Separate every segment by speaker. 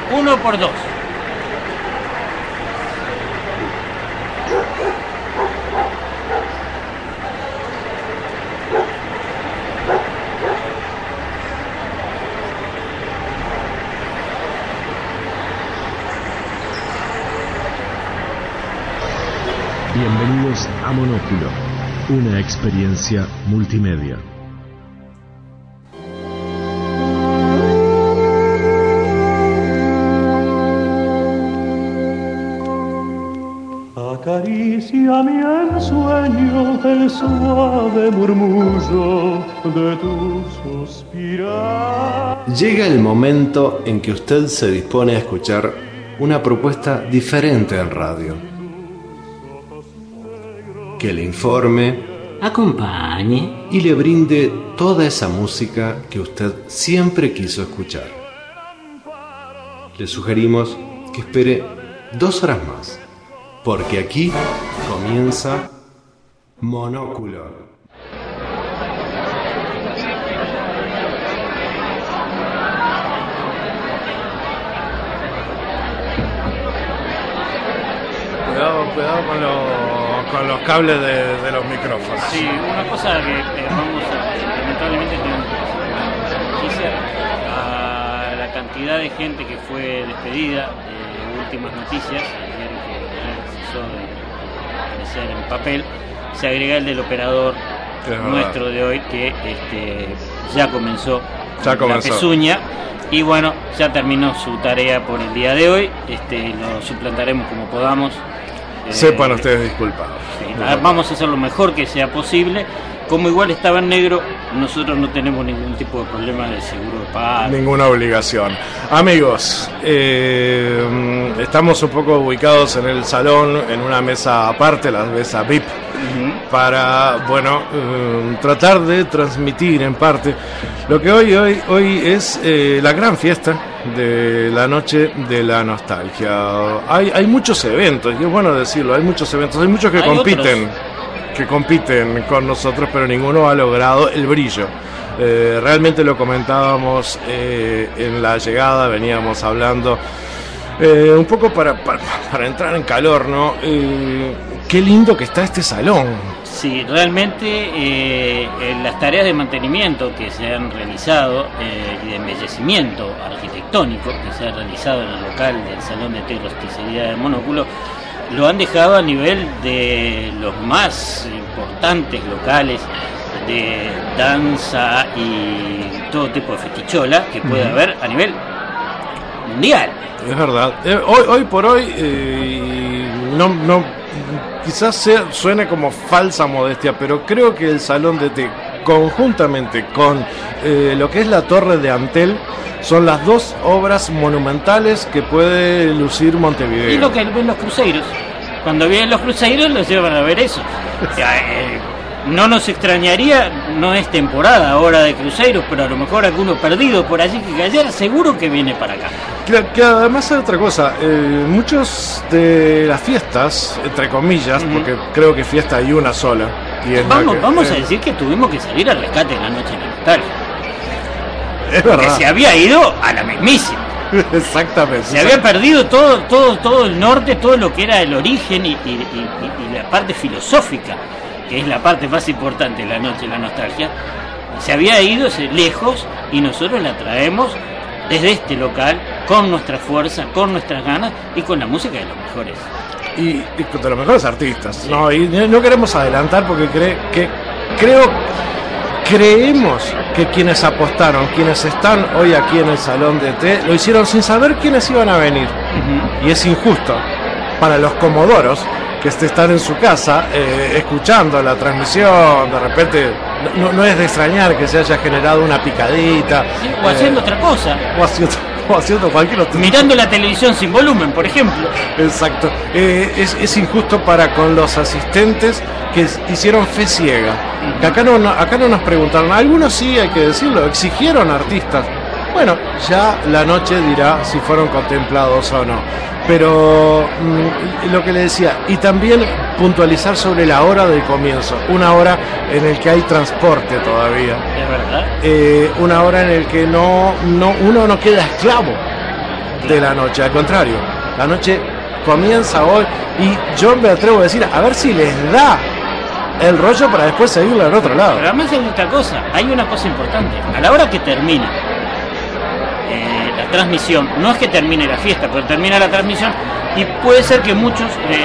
Speaker 1: 1 por 2.
Speaker 2: Bienvenidos a Monóculo, una experiencia multimedia.
Speaker 3: Acaríciame el sueño, el suave murmullo de tu suspirar.
Speaker 4: Llega el momento en que usted se dispone a escuchar una propuesta diferente en radio. Que le informe,
Speaker 1: acompañe
Speaker 4: y le brinde toda esa música que usted siempre quiso escuchar. Le sugerimos que espere 2 horas más, porque aquí comienza Monóculo.
Speaker 5: Cuidado con los cables de los micrófonos.
Speaker 1: Sí, una cosa que vamos a, lamentablemente tenemos noticia a la cantidad de gente que fue despedida de Últimas Noticias, el diario que cesó de aparecer en papel, se agrega el del operador nuestro de hoy que ya comenzó la pezuña y bueno, ya terminó su tarea por el día de hoy, lo suplantaremos como podamos.
Speaker 5: Sepan ustedes disculpados.
Speaker 1: Sí, vamos a hacer lo mejor que sea posible. Como igual estaba en negro, nosotros no tenemos ningún tipo de problema de seguro de pago.
Speaker 5: Ninguna obligación. Amigos, estamos un poco ubicados en el salón, en una mesa aparte, la mesa VIP, para, tratar de transmitir en parte lo que hoy es la gran fiesta de la noche de la nostalgia. Hay muchos eventos, y es bueno decirlo, hay muchos eventos, hay muchos que compiten con nosotros, pero ninguno ha logrado el brillo. Realmente lo comentábamos en la llegada, veníamos hablando un poco para entrar en calor, ¿no? Qué lindo que está este salón.
Speaker 1: Sí, realmente las tareas de mantenimiento que se han realizado y de embellecimiento arquitectónico que se ha realizado en el local del Salón de Té y Rosticería del Monóculo lo han dejado a nivel de los más importantes locales de danza y todo tipo de fetichola que puede haber a nivel mundial.
Speaker 5: Es verdad. Hoy por hoy no quizás suene como falsa modestia, pero creo que el Salón de Té, conjuntamente con lo que es la Torre de Antel, son las 2 obras monumentales que puede lucir Montevideo.
Speaker 1: Y lo que ven los cruceros. Cuando vienen los cruceros los llevan a ver eso. No nos extrañaría, no es temporada ahora de cruceros, pero a lo mejor alguno perdido por allí que cayera, seguro que viene para acá.
Speaker 5: Que además hay otra cosa, muchos de las fiestas, entre comillas, porque creo que fiesta hay una sola. Y
Speaker 1: vamos a decir que tuvimos que salir al rescate en la noche de la nostalgia.
Speaker 5: Es verdad.
Speaker 1: Que se había ido a la mismísima.
Speaker 5: Exactamente.
Speaker 1: Se había perdido todo el norte, todo lo que era el origen y la parte filosófica, que es la parte más importante de la noche de la nostalgia. Se había ido lejos y nosotros la traemos desde este local con nuestra fuerza, con nuestras ganas y con la música de los mejores.
Speaker 5: Y de los mejores artistas. Sí. No, y no queremos adelantar porque creemos que quienes apostaron, quienes están hoy aquí en el Salón de Té, lo hicieron sin saber quiénes iban a venir. Y es injusto para los comodoros que están en su casa escuchando la transmisión. De repente no es de extrañar que se haya generado una picadita.
Speaker 1: Sí, o haciendo otra cosa.
Speaker 5: O haciendo cualquier otra.
Speaker 1: Mirando la televisión sin volumen, por ejemplo.
Speaker 5: Exacto. Es injusto para con los asistentes que hicieron fe ciega. Que acá no nos preguntaron. Algunos sí, hay que decirlo, exigieron artistas. Bueno, ya la noche dirá si fueron contemplados o no. Pero lo que le decía, y también puntualizar sobre la hora del comienzo, una hora en el que hay transporte todavía.
Speaker 1: Es verdad.
Speaker 5: Una hora en el que uno no queda esclavo de la noche. Al contrario, la noche comienza hoy y yo me atrevo a decir, a ver si les da el rollo para después seguirlo al otro lado.
Speaker 1: Pero además hay otra cosa, hay una cosa importante. A la hora que termina la transmisión, no es que termine la fiesta, pero termina la transmisión y puede ser que muchos,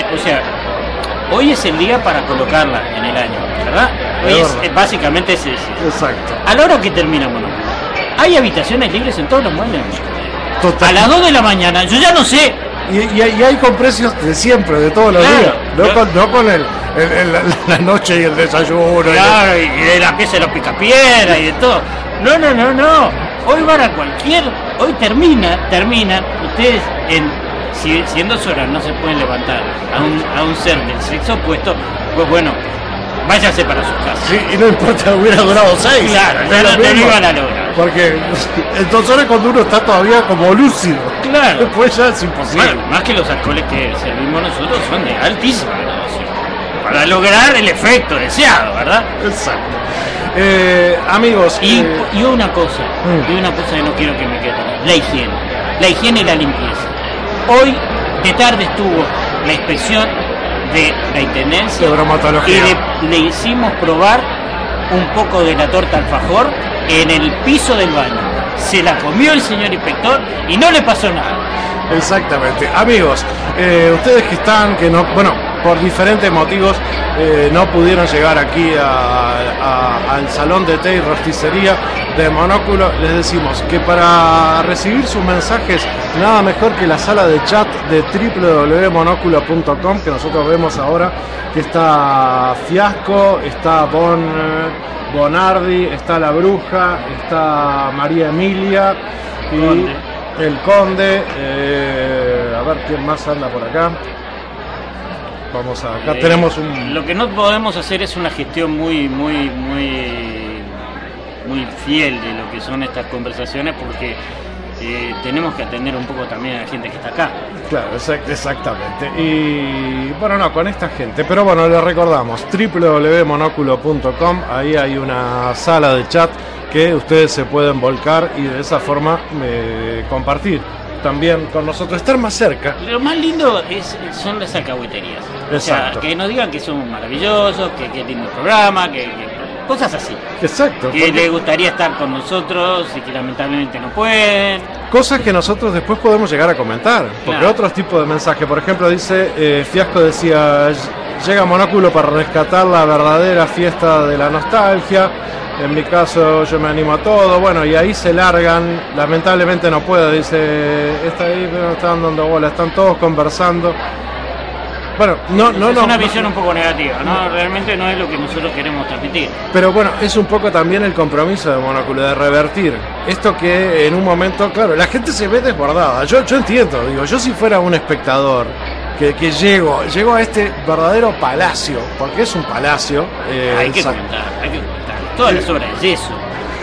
Speaker 1: hoy es el día para colocarla en el año, ¿verdad? Hoy es básicamente ese.
Speaker 5: Exacto.
Speaker 1: A la hora que termina Monóculo, hay habitaciones libres en todos los muebles.
Speaker 5: Total.
Speaker 1: A las 2 de la mañana, yo ya no sé.
Speaker 5: Y hay con precios de siempre, de todos los días. No con la noche y el desayuno.
Speaker 1: Claro, y de la pieza de los picapiedras y de todo. No. Hoy van a cualquier. Hoy terminan. Ustedes, si en 2 horas no se pueden levantar a un ser del sexo opuesto, pues bueno, váyanse para sus casas.
Speaker 5: Sí, y no importa, hubiera durado 6.
Speaker 1: Claro, ya no te iban a lograr.
Speaker 5: Porque en 2 horas cuando uno está todavía como lúcido.
Speaker 1: Claro.
Speaker 5: Después ya es imposible.
Speaker 1: Bueno, más que los alcoholes que servimos nosotros son de altísima graduación. Para lograr el efecto deseado, ¿verdad?
Speaker 5: Exacto. Amigos.
Speaker 1: Y una cosa que no quiero que me quede. La higiene y la limpieza. Hoy de tarde estuvo la inspección de la intendencia
Speaker 5: de bromatología
Speaker 1: y le hicimos probar un poco de la torta alfajor en el piso del baño. Se la comió el señor inspector y no le pasó nada.
Speaker 5: Exactamente. Amigos, ustedes que no, por diferentes motivos no pudieron llegar aquí al salón de té y rosticería de Monóculo, les decimos que para recibir sus mensajes nada mejor que la sala de chat de www.monoculo.com, que nosotros vemos ahora que está Fiasco, está Bonardi, está La Bruja, está María Emilia y el Conde, a ver quién más anda por acá. Vamos acá tenemos un...
Speaker 1: Lo que no podemos hacer es una gestión muy fiel de lo que son estas conversaciones, porque tenemos que atender un poco también a la gente que está acá.
Speaker 5: Claro, exactamente. Y bueno, no, con esta gente. Pero bueno, les recordamos, www.monoculo.com, ahí hay una sala de chat que ustedes se pueden volcar y de esa forma compartir también con nosotros, estar más cerca.
Speaker 1: Lo más lindo son las alcahueterías.
Speaker 5: Exacto.
Speaker 1: O sea, que nos digan que somos maravillosos, que lindo programa, que cosas así.
Speaker 5: Exacto.
Speaker 1: Que les gustaría estar con nosotros y que lamentablemente no pueden.
Speaker 5: Cosas que nosotros después podemos llegar a comentar. Porque
Speaker 1: Claro.
Speaker 5: otros tipos de mensajes, por ejemplo, dice, Fiasco decía, llega Monóculo para rescatar la verdadera fiesta de la nostalgia. En mi caso yo me animo a todo. Bueno, y ahí se largan. Lamentablemente no puedo, dice, está ahí, pero no están dando bola, están todos conversando. Bueno,
Speaker 1: Es una visión un poco negativa, ¿no? Realmente no es lo que nosotros queremos transmitir.
Speaker 5: Pero bueno, es un poco también el compromiso de Monóculo, de revertir esto que en un momento, claro, la gente se ve desbordada. Yo entiendo, digo, yo si fuera un espectador que llego a este verdadero palacio, porque es un palacio.
Speaker 1: Hay que comentar. Todas las obras de yeso.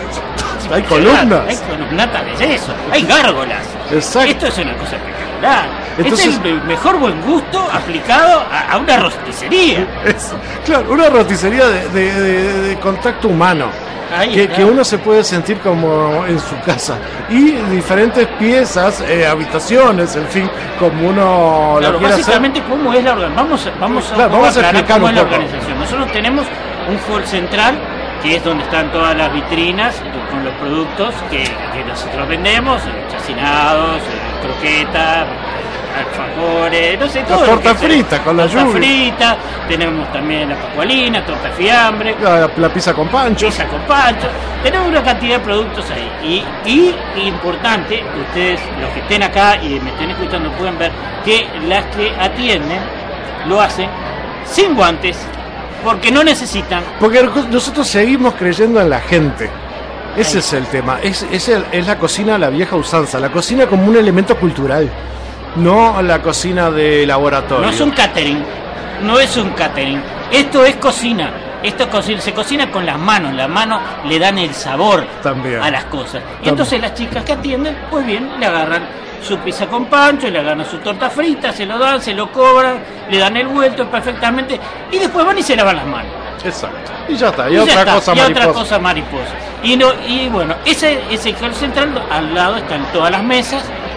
Speaker 5: Hay columnas.
Speaker 1: Hay columnatas de yeso. Hay gárgolas.
Speaker 5: Exacto.
Speaker 1: Esto es una cosa espectacular.
Speaker 5: Entonces,
Speaker 1: es el mejor buen gusto aplicado a una rosticería.
Speaker 5: Claro, una roticería de contacto humano. Que uno se puede sentir como en su casa. Y diferentes piezas, habitaciones, en fin, como uno
Speaker 1: claro,
Speaker 5: lo quiera
Speaker 1: básicamente
Speaker 5: hacer.
Speaker 1: ¿Cómo es la organización? Vamos a aclarar
Speaker 5: explicar
Speaker 1: cómo
Speaker 5: un
Speaker 1: es la
Speaker 5: poco.
Speaker 1: organización. Nosotros tenemos un hall central, que es donde están todas las vitrinas con los productos que nosotros vendemos, chacinados, croquetas, alfajores, no sé, todo.
Speaker 5: La torta frita con la
Speaker 1: torta
Speaker 5: lluvia.
Speaker 1: frita, tenemos también la pascualina, torta fiambre,
Speaker 5: La pizza con pancho.
Speaker 1: pizza con pancho, tenemos una cantidad de productos ahí. Y importante, ustedes, los que estén acá y me estén escuchando, pueden ver que las que atienden lo hacen sin guantes, porque no necesitan.
Speaker 5: Porque nosotros seguimos creyendo en la gente. Ese es el tema. Es la cocina a la vieja usanza. La cocina como un elemento cultural. No la cocina de laboratorio.
Speaker 1: No es un catering. No es un catering. Esto es cocina. Esto se cocina con las manos. Las manos le dan el sabor
Speaker 5: También.
Speaker 1: a las cosas. Y entonces las chicas que atienden, pues bien, le agarran su pizza con pancho, le agarran su torta frita, se lo dan, se lo cobran, le dan el vuelto perfectamente y después van y se lavan las manos.
Speaker 5: Exacto. Y ya está. Y
Speaker 1: ya
Speaker 5: otra
Speaker 1: está,
Speaker 5: cosa
Speaker 1: y
Speaker 5: mariposa.
Speaker 1: otra cosa mariposa. Y bueno, ese hall central, al lado están todas las mesas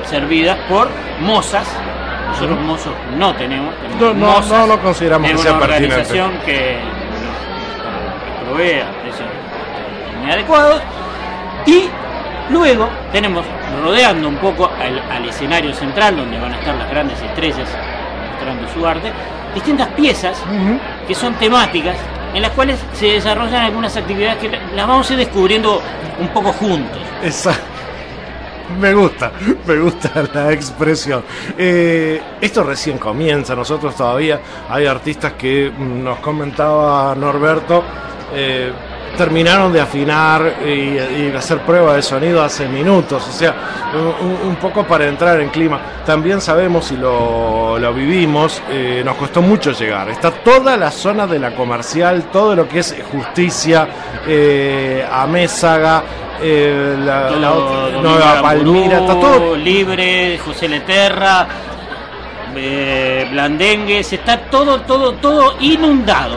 Speaker 1: servidas por mozas. Nosotros mozos no tenemos
Speaker 5: no lo consideramos que
Speaker 1: es
Speaker 5: sea
Speaker 1: una
Speaker 5: pertinente.
Speaker 1: organización que nos provee a precios inadecuados. Y luego tenemos, rodeando un poco al escenario central, donde van a estar las grandes estrellas mostrando su arte, distintas piezas que son temáticas, en las cuales se desarrollan algunas actividades que las vamos a ir descubriendo un poco juntos.
Speaker 5: Me gusta la expresión. Esto recién comienza, nosotros todavía hay artistas que nos comentaba Norberto, terminaron de afinar y hacer prueba de sonido hace minutos, o sea, un poco para entrar en clima. También sabemos y lo vivimos, nos costó mucho llegar. Está toda la zona de la Comercial, todo lo que es Justicia, Amézaga, Nueva Palmira, está todo
Speaker 1: Libre, José Leterra, Blandengues, está todo inundado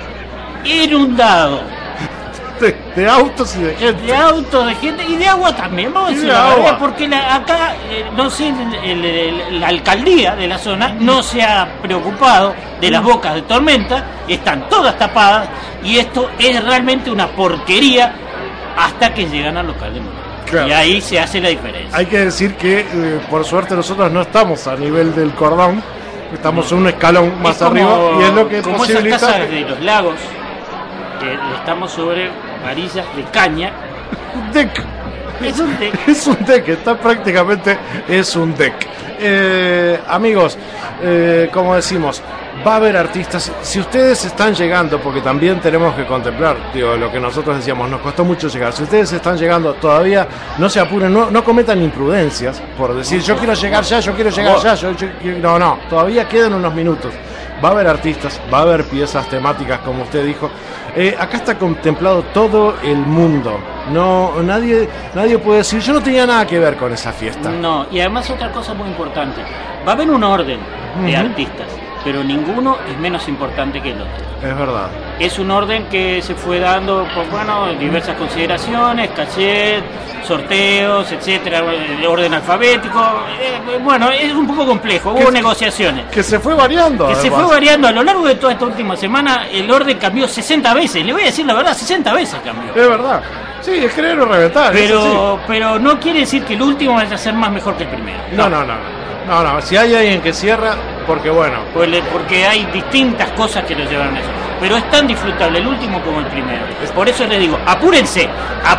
Speaker 5: de autos y de gente.
Speaker 1: De autos, de gente y de agua también, vamos a decir la verdad, porque acá, no sé, la alcaldía de la zona no se ha preocupado de las bocas de tormenta, están todas tapadas y esto es realmente una porquería hasta que llegan al local de Mono. Claro. Y ahí se hace la diferencia.
Speaker 5: Hay que decir que por suerte nosotros no estamos a nivel del cordón, estamos un escalón más arriba y es lo que
Speaker 1: como
Speaker 5: posibilita
Speaker 1: esas casas de los lagos, que estamos sobre varillas de caña.
Speaker 5: Deck.
Speaker 1: Es un deck.
Speaker 5: Es un deck, está prácticamente es un deck. Amigos, como decimos, va a haber artistas. Si ustedes están llegando, porque también tenemos que contemplar, digo, lo que nosotros decíamos, nos costó mucho llegar. Si ustedes están llegando, todavía no se apuren, no cometan imprudencias por decir yo quiero llegar ya, yo quiero llegar ya. No, todavía quedan unos minutos. Va a haber artistas, va a haber piezas temáticas, como usted dijo. Acá está contemplado todo el mundo. Nadie puede decir yo no tenía nada que ver con esa fiesta.
Speaker 1: No, y además otra cosa muy importante, va a haber un orden de artistas, pero ninguno es menos importante que el otro.
Speaker 5: Es verdad.
Speaker 1: Es un orden que se fue dando por diversas consideraciones, cachet, sorteos, etcétera, orden alfabético. Bueno, es un poco complejo, hubo negociaciones.
Speaker 5: Que se fue variando.
Speaker 1: Se fue variando a lo largo de toda esta última semana, el orden cambió 60 veces, le voy a decir la verdad, 60 veces cambió.
Speaker 5: Es verdad. Sí, es creer o reventar.
Speaker 1: Pero no quiere decir que el último vaya a ser más mejor que el primero.
Speaker 5: No, si hay alguien que cierra, porque bueno.
Speaker 1: Porque hay distintas cosas que lo llevaron a eso. Pero es tan disfrutable el último como el primero. Por eso les digo, apúrense,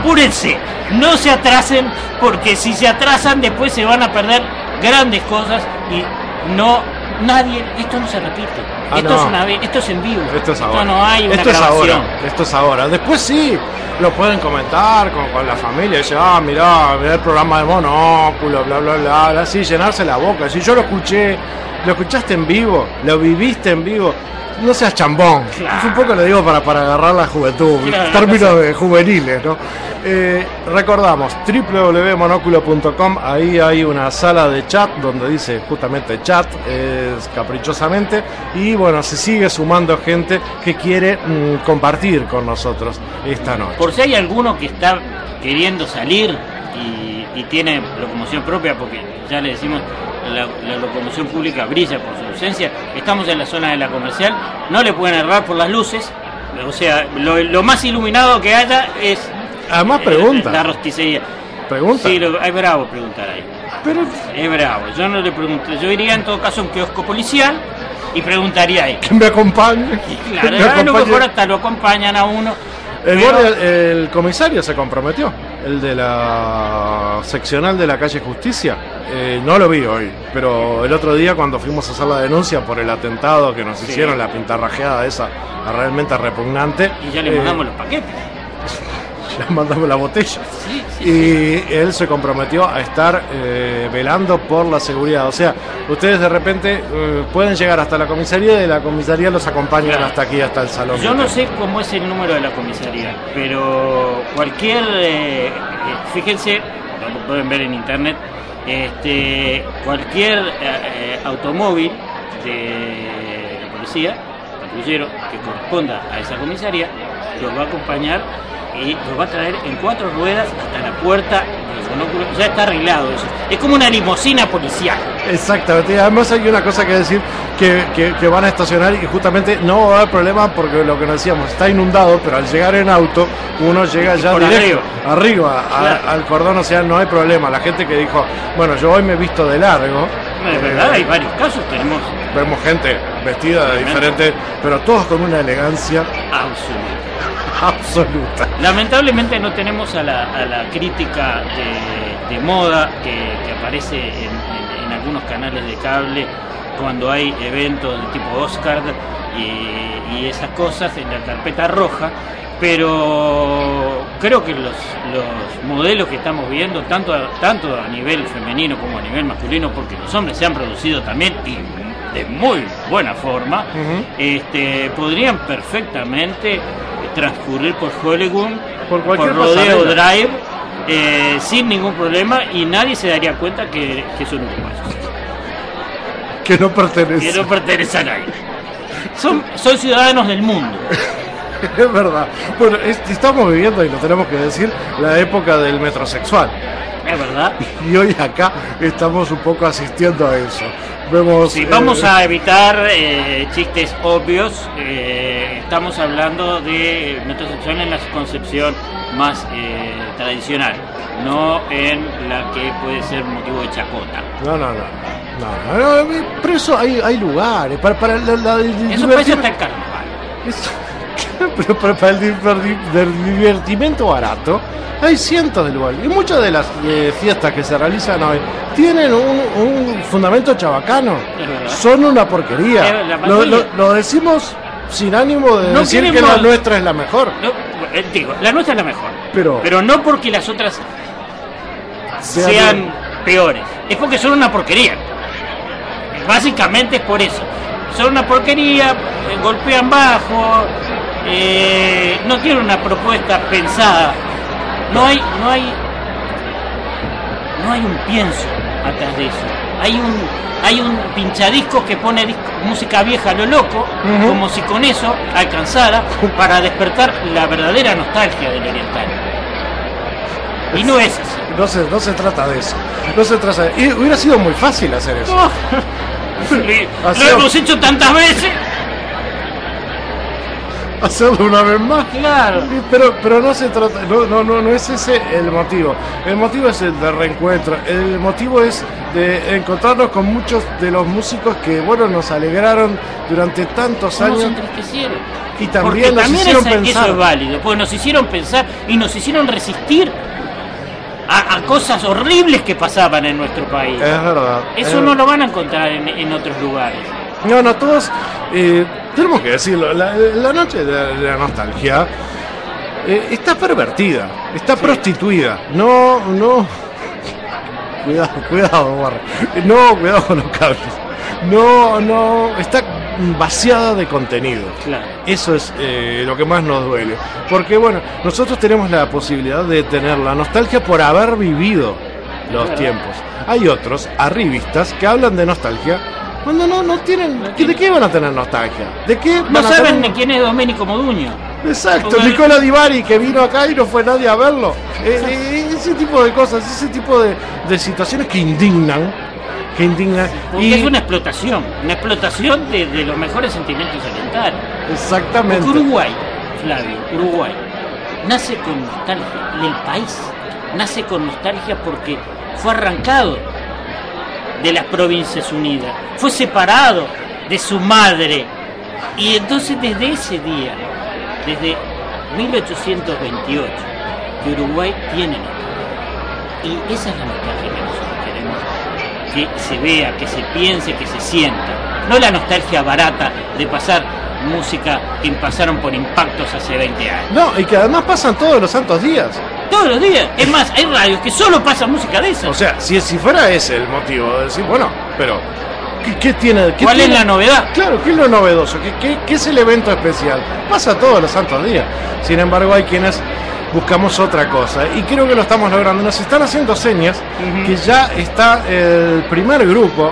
Speaker 1: no se atrasen, porque si se atrasan después se van a perder grandes cosas y esto no se repite. Esto es en vivo.
Speaker 5: Esto es ahora.
Speaker 1: Esto no hay una grabación.
Speaker 5: Esto es ahora. Después sí, lo pueden comentar con la familia. Dice, mirá el programa de Monóculo, bla, bla, bla. Así, llenarse la boca. Si yo lo escuchaste en vivo, lo viviste en vivo. No seas chambón. Claro. Es un poco lo digo para agarrar la juventud, claro, términos de juveniles, ¿no? Recordamos, www.monoculo.com, ahí hay una sala de chat donde dice justamente chat, caprichosamente, y bueno, se sigue sumando gente que quiere compartir con nosotros esta noche.
Speaker 1: Por si hay alguno que está queriendo salir y tiene locomoción propia, porque ya le decimos, la locomoción pública brilla por su ausencia, estamos en la zona de la Comercial, no le pueden errar por las luces, o sea, lo más iluminado que haya es
Speaker 5: además pregunta
Speaker 1: la rosticería.
Speaker 5: Pregunta.
Speaker 1: Sí, es bravo preguntar ahí.
Speaker 5: Pero
Speaker 1: es bravo, yo no le pregunto, yo iría en todo caso a un kiosco policial y preguntaría ahí.
Speaker 5: Que me acompañe.
Speaker 1: Claro, a lo mejor hasta lo acompañan a uno.
Speaker 5: El comisario se comprometió, el de la seccional de la calle Justicia, no lo vi hoy, pero el otro día cuando fuimos a hacer la denuncia por el atentado que nos hicieron, la pintarrajeada esa realmente repugnante.
Speaker 1: Y ya le mandamos los paquetes.
Speaker 5: Le mandamos la botella. Sí. Él se comprometió a estar velando por la seguridad. O sea, ustedes de repente pueden llegar hasta la comisaría y de la comisaría los acompañan hasta aquí, hasta el salón.
Speaker 1: Yo no sé cómo es el número de la comisaría, pero cualquier, fíjense, lo pueden ver en internet, cualquier automóvil de la policía, patrullero, que corresponda a esa comisaría, los va a acompañar y los va a traer en 4 ruedas hasta la puerta del monóculo. Ya está arreglado eso. Es como una limusina policial.
Speaker 5: Exactamente, y además hay una cosa que decir, que van a estacionar y justamente no va a haber problema porque lo que nos decíamos, está inundado, pero al llegar en auto uno llega ya
Speaker 1: por
Speaker 5: directo arriba
Speaker 1: Claro.
Speaker 5: al cordón, o sea, no hay problema. La gente que dijo, bueno, yo hoy me he visto de largo,
Speaker 1: De verdad, hay varios casos. Tenemos
Speaker 5: vemos gente vestida de diferente, pero todos con una elegancia
Speaker 1: absoluta.
Speaker 5: absoluta.
Speaker 1: Lamentablemente no tenemos a la crítica de moda que aparece en algunos canales de cable cuando hay eventos de tipo Oscar y esas cosas en la carpeta roja, pero creo que los modelos que estamos viendo, tanto a nivel femenino como a nivel masculino, porque los hombres se han producido también y de muy buena forma, podrían perfectamente transcurrir por Hollywood,
Speaker 5: Por cualquier
Speaker 1: Rodeo
Speaker 5: pasarela.
Speaker 1: Drive, sin ningún problema, y nadie se daría cuenta que son uruguayos,
Speaker 5: Que no pertenece.
Speaker 1: que no pertenecen a nadie. Son ciudadanos del mundo.
Speaker 5: Es verdad. Bueno, estamos viviendo, y lo tenemos que decir, la época del metrosexual.
Speaker 1: Es verdad.
Speaker 5: Y hoy acá estamos un poco asistiendo a eso. Vemos.
Speaker 1: Si vamos a evitar chistes obvios, estamos hablando de metrosexual en la concepción más tradicional, no en la que puede ser motivo de chacota.
Speaker 5: No, pero eso hay lugares. Para
Speaker 1: Eso parece hasta el carnaval.
Speaker 5: Pero para el divertimento barato hay cientos de lugares. Y muchas de las fiestas que se realizan hoy tienen un fundamento chabacano.
Speaker 1: Es verdad.
Speaker 5: Son una porquería.
Speaker 1: La mayoría.
Speaker 5: Lo decimos sin ánimo de
Speaker 1: No
Speaker 5: decir que
Speaker 1: queremos-
Speaker 5: la nuestra es la mejor.
Speaker 1: No, digo, la nuestra es la mejor,
Speaker 5: Pero
Speaker 1: no porque las otras sean peores, es porque son una porquería. Básicamente es por eso. Son una porquería, golpean bajo, no tienen una propuesta pensada. No hay un pienso atrás de eso. Hay un pinchadiscos que pone música vieja a lo loco, como si con eso alcanzara para despertar la verdadera nostalgia del oriental. Y no es así.
Speaker 5: no se trata de eso. No se trata de... Y hubiera sido muy fácil hacer eso.
Speaker 1: Lo hemos hecho tantas veces.
Speaker 5: Hacerlo una vez más.
Speaker 1: Claro.
Speaker 5: Pero no se trata, no es ese el motivo. El motivo es el de reencuentro. El motivo es de encontrarnos con muchos de los músicos que, bueno, nos alegraron durante tantos
Speaker 1: Nos
Speaker 5: años.
Speaker 1: entristecieron.
Speaker 5: Y
Speaker 1: Porque
Speaker 5: también nos hicieron
Speaker 1: eso
Speaker 5: pensar.
Speaker 1: es válido, porque nos hicieron pensar y nos hicieron resistir a cosas horribles que pasaban en nuestro país.
Speaker 5: Es verdad.
Speaker 1: Eso no lo van a encontrar en otros lugares.
Speaker 5: No, todos tenemos que decirlo. La noche de la nostalgia está pervertida, está prostituida. No. Cuidado, Warren. No, cuidado con los cables. No, está vaciada de contenido.
Speaker 1: Claro.
Speaker 5: Eso es lo que más nos duele. Porque, bueno, nosotros tenemos la posibilidad de tener la nostalgia por haber vivido los tiempos. Hay otros arribistas que hablan de nostalgia cuando no tienen. ¿De qué van a tener nostalgia? ¿De qué
Speaker 1: No
Speaker 5: van a
Speaker 1: saben
Speaker 5: tener?
Speaker 1: de quién es Domenico Moduño.
Speaker 5: Exacto,
Speaker 1: Porque-
Speaker 5: Nicola Di Bari, que vino acá y no fue nadie a verlo. Ese tipo de cosas, ese tipo de situaciones que indignan.
Speaker 1: Porque es una explotación de los mejores sentimientos orientales.
Speaker 5: Exactamente.
Speaker 1: Porque Uruguay, Flavio, Uruguay, nace con nostalgia. Y el país nace con nostalgia porque fue arrancado de las Provincias Unidas, fue separado de su madre. Y entonces desde ese día, desde 1828, que Uruguay tiene nostalgia. Y esa es la nostalgia que nosotros queremos que se vea, que se piense, que se sienta. No la nostalgia barata de pasar música que pasaron por impactos hace 20 años.
Speaker 5: No, y que además pasan todos los santos días.
Speaker 1: Todos los días. Es más, hay radios que solo pasan música de esa.
Speaker 5: O sea, si fuera ese el motivo de decir, bueno, pero ¿qué tiene?
Speaker 1: ¿Cuál
Speaker 5: tiene?
Speaker 1: es la novedad?
Speaker 5: Claro, ¿qué es lo novedoso? ¿Qué es el evento especial? Pasa todos los santos días. Sin embargo, hay quienes buscamos otra cosa. Y creo que lo estamos logrando. Nos están haciendo señas que ya está el primer grupo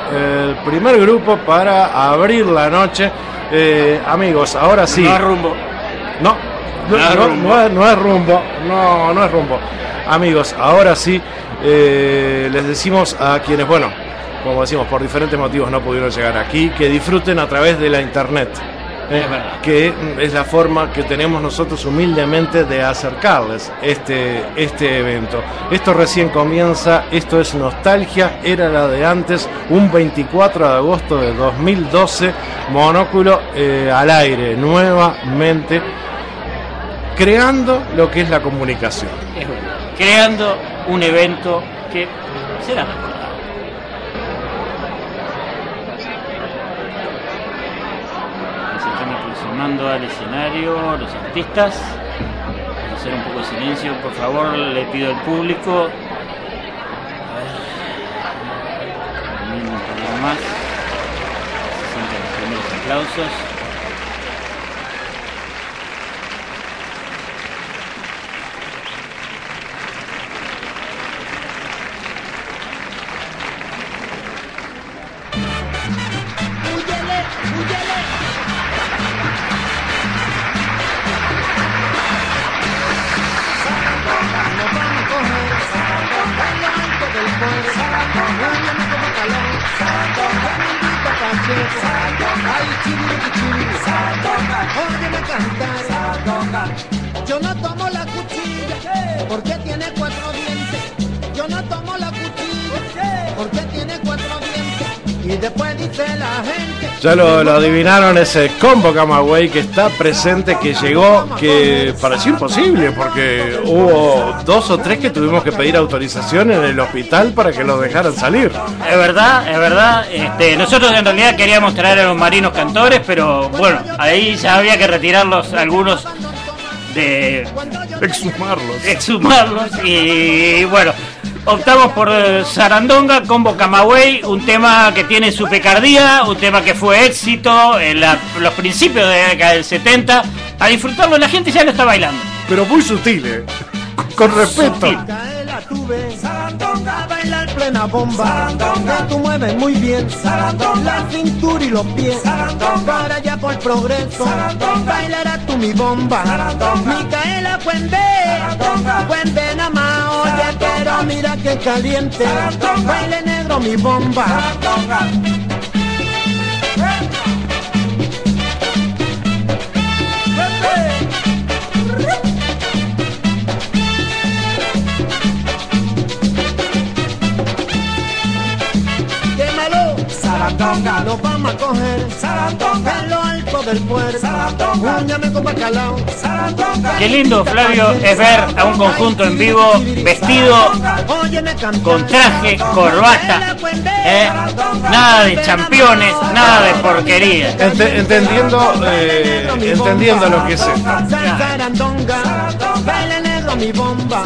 Speaker 5: para abrir la noche. Amigos, ahora sí.
Speaker 1: No rumbo.
Speaker 5: No, No es rumbo. No es rumbo. Amigos, ahora sí, les decimos a quienes, bueno, como decimos, por diferentes motivos no pudieron llegar aquí, que disfruten a través de la internet. Que es la forma que tenemos nosotros humildemente de acercarles este evento. Esto recién comienza, esto es nostalgia, era la de antes, un 24 de agosto de 2012, Monóculo al aire, nuevamente, creando lo que es la comunicación.
Speaker 1: Es bueno, creando un evento que será recordado. Aproximando al escenario los artistas. Vamos a hacer un poco de silencio, por favor, le pido al público. A ver, un poco más. Se sienten los primeros aplausos.
Speaker 6: Óyeme cantar. Yo no tomo la cuchilla porque tiene 4 dientes. Yo no tomo la cuchilla porque tiene 4 dientes. Y después dice la gente.
Speaker 5: Ya lo adivinaron, ese combo Camagüey que está presente, que llegó, que pareció imposible porque hubo 2 o 3 que tuvimos que pedir autorización en el hospital para que los dejaran salir.
Speaker 1: Es verdad. Nosotros en realidad queríamos traer a los marinos cantores, pero bueno, ahí ya había que retirarlos algunos de exhumarlos y bueno, optamos por Sarandonga, combo Camagüey, un tema que tiene su picardía, un tema que fue éxito en los principios de la década del 70. A disfrutarlo, la gente ya lo está bailando.
Speaker 5: Pero muy sutil, con respeto.
Speaker 1: Sutil.
Speaker 6: Sarandonga, bailar plena bomba. Sarandonga, tú mueves muy bien. Sarandonga, la cintura y los pies. Sarandonga, para allá por progreso. Sarandonga, bailarás tú mi bomba. Sarandonga, Micaela Cuende. Sarandonga, Cuende nada más. Oye, pero mira que caliente. Sarandonga, baile negro mi bomba. Sarandonga. Sarandonga, nos vamos a coger Sarandonga en lo alto del puerto. Sarandonga, úñame con bacalao. Sarandonga.
Speaker 1: Qué lindo, Flavio, es ver a un conjunto en vivo vestido con traje, corbata, nada de championes, nada de porquería.
Speaker 5: Entendiendo lo que es esto.
Speaker 6: Sarandonga, baile negro mi bomba.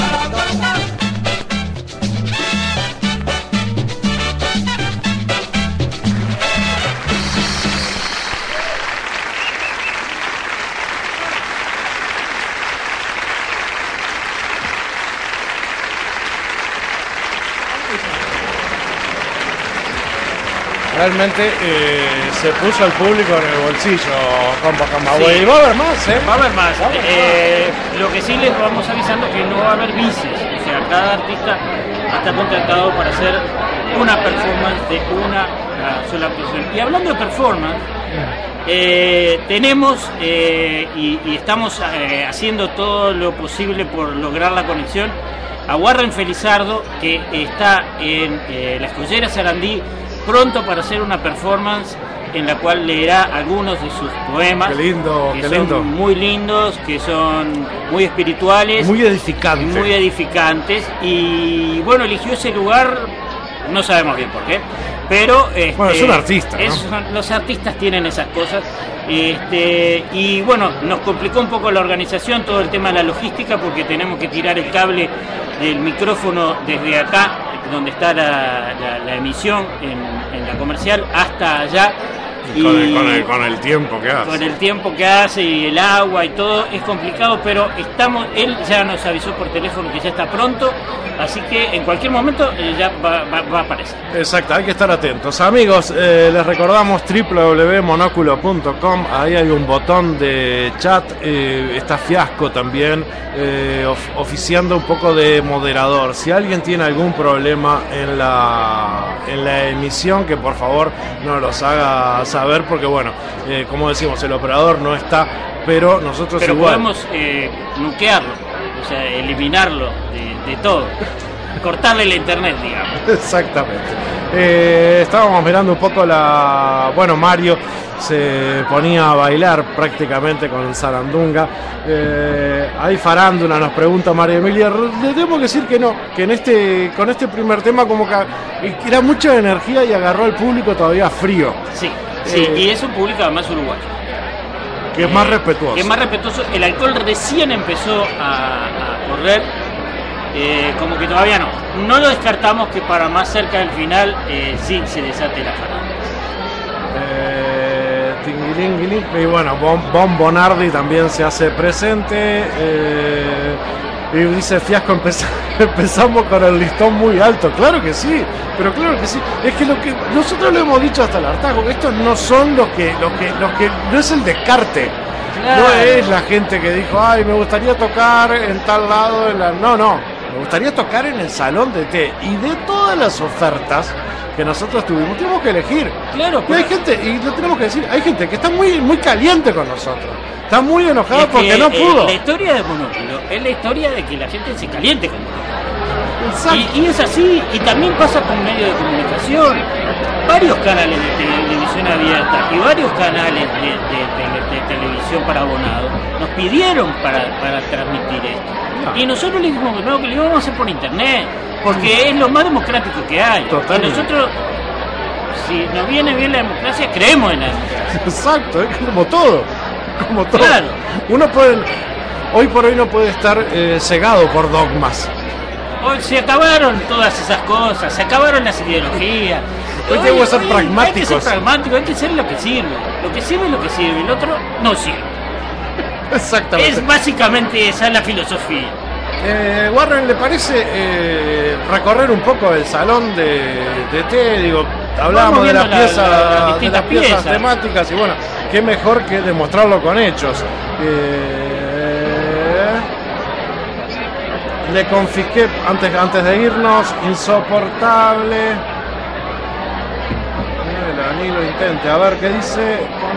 Speaker 5: Realmente se puso al público en el bolsillo, compa Camagüey.
Speaker 1: Sí.
Speaker 5: Va a haber más,
Speaker 1: Va a haber más. Lo que sí les vamos avisando es que no va a haber vices. O sea, cada artista está contratado para hacer una performance de una sola actuación. Y hablando de performance, tenemos y estamos haciendo todo lo posible por lograr la conexión a Warren Felizardo, que está en la Escollera Sarandí, pronto para hacer una performance en la cual leerá algunos de sus poemas.
Speaker 5: Qué lindo,
Speaker 1: que
Speaker 5: qué
Speaker 1: son
Speaker 5: lindo.
Speaker 1: muy lindos, que son muy espirituales,
Speaker 5: Muy edificante.
Speaker 1: muy edificantes. Y bueno, eligió ese lugar, no sabemos bien por qué, pero
Speaker 5: Bueno, es un artista, ¿no?
Speaker 1: los artistas tienen esas cosas. Y bueno, nos complicó un poco la organización, todo el tema de la logística, porque tenemos que tirar el cable del micrófono desde acá, donde está la emisión en la comercial, hasta allá.
Speaker 5: Y con el tiempo que hace.
Speaker 1: Con el tiempo que hace y el agua y todo es complicado, pero él ya nos avisó por teléfono que ya está pronto, así que en cualquier momento ya va a aparecer.
Speaker 5: Exacto, hay que estar atentos. Amigos, les recordamos www.monoculo.com, ahí hay un botón de chat, está Fiasco también, oficiando un poco de moderador. Si alguien tiene algún problema en la emisión, que por favor nos los haga saber, porque bueno, como decimos, el operador no está, pero nosotros igual
Speaker 1: podemos nuquearlo, o sea, eliminarlo de todo, cortarle la internet, digamos.
Speaker 5: Exactamente. Estábamos mirando un poco bueno, Mario se ponía a bailar prácticamente con Sarandunga. Hay farándula, nos pregunta María Emilia. Le tengo que decir que no, que con este primer tema como que era mucha energía y agarró al público todavía frío.
Speaker 1: Sí, y es un público además uruguayo.
Speaker 5: Que es más respetuoso.
Speaker 1: Que es más respetuoso. El alcohol recién empezó a correr. Como que todavía no lo descartamos que para más cerca del final sí se desate la farándula.
Speaker 5: Y bueno, Bon Bonardi también se hace presente. Y dice Fiasco, empezamos con el listón muy alto. Claro que sí, pero claro que sí. Es que lo que nosotros lo hemos dicho hasta el hartazgo, que estos no son los que no es el descarte. Claro. No es la gente que dijo, ay, me gustaría tocar en tal lado. No, me gustaría tocar en el salón de té. Y de todas las ofertas que nosotros tuvimos que elegir.
Speaker 1: Claro,
Speaker 5: y hay gente, y lo tenemos que decir, hay gente que está muy, muy caliente con nosotros. Está muy enojada porque no pudo.
Speaker 1: La historia de Monóculo es la historia de que la gente se caliente con Monóculo.
Speaker 5: Exacto.
Speaker 1: Y es así, y también pasa con medios de comunicación. Varios canales de televisión abierta y varios canales de televisión para abonados nos pidieron para transmitir esto. No. Y nosotros le dijimos que lo íbamos a hacer por internet, porque es lo más democrático que hay.
Speaker 5: Totalmente.
Speaker 1: Y nosotros, si nos viene bien la democracia, creemos en la democracia.
Speaker 5: Exacto, es como todo.
Speaker 1: Claro.
Speaker 5: Hoy por hoy no puede estar cegado por dogmas.
Speaker 1: Hoy se acabaron todas esas cosas, se acabaron las ideologías.
Speaker 5: Hoy tenemos que ser pragmáticos.
Speaker 1: Hay que ser pragmáticos, hay que ser lo que sirve. Lo que sirve es lo que sirve, el otro no sirve.
Speaker 5: Exactamente.
Speaker 1: Es básicamente esa es la filosofía.
Speaker 5: Warren, ¿le parece recorrer un poco el salón de té? Digo, hablábamos de las piezas temáticas y bueno, qué mejor que demostrarlo con hechos. Le confisqué antes de irnos, insoportable. Ni lo intente, a ver qué dice.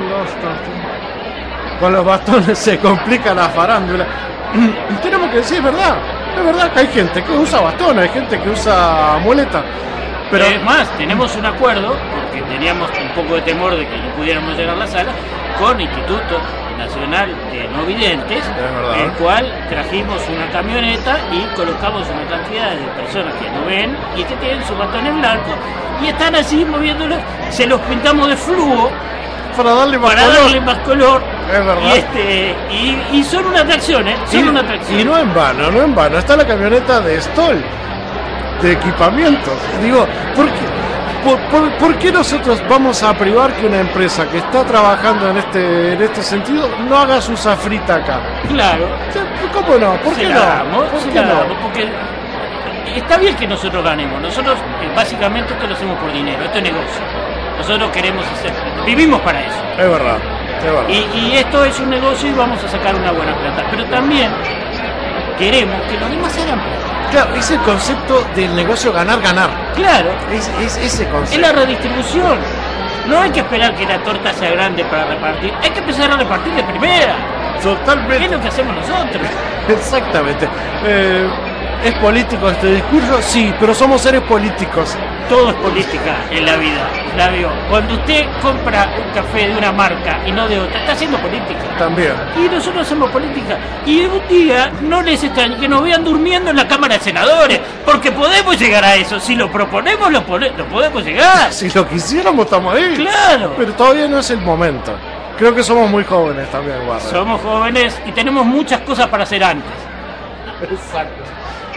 Speaker 5: Con los bastones se complica la farándula. Y tenemos que decir, es verdad que hay gente que usa bastones, hay gente que usa muleta. Pero
Speaker 1: es más, tenemos un acuerdo, porque teníamos un poco de temor de que no pudiéramos llegar a la sala, con Instituto Nacional de No Videntes, el cual trajimos una camioneta y colocamos una cantidad de personas que no ven y que tienen sus bastones blancos y están así moviéndolos, se los pintamos de fluo
Speaker 5: para darle más color.
Speaker 1: Es verdad. Y son una atracción, una atracción.
Speaker 5: Y no en vano, está la camioneta de Stoll, de equipamientos. Digo, ¿por qué nosotros vamos a privar que una empresa que está trabajando en este sentido no haga su zafrita acá?
Speaker 1: Claro.
Speaker 5: ¿Cómo no? ¿Por qué no?
Speaker 1: Porque está bien que nosotros ganemos. Nosotros básicamente esto lo hacemos por dinero, esto es negocio. Nosotros queremos vivimos para eso.
Speaker 5: Es verdad.
Speaker 1: Y esto es un negocio y vamos a sacar una buena plata. Pero también queremos que los demás hagan plata.
Speaker 5: Claro, es el concepto del negocio ganar-ganar.
Speaker 1: Claro.
Speaker 5: Es ese concepto.
Speaker 1: Es la redistribución. No hay que esperar que la torta sea grande para repartir. Hay que empezar a repartir de primera.
Speaker 5: Totalmente.
Speaker 1: Es lo que hacemos nosotros.
Speaker 5: Exactamente. ¿Es político este discurso? Sí, pero somos seres políticos.
Speaker 1: Todo es política en la vida, Flavio. Cuando usted compra un café de una marca y no de otra, está haciendo política.
Speaker 5: También.
Speaker 1: Y nosotros hacemos política. Y un día no les extraña que nos vean durmiendo en la Cámara de Senadores, porque podemos llegar a eso. Si lo proponemos, lo podemos llegar.
Speaker 5: Si lo quisiéramos, estamos ahí.
Speaker 1: Claro.
Speaker 5: Pero todavía no es el momento. Creo que somos muy jóvenes también, Warren.
Speaker 1: Somos jóvenes y tenemos muchas cosas para hacer antes.
Speaker 5: Exacto.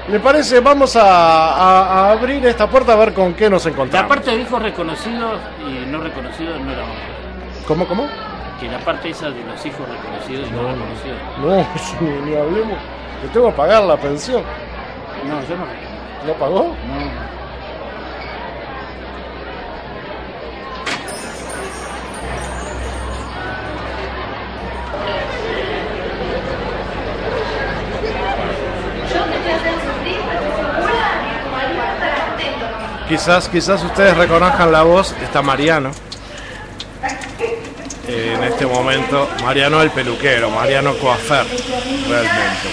Speaker 5: ¿Le parece? Vamos a abrir esta puerta a ver con qué nos
Speaker 1: La
Speaker 5: encontramos.
Speaker 1: parte de hijos reconocidos y no reconocidos no la vamos a ver.
Speaker 5: ¿Cómo?
Speaker 1: Que la parte esa de los hijos reconocidos y no reconocidos.
Speaker 5: No, ni hablemos. Le tengo que pagar la pensión.
Speaker 1: No, yo no.
Speaker 5: ¿No pagó?
Speaker 1: No.
Speaker 5: Quizás ustedes reconozcan la voz. Está Mariano. En este momento, Mariano el peluquero, Mariano Coafer, realmente.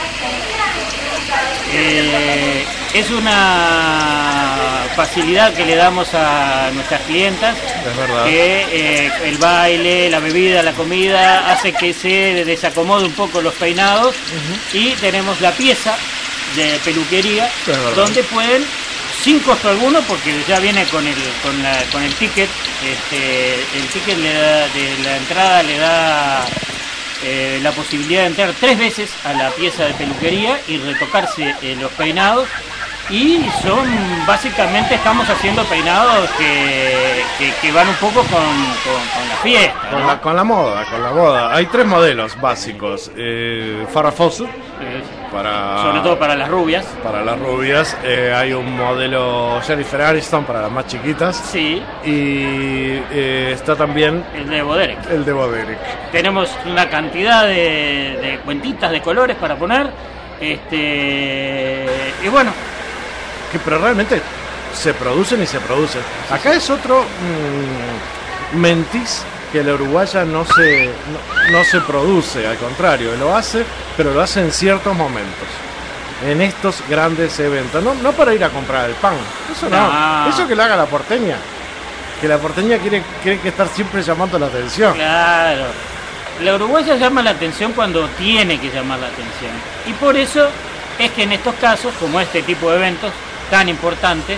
Speaker 1: Es una facilidad que le damos a nuestras clientas,
Speaker 5: Es verdad.
Speaker 1: que el baile, la bebida, la comida hace que se desacomode un poco los peinados y tenemos la pieza de peluquería
Speaker 5: verdad.
Speaker 1: donde pueden, sin costo alguno, porque ya viene con el ticket, el ticket de la entrada le da la posibilidad de entrar 3 veces a la pieza de peluquería y retocarse los peinados, y básicamente estamos haciendo peinados que van un poco con la fiesta, ¿no?
Speaker 5: Con la moda. Hay 3 modelos básicos. Farrah Fawcett,
Speaker 1: Sobre todo para las rubias.
Speaker 5: Para las rubias. Hay un modelo Jennifer Aniston para las más chiquitas.
Speaker 1: Sí.
Speaker 5: Y está también
Speaker 1: el de Boderek.
Speaker 5: El de Boderek.
Speaker 1: Tenemos una cantidad de cuentitas de colores para poner. Y bueno.
Speaker 5: Pero realmente se producen y se producen. Acá es otro mentís que la uruguaya no se produce, al contrario, lo hace, pero lo hace en ciertos momentos, en estos grandes eventos, no para ir a comprar el pan, eso no. Eso que lo haga la porteña, que la porteña quiere que estar siempre llamando la atención.
Speaker 1: Claro, la uruguaya llama la atención cuando tiene que llamar la atención, y por eso es que en estos casos, como este tipo de eventos tan importantes,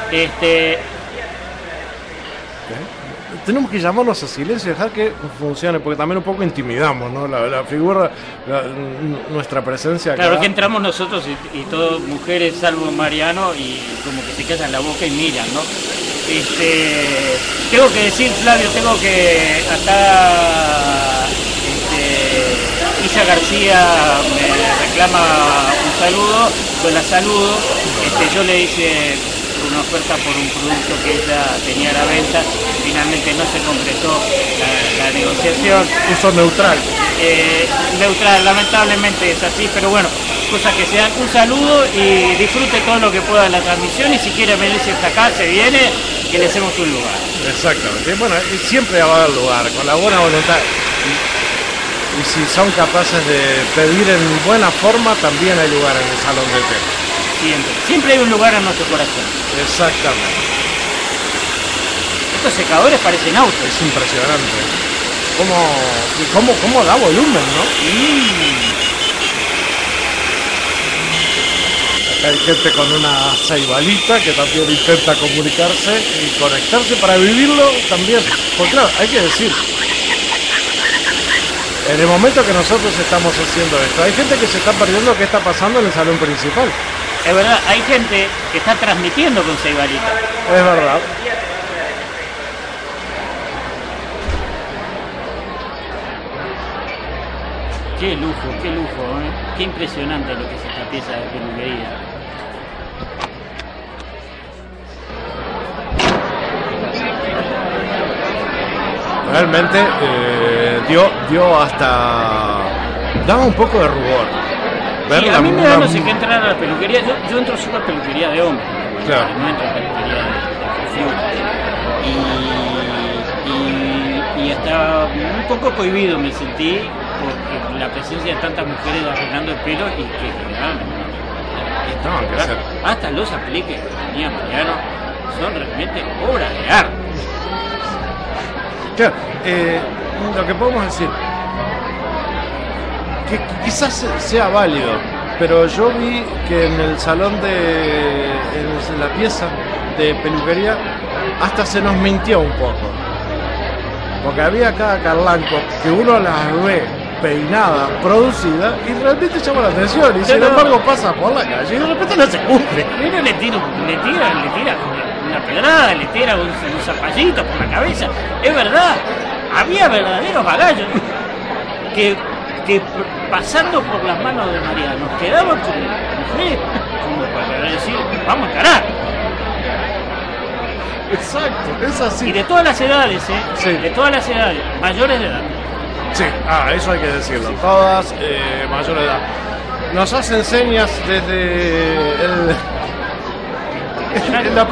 Speaker 5: tenemos que llamarlos a silencio y dejar que funcione, porque también un poco intimidamos, ¿no? La figura, nuestra presencia acá.
Speaker 1: Claro, que entramos nosotros y todas mujeres, salvo Mariano, y como que se callan la boca y miran, ¿no? Tengo que decir, Flavio, acá Isa García me reclama un saludo, yo la saludo, yo le hice una oferta por un producto que ella tenía a la venta, finalmente no se concretó la negociación.
Speaker 5: Uso neutral.
Speaker 1: Neutral, lamentablemente es así, pero bueno, cosas que se dan. Un saludo y disfrute todo lo que pueda de la transmisión, y si quiere venirse hasta acá, se viene, que le hacemos un lugar.
Speaker 5: Exactamente, bueno, siempre va a haber lugar, con la buena voluntad. Y si son capaces de pedir en buena forma, también hay lugar en el salón de té.
Speaker 1: Siempre hay un lugar en nuestro corazón.
Speaker 5: Exactamente.
Speaker 1: Estos secadores parecen autos.
Speaker 5: Es impresionante. ¿Cómo da volumen, no? Acá hay gente con una ceibalita que también intenta comunicarse y conectarse para vivirlo también. Porque claro, hay que decir, en el momento que nosotros estamos haciendo esto, hay gente que se está perdiendo qué está pasando en el salón principal.
Speaker 1: Es verdad, hay gente que está transmitiendo con ceibalita.
Speaker 5: Es verdad.
Speaker 1: Qué lujo, qué impresionante lo que es esta pieza de peluquería.
Speaker 5: Realmente dio hasta... daba un poco de rubor.
Speaker 1: Sí, a mí me da no sé qué entrar a la peluquería. Yo entro solo a peluquería de hombre.
Speaker 5: Claro.
Speaker 1: No entro a peluquería de y hasta un poco cohibido me sentí porque la presencia de tantas mujeres arreglando el pelo y que hasta los apliques que tenía Mariano son realmente obras de arte.
Speaker 5: Claro, lo que podemos decir, que quizás sea válido, pero yo vi que en el salón en la pieza de peluquería hasta se nos mintió un poco, porque había cada carlanco que uno las ve peinada, producida, y realmente llama la atención. Y sin embargo pasa por la calle y de repente no se cumple.
Speaker 1: Pero le tira una pedrada, le tira un zapallito por la cabeza. Es verdad, había verdaderos bagallos que pasando por las manos de Mariano nos quedaban como para decir, vamos a encarar.
Speaker 5: Exacto, es así.
Speaker 1: Y de todas las edades,
Speaker 5: Sí.
Speaker 1: de todas las edades, mayores de edad.
Speaker 5: Sí, eso hay que decirlo. Todas mayor de edad. Nos hacen señas desde la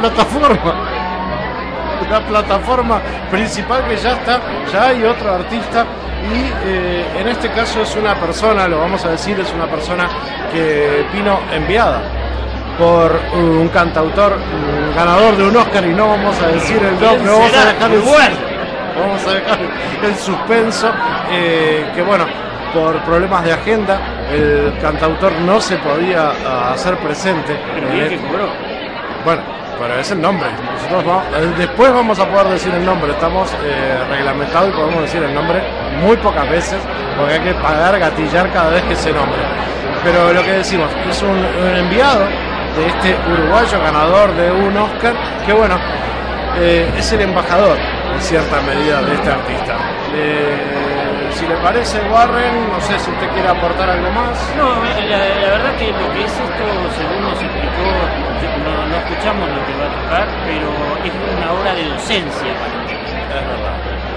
Speaker 5: plataforma principal que ya está, ya hay otro artista y en este caso es una persona, lo vamos a decir, es una persona que vino enviada por un cantautor ganador de un Oscar y no vamos a decir el nombre, vamos a dejar el suspenso, que bueno, por problemas de agenda el cantautor no se podía hacer presente.
Speaker 1: Pero bien que cobró.
Speaker 5: Bueno, pero es el nombre. Nosotros después vamos a poder decir el nombre. Estamos reglamentados y podemos decir el nombre muy pocas veces porque hay que gatillar cada vez que se nombre. Pero lo que decimos es un enviado de este uruguayo ganador de un Oscar que bueno, es el embajador en cierta medida de este artista. Si le parece, Warren, no sé si usted quiere aportar algo más.
Speaker 1: No, la verdad que lo que es esto, según nos explicó, no escuchamos lo que va a tocar, pero es una obra de docencia para mí.
Speaker 5: Es verdad.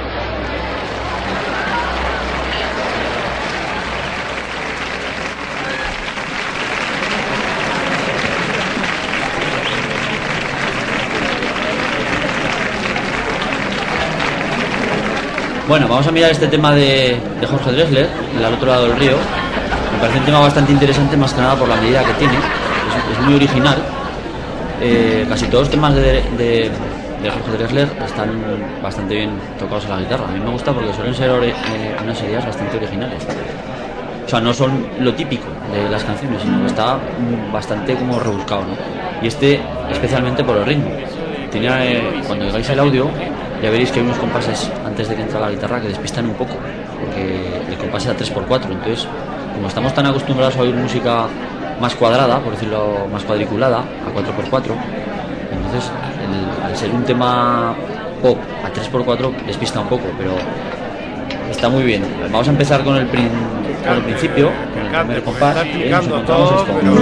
Speaker 7: Bueno, vamos a mirar este tema de Jorge Drexler, al otro lado del río. Me parece un tema bastante interesante, más que nada por la medida que tiene. Es muy original. Casi todos los temas de Jorge Drexler están bastante bien tocados a la guitarra. A mí me gusta porque suelen ser unas ideas bastante originales. O sea, no son lo típico de las canciones, sino que está bastante como rebuscado, ¿no? Y este, especialmente por el ritmo. Cuando oigáis el audio, ya veréis que hay unos compases antes de que entre la guitarra que despistan un poco, porque el compás era 3x4, entonces como estamos tan acostumbrados a oír música más cuadrada, por decirlo, más cuadriculada, a 4x4, entonces al ser un tema pop a 3x4 despista un poco, pero está muy bien. Vamos a empezar con el principio, con el primer compás.
Speaker 5: Está explicando todo, pero...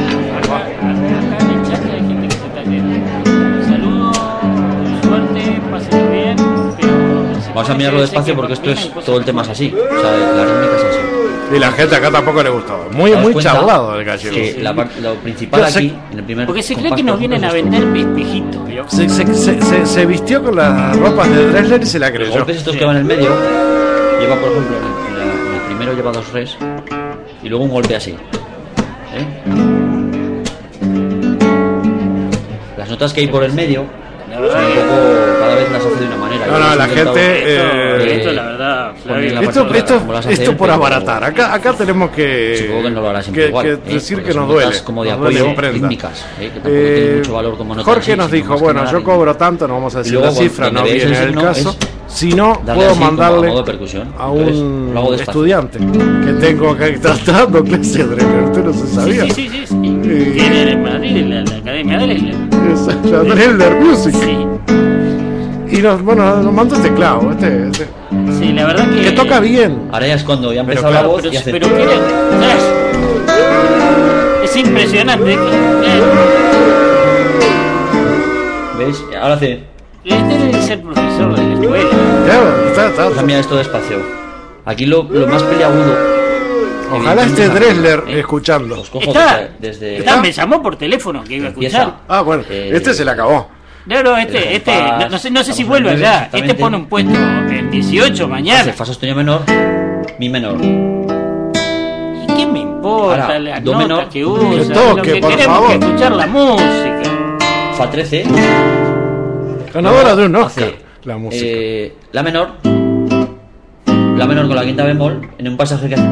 Speaker 7: Vamos a mirarlo despacio porque esto es todo el tema es así, o sea, la rítmica es así.
Speaker 5: Y la gente acá tampoco le gustó. Muy charlado el gallego.
Speaker 7: Que lo principal aquí, en el primer
Speaker 1: porque se cree que nos vienen a vender espejitos.
Speaker 5: Se vistió con las ropas de Drexler y se la creyó.
Speaker 7: Los golpes estos que van en el medio, lleva por ejemplo, en el primero lleva 2 res y luego un golpe así. Las notas que hay por el medio son un poco, cada vez las hace de una manera.
Speaker 5: No, la gente...
Speaker 1: Esto la verdad,
Speaker 5: esto por abaratar. Acá tenemos que...
Speaker 7: Supongo que no lo hará siempre igual.
Speaker 5: Decir que nos duele.
Speaker 7: Como de apoyo rítmicas, que tampoco tiene mucho valor como notas.
Speaker 5: Jorge nos dijo, bueno, yo cobro tanto, no vamos a decir la cifra, no viene el caso. Si no, puedo mandarle a un estudiante que tengo acá tratando clase de Drexler. Usted no se sabía.
Speaker 1: Sí. Tiene en Madrid la Academia de Drexler.
Speaker 5: La Drexler Music.
Speaker 1: Sí.
Speaker 5: Y nos mandó este clavo,
Speaker 1: Sí, la verdad que
Speaker 5: toca bien.
Speaker 7: Ahora ya es cuando ya ha empezado la voz y hace...
Speaker 1: Pero es impresionante.
Speaker 7: ¿Ves? Ahora hace...
Speaker 1: Este debe ser profesor de la escuela.
Speaker 5: Claro,
Speaker 7: Vamos a mirar esto despacio. Aquí lo más peleagudo.
Speaker 5: Ojalá esté Drexler escuchando.
Speaker 7: Os cojo desde...
Speaker 1: Me llamó por teléfono que iba a escuchar.
Speaker 5: Ah, bueno, se le acabó.
Speaker 1: Claro, no sé si vuelve allá. Este pone un puesto en 18 mañana.
Speaker 7: Hace fa sostenido menor, mi menor.
Speaker 1: ¿Y qué me importa
Speaker 7: ahora,
Speaker 1: la
Speaker 7: do
Speaker 1: nota
Speaker 7: menor,
Speaker 1: que usa?
Speaker 5: que toque,
Speaker 1: Lo que
Speaker 5: por
Speaker 1: queremos
Speaker 5: favor.
Speaker 1: es escuchar la música.
Speaker 7: Fa 13.
Speaker 5: Ganadora de un Oscar. La música.
Speaker 7: La menor con la quinta bemol en un pasaje que hace.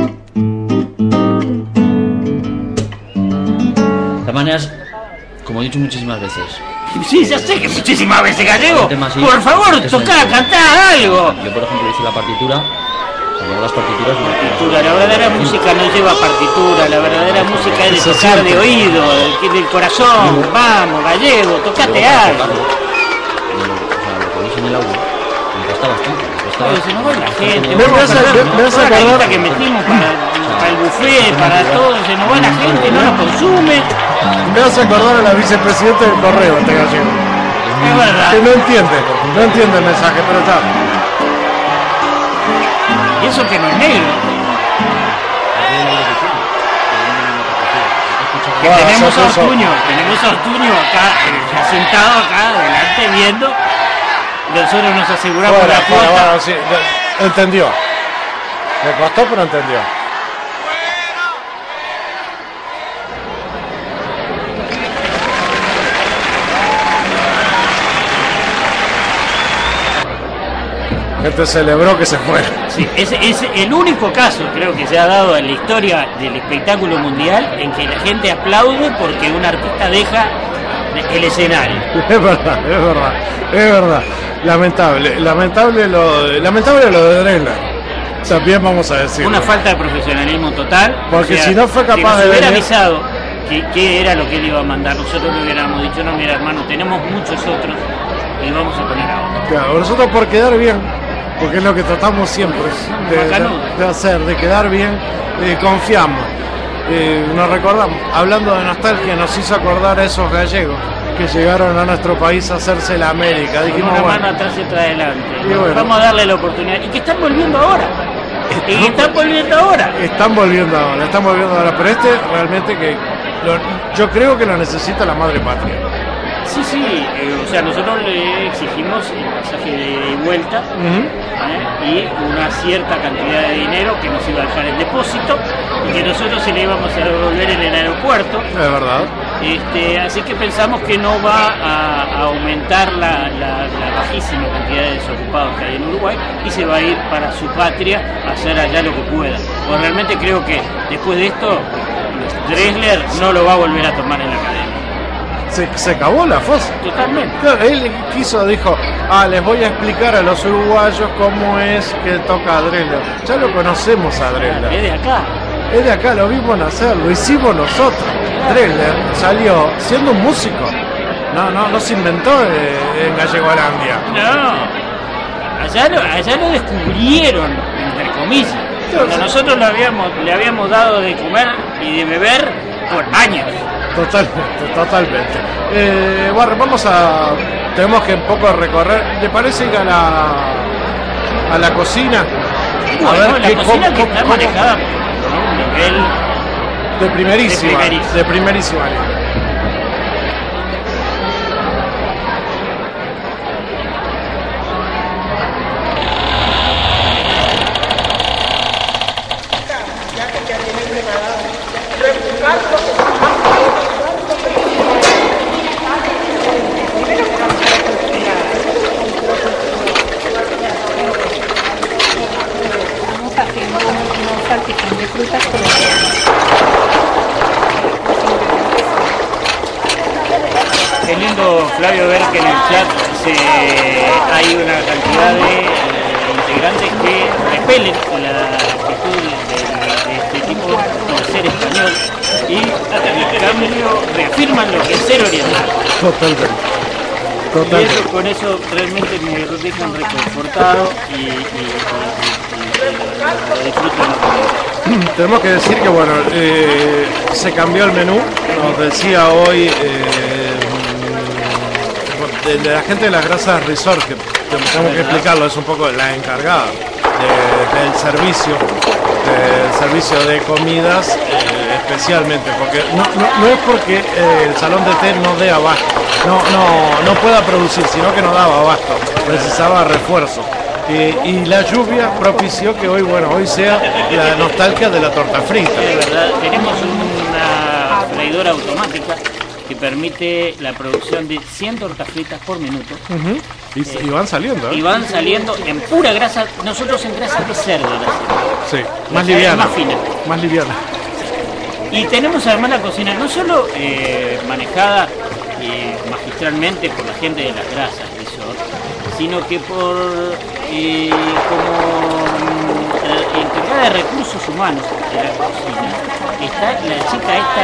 Speaker 7: De todas maneras, como he dicho muchísimas veces.
Speaker 1: Sí, ya sé que muchísimas veces, Gallego.
Speaker 7: El tema así,
Speaker 1: Por favor,
Speaker 7: es
Speaker 1: toca,
Speaker 7: lento.
Speaker 1: cantá algo.
Speaker 7: Yo, por ejemplo, hice la partitura Cambiar las partituras.
Speaker 1: Partitura. La verdadera música no lleva partitura, la verdadera música es de tocar de oído, del corazón. Vamos, gallego, tocate algo.
Speaker 7: O sea, lo que ves en el audio me cuesta bastante.
Speaker 1: Pero se nos va la gente.
Speaker 5: Me vas a
Speaker 1: toda la
Speaker 5: acordar
Speaker 1: guita que metimos para el buffet, para todo, se nos va la gente, no nos consume.
Speaker 5: Me vas a acordar a la vicepresidenta del correo, este gallego.
Speaker 1: Es verdad.
Speaker 5: Que no entiende el mensaje, pero está.
Speaker 1: Y eso que no es negro. Que
Speaker 5: Ah,
Speaker 1: tenemos
Speaker 5: eso,
Speaker 1: a
Speaker 5: eso.
Speaker 1: Ortuño acá, sentado acá adelante viendo. Nosotros nos aseguramos la cuota.
Speaker 5: Bueno, sí, entendió. Le costó, pero entendió. Gente celebró que se fuera.
Speaker 1: Sí, es el único caso, creo que se ha dado en la historia del espectáculo mundial en que la gente aplaude porque un artista deja el escenario.
Speaker 5: Es verdad. Lamentable lo de Drexler. También vamos a decir.
Speaker 1: Una falta de profesionalismo total.
Speaker 5: Porque si no fue capaz
Speaker 1: si
Speaker 5: de
Speaker 1: nos hubiera
Speaker 5: venir-
Speaker 1: avisado qué era lo que él iba a mandar, nosotros le hubiéramos dicho, no, mira hermano, tenemos muchos otros y vamos a poner a otro.
Speaker 5: Claro, nosotros por quedar bien, porque es lo que tratamos siempre
Speaker 1: Bacanudo.
Speaker 5: de hacer, de quedar bien, confiamos. Nos recordamos, hablando de nostalgia, nos hizo acordar a esos gallegos que llegaron a nuestro país a hacerse la América.
Speaker 1: Con
Speaker 5: Dijimos,
Speaker 1: una
Speaker 5: bueno,
Speaker 1: mano atrás y otra adelante.
Speaker 5: Y bueno.
Speaker 1: Vamos a darle la oportunidad. Y que están volviendo ahora.
Speaker 5: están volviendo ahora, pero este realmente que yo creo que lo necesita la madre patria.
Speaker 1: Sí, o sea, nosotros le exigimos el pasaje de ida y vuelta y una cierta cantidad de dinero que nos iba a dejar el depósito y que nosotros se le íbamos a devolver en el aeropuerto.
Speaker 5: Es verdad.
Speaker 1: Así que pensamos que no va a aumentar la bajísima cantidad de desocupados que hay en Uruguay y se va a ir para su patria a hacer allá lo que pueda. Pues realmente creo que después de esto, Drexler no lo va a volver a tomar en la academia.
Speaker 5: Se acabó la fosa.
Speaker 1: Totalmente.
Speaker 5: Claro, él dijo, les voy a explicar a los uruguayos cómo es que toca a Drexler. Ya lo conocemos a
Speaker 1: Es
Speaker 5: Drexler.
Speaker 1: de acá.
Speaker 5: Es de acá, lo vimos nacer, lo hicimos nosotros. Drexler salió siendo un músico. No se inventó en Gallegolandia.
Speaker 1: No. Allá lo descubrieron, entre comillas. Cuando nosotros le habíamos dado de comer y de beber por años.
Speaker 5: Totalmente. Bueno, tenemos que un poco recorrer. ¿Le parece ir a la cocina?
Speaker 1: Bueno, la cocina que está manejada con un nivel
Speaker 5: de primerísima. De primerísima.
Speaker 8: Estamos haciendo unos salchichón de frutas con
Speaker 1: Es lindo, Flavio, ver que en el chat hay una cantidad de integrantes que repelen la actitud de este tipo por ser español y en cambio reafirman lo que es ser oriental. Y eso, con eso realmente me dejan reconfortado y lo disfruto enormemente.
Speaker 5: Tenemos que decir que bueno, se cambió el menú. Nos decía hoy de la gente de las Grasas Resort, que tenemos que explicarlo, es un poco la encargada del servicio de comidas, especialmente, porque no es porque el salón de té no dé abasto, no pueda producir, sino que no daba abasto, precisaba refuerzo. Y la lluvia propició que hoy sea la nostalgia de la torta frita.
Speaker 1: De verdad, tenemos una freidora automática que permite la producción de 100 tortas fritas por minuto.
Speaker 5: Y van saliendo,
Speaker 1: Y van saliendo en pura grasa, nosotros en grasa de cerdo la hacemos.
Speaker 5: Sí,
Speaker 1: La
Speaker 5: más
Speaker 1: que es
Speaker 5: liviana.
Speaker 1: más fina.
Speaker 5: Más liviana.
Speaker 1: Y tenemos además la cocina no solo manejada magistralmente por la gente de las grasas, sino que por encargada de recursos humanos de la cocina está la chica esta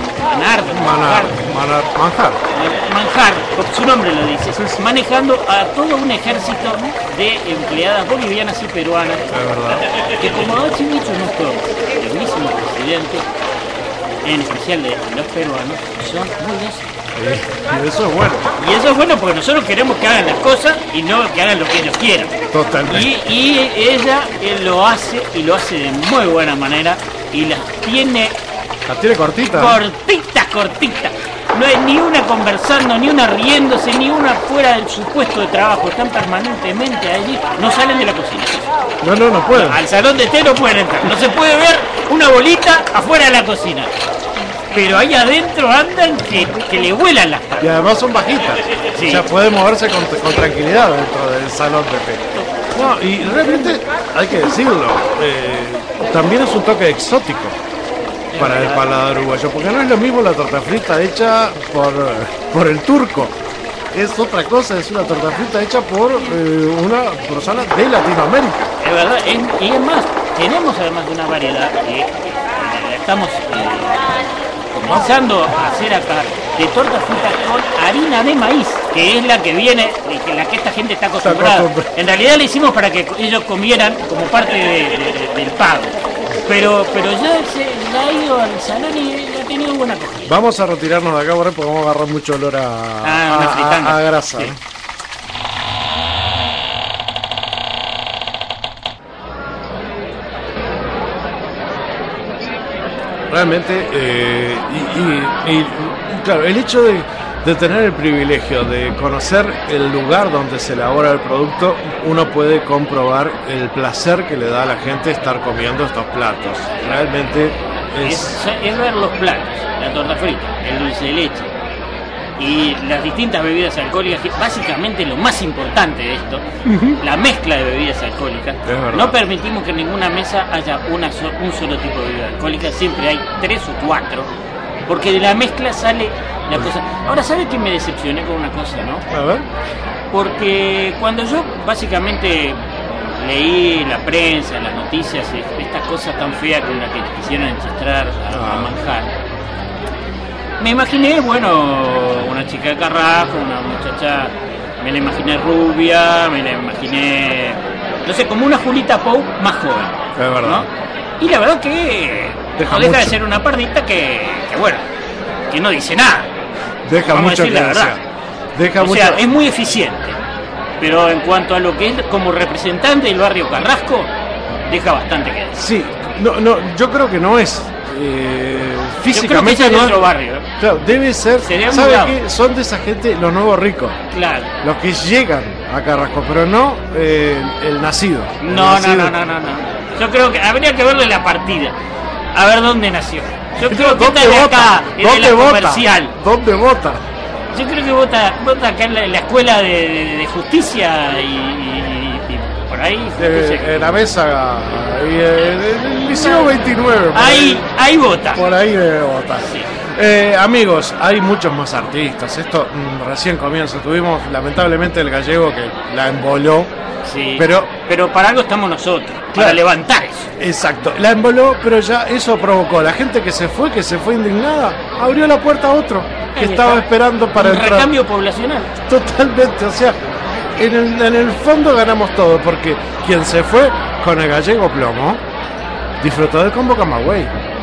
Speaker 1: Manjar, su nombre lo dice, manejando a todo un ejército de empleadas bolivianas y peruanas, que como ha dicho nuestro queridísimo presidente, en especial de los peruanos, son muy dóciles.
Speaker 5: Y eso es bueno.
Speaker 1: Y eso es bueno porque nosotros queremos que hagan las cosas y no que hagan lo que ellos quieran.
Speaker 5: Totalmente.
Speaker 1: Y ella lo hace y lo hace de muy buena manera y las tiene
Speaker 5: cortitas.
Speaker 1: Cortitas. No hay ni una conversando, ni una riéndose, ni una fuera de su puesto de trabajo. Están permanentemente allí. No salen de la cocina.
Speaker 5: No pueden.
Speaker 1: Al salón de té no pueden entrar. No se puede ver una bolita afuera de la cocina. Pero ahí adentro andan que le vuelan las patas.
Speaker 5: Y además son bajitas.
Speaker 1: Sí.
Speaker 5: O sea, pueden moverse con tranquilidad dentro del salón de té. No, y realmente hay que decirlo. También es un toque exótico para el paladar uruguayo, porque no es lo mismo la torta frita hecha por el turco. Es otra cosa, es una torta frita hecha por una persona de Latinoamérica.
Speaker 1: Es verdad, y es más, tenemos además de una variedad que estamos comenzando a hacer acá de torta frita con harina de maíz, que es la que viene, la que esta gente está acostumbrada. En realidad la hicimos para que ellos comieran como parte del pago. Pero ya se ha ido al salón y ha tenido buena acogida.
Speaker 5: Vamos a retirarnos de acá, porque vamos a agarrar mucho olor a grasa.
Speaker 1: Sí.
Speaker 5: Realmente, claro, el hecho de tener el privilegio de conocer el lugar donde se elabora el producto, uno puede comprobar el placer que le da a la gente estar comiendo estos platos. Realmente
Speaker 1: es ver los platos, la torta frita, el dulce de leche y las distintas bebidas alcohólicas, que básicamente lo más importante de esto, la mezcla de bebidas alcohólicas. No permitimos que en ninguna mesa haya un solo tipo de bebida alcohólica, siempre hay 3 o 4, porque de la mezcla sale la cosa. Ahora, ¿sabes que me decepcioné con una cosa, no?
Speaker 5: A ver.
Speaker 1: Porque cuando yo básicamente leí la prensa, las noticias, esta cosa tan fea con la que quisieron enchistrar a Manjar, me imaginé, una chica de Carrasco, una muchacha, me la imaginé rubia, me la imaginé, no sé, como una Julita Pou más joven.
Speaker 5: Es verdad.
Speaker 1: ¿No? Y la verdad que no deja de ser una pardita que no dice nada.
Speaker 5: Deja
Speaker 1: Vamos
Speaker 5: mucho
Speaker 1: a decir la verdad. O sea, es muy eficiente, pero en cuanto a lo que es como representante del barrio Carrasco, deja bastante que decir.
Speaker 5: Sí, yo creo que no es. Físicamente
Speaker 1: yo creo que es
Speaker 5: no
Speaker 1: otro barrio.
Speaker 5: Claro, debe ser. ¿Sabe qué? Son de esa gente los nuevos ricos.
Speaker 1: Claro.
Speaker 5: Los que llegan a Carrasco, pero no el nacido.
Speaker 1: No. Yo creo que habría que verle la partida, a ver dónde nació. Yo creo que está de acá, de la comercial.
Speaker 5: ¿Dónde vota?
Speaker 1: Yo creo que vota acá en la escuela de justicia y por ahí.
Speaker 5: En la mesa, el liceo 29.
Speaker 1: Ahí vota.
Speaker 5: Por ahí debe votar.
Speaker 1: Sí.
Speaker 5: Amigos, hay muchos más artistas. Esto recién comienza. Tuvimos lamentablemente el gallego que la emboló.
Speaker 1: Sí, pero para algo estamos nosotros, para levantar eso.
Speaker 5: Exacto, la emboló, pero ya eso provocó. La gente que se fue indignada, abrió la puerta a otro que estaba esperando para entrar.
Speaker 1: Recambio poblacional.
Speaker 5: Totalmente, o sea, en el fondo ganamos todo, porque quien se fue con el gallego plomo disfrutó del combo Camagüey.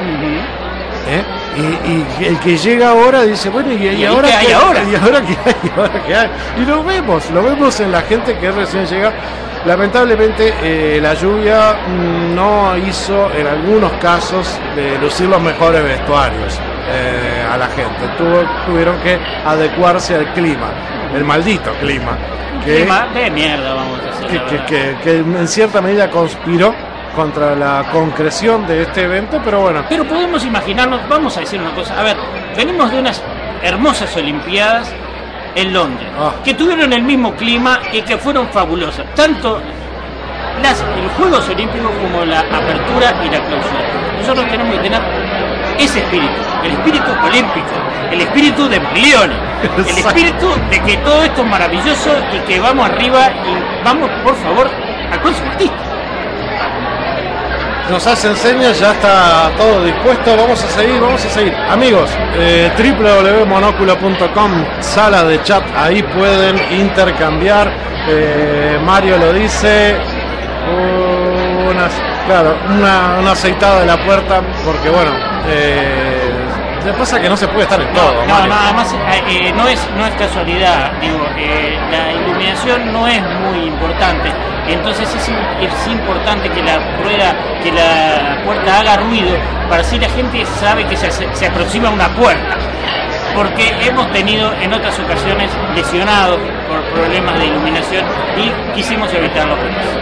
Speaker 5: Y el que llega ahora dice, bueno, ¿y ahora qué hay? ¿Y ahora qué hay? Y lo vemos en la gente que recién llega. Lamentablemente la lluvia no hizo en algunos casos de lucir los mejores vestuarios a la gente. Tuvieron que adecuarse al clima, el maldito clima.
Speaker 1: Clima de mierda, vamos a decir.
Speaker 5: Que en cierta medida conspiró contra la concreción de este evento, pero bueno.
Speaker 1: Pero podemos imaginarnos, vamos a decir una cosa, a ver, venimos de unas hermosas Olimpiadas en Londres, que tuvieron el mismo clima y que fueron fabulosas, tanto los Juegos Olímpicos como la apertura y la clausura. Nosotros tenemos que tener ese espíritu, el espíritu olímpico, el espíritu de Leones, el espíritu de que todo esto es maravilloso y que vamos arriba y vamos, por favor, al próximo artista.
Speaker 5: nos hacen señas, ya está todo dispuesto. Vamos a seguir. Amigos, www.monoculo.com, sala de chat, ahí pueden intercambiar. Mario lo dice, una aceitada de la puerta, porque bueno, le pasa que no se puede estar en todo.
Speaker 1: No, además no es casualidad, digo, la iluminación no es muy importante, entonces es importante que la puerta haga ruido para así la gente sabe que se aproxima a una puerta, porque hemos tenido en otras ocasiones lesionados por problemas de iluminación y quisimos evitarlo con eso.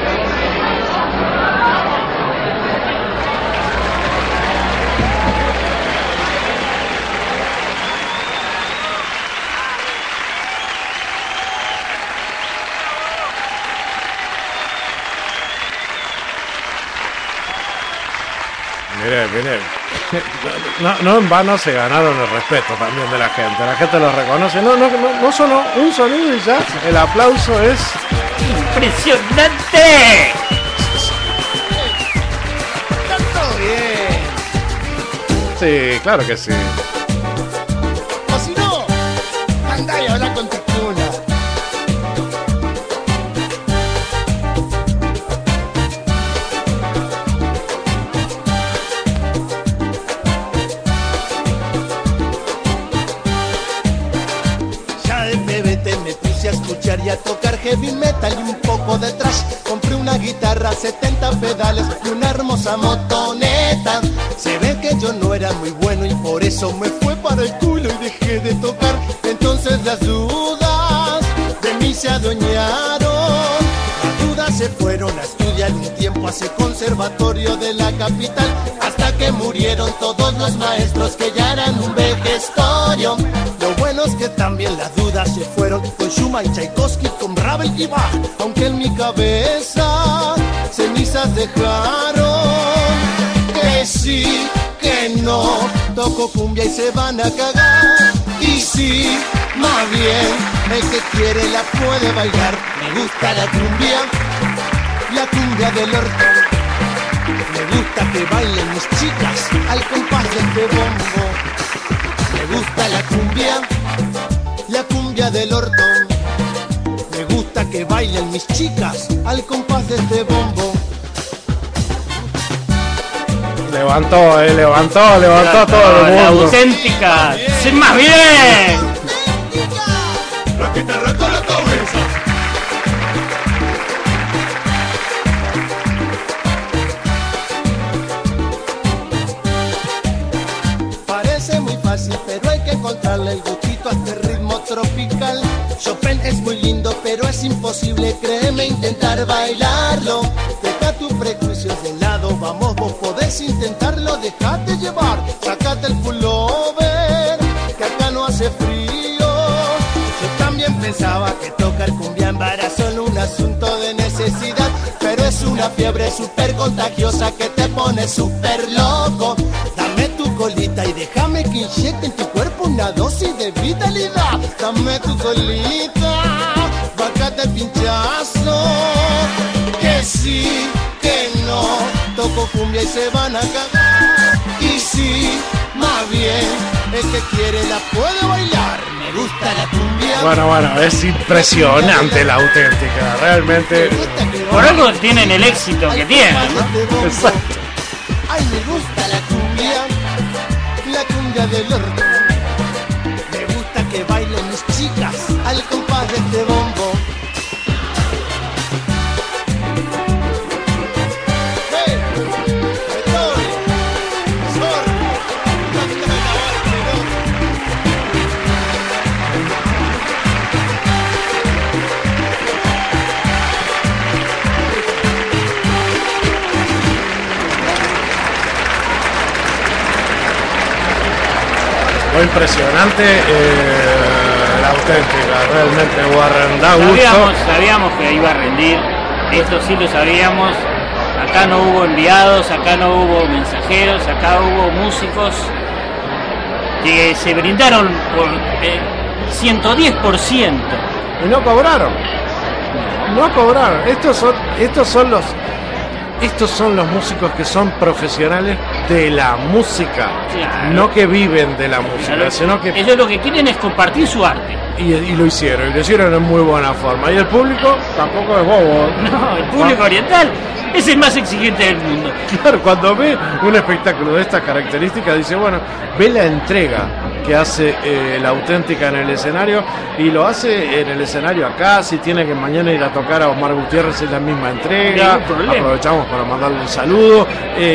Speaker 5: Miren. No en vano se ganaron el respeto también de la gente. La gente los reconoce. No sonó un sonido y ya el aplauso es
Speaker 1: ¡impresionante!
Speaker 6: Está todo bien.
Speaker 5: Sí, claro que sí.
Speaker 6: O si no, andá y habla con tu cuna. Y a tocar heavy metal y un poco de thrash. Compré una guitarra, 70 pedales y una hermosa motoneta. Se ve que yo no era muy bueno y por eso me fue para el culo y dejé de tocar. Entonces las dudas de mí se adueñaron. Las dudas se fueron a estudiar un tiempo a ese conservatorio de la capital, hasta que murieron todos los maestros que ya eran un vejestorio. Lo bueno es que también las dudas se fueron con Schumann, Tchaikovsky, con Ravel y Bach, aunque en mi cabeza cenizas dejaron. Que sí, que no, toco cumbia y se van a cagar. Y sí, más bien, el que quiere la puede bailar. Me gusta la cumbia del orto. Me gusta que bailen mis chicas al compás de este bombo. Me gusta la cumbia del orto. Me gusta que bailen mis chicas al compás de este bombo.
Speaker 5: Levantó todo el mundo.
Speaker 1: La auténtica, ¡sin más bien!
Speaker 6: Parece muy fácil, pero hay que encontrarle el gustito a este ritmo tropical. Chopin es muy lindo, pero es imposible, créeme, intentar bailarlo. Deja tus prejuicios de lado, vamos, vos podés intentarlo, dejate llevar, sácate el pullover, que acá no hace frío. Yo también pensaba que tocar cumbia en bar era solo un asunto de necesidad, pero es una fiebre súper contagiosa que te pone súper loco. Dame tu colita y déjame que inyecte en tu cuerpo una dosis de vitalidad. Dame tu colita, bájate el pinchazo. Que sí, que no, toco cumbia y se van a cagar. Y sí, más bien, el que quiere la puede bailar. Me gusta la cumbia.
Speaker 5: Bueno, es impresionante la auténtica, realmente.
Speaker 1: Por algo tienen el éxito que tienen, ¿no?
Speaker 5: Exacto.
Speaker 6: Ay, me gusta la cumbia del orto. Me gusta que bailen mis chicas al compás de este bombo. Hey, estoy sordo.
Speaker 5: Fue impresionante la auténtica, realmente Warren da gusto.
Speaker 1: Sabíamos que iba a rendir, esto sí lo sabíamos. Acá no hubo enviados, acá no hubo mensajeros, acá hubo músicos que se brindaron por 110%.
Speaker 5: Y no cobraron. Estos son los estos son los músicos que son profesionales de la música,
Speaker 1: Claro.
Speaker 5: no que viven de la música,
Speaker 1: Claro,
Speaker 5: sino que
Speaker 1: ellos lo que quieren es compartir su arte.
Speaker 5: y lo hicieron en muy buena forma. Y el público tampoco es bobo.
Speaker 1: No, el público oriental es el más exigente del mundo.
Speaker 5: Claro, cuando ve un espectáculo de estas características, dice, bueno, ve la entrega que hace la Auténtica en el escenario, y lo hace en el escenario acá. Si tiene que mañana ir a tocar a Omar Gutiérrez, es la misma entrega.
Speaker 1: Ningún problema.
Speaker 5: Aprovechamos para mandarle un saludo.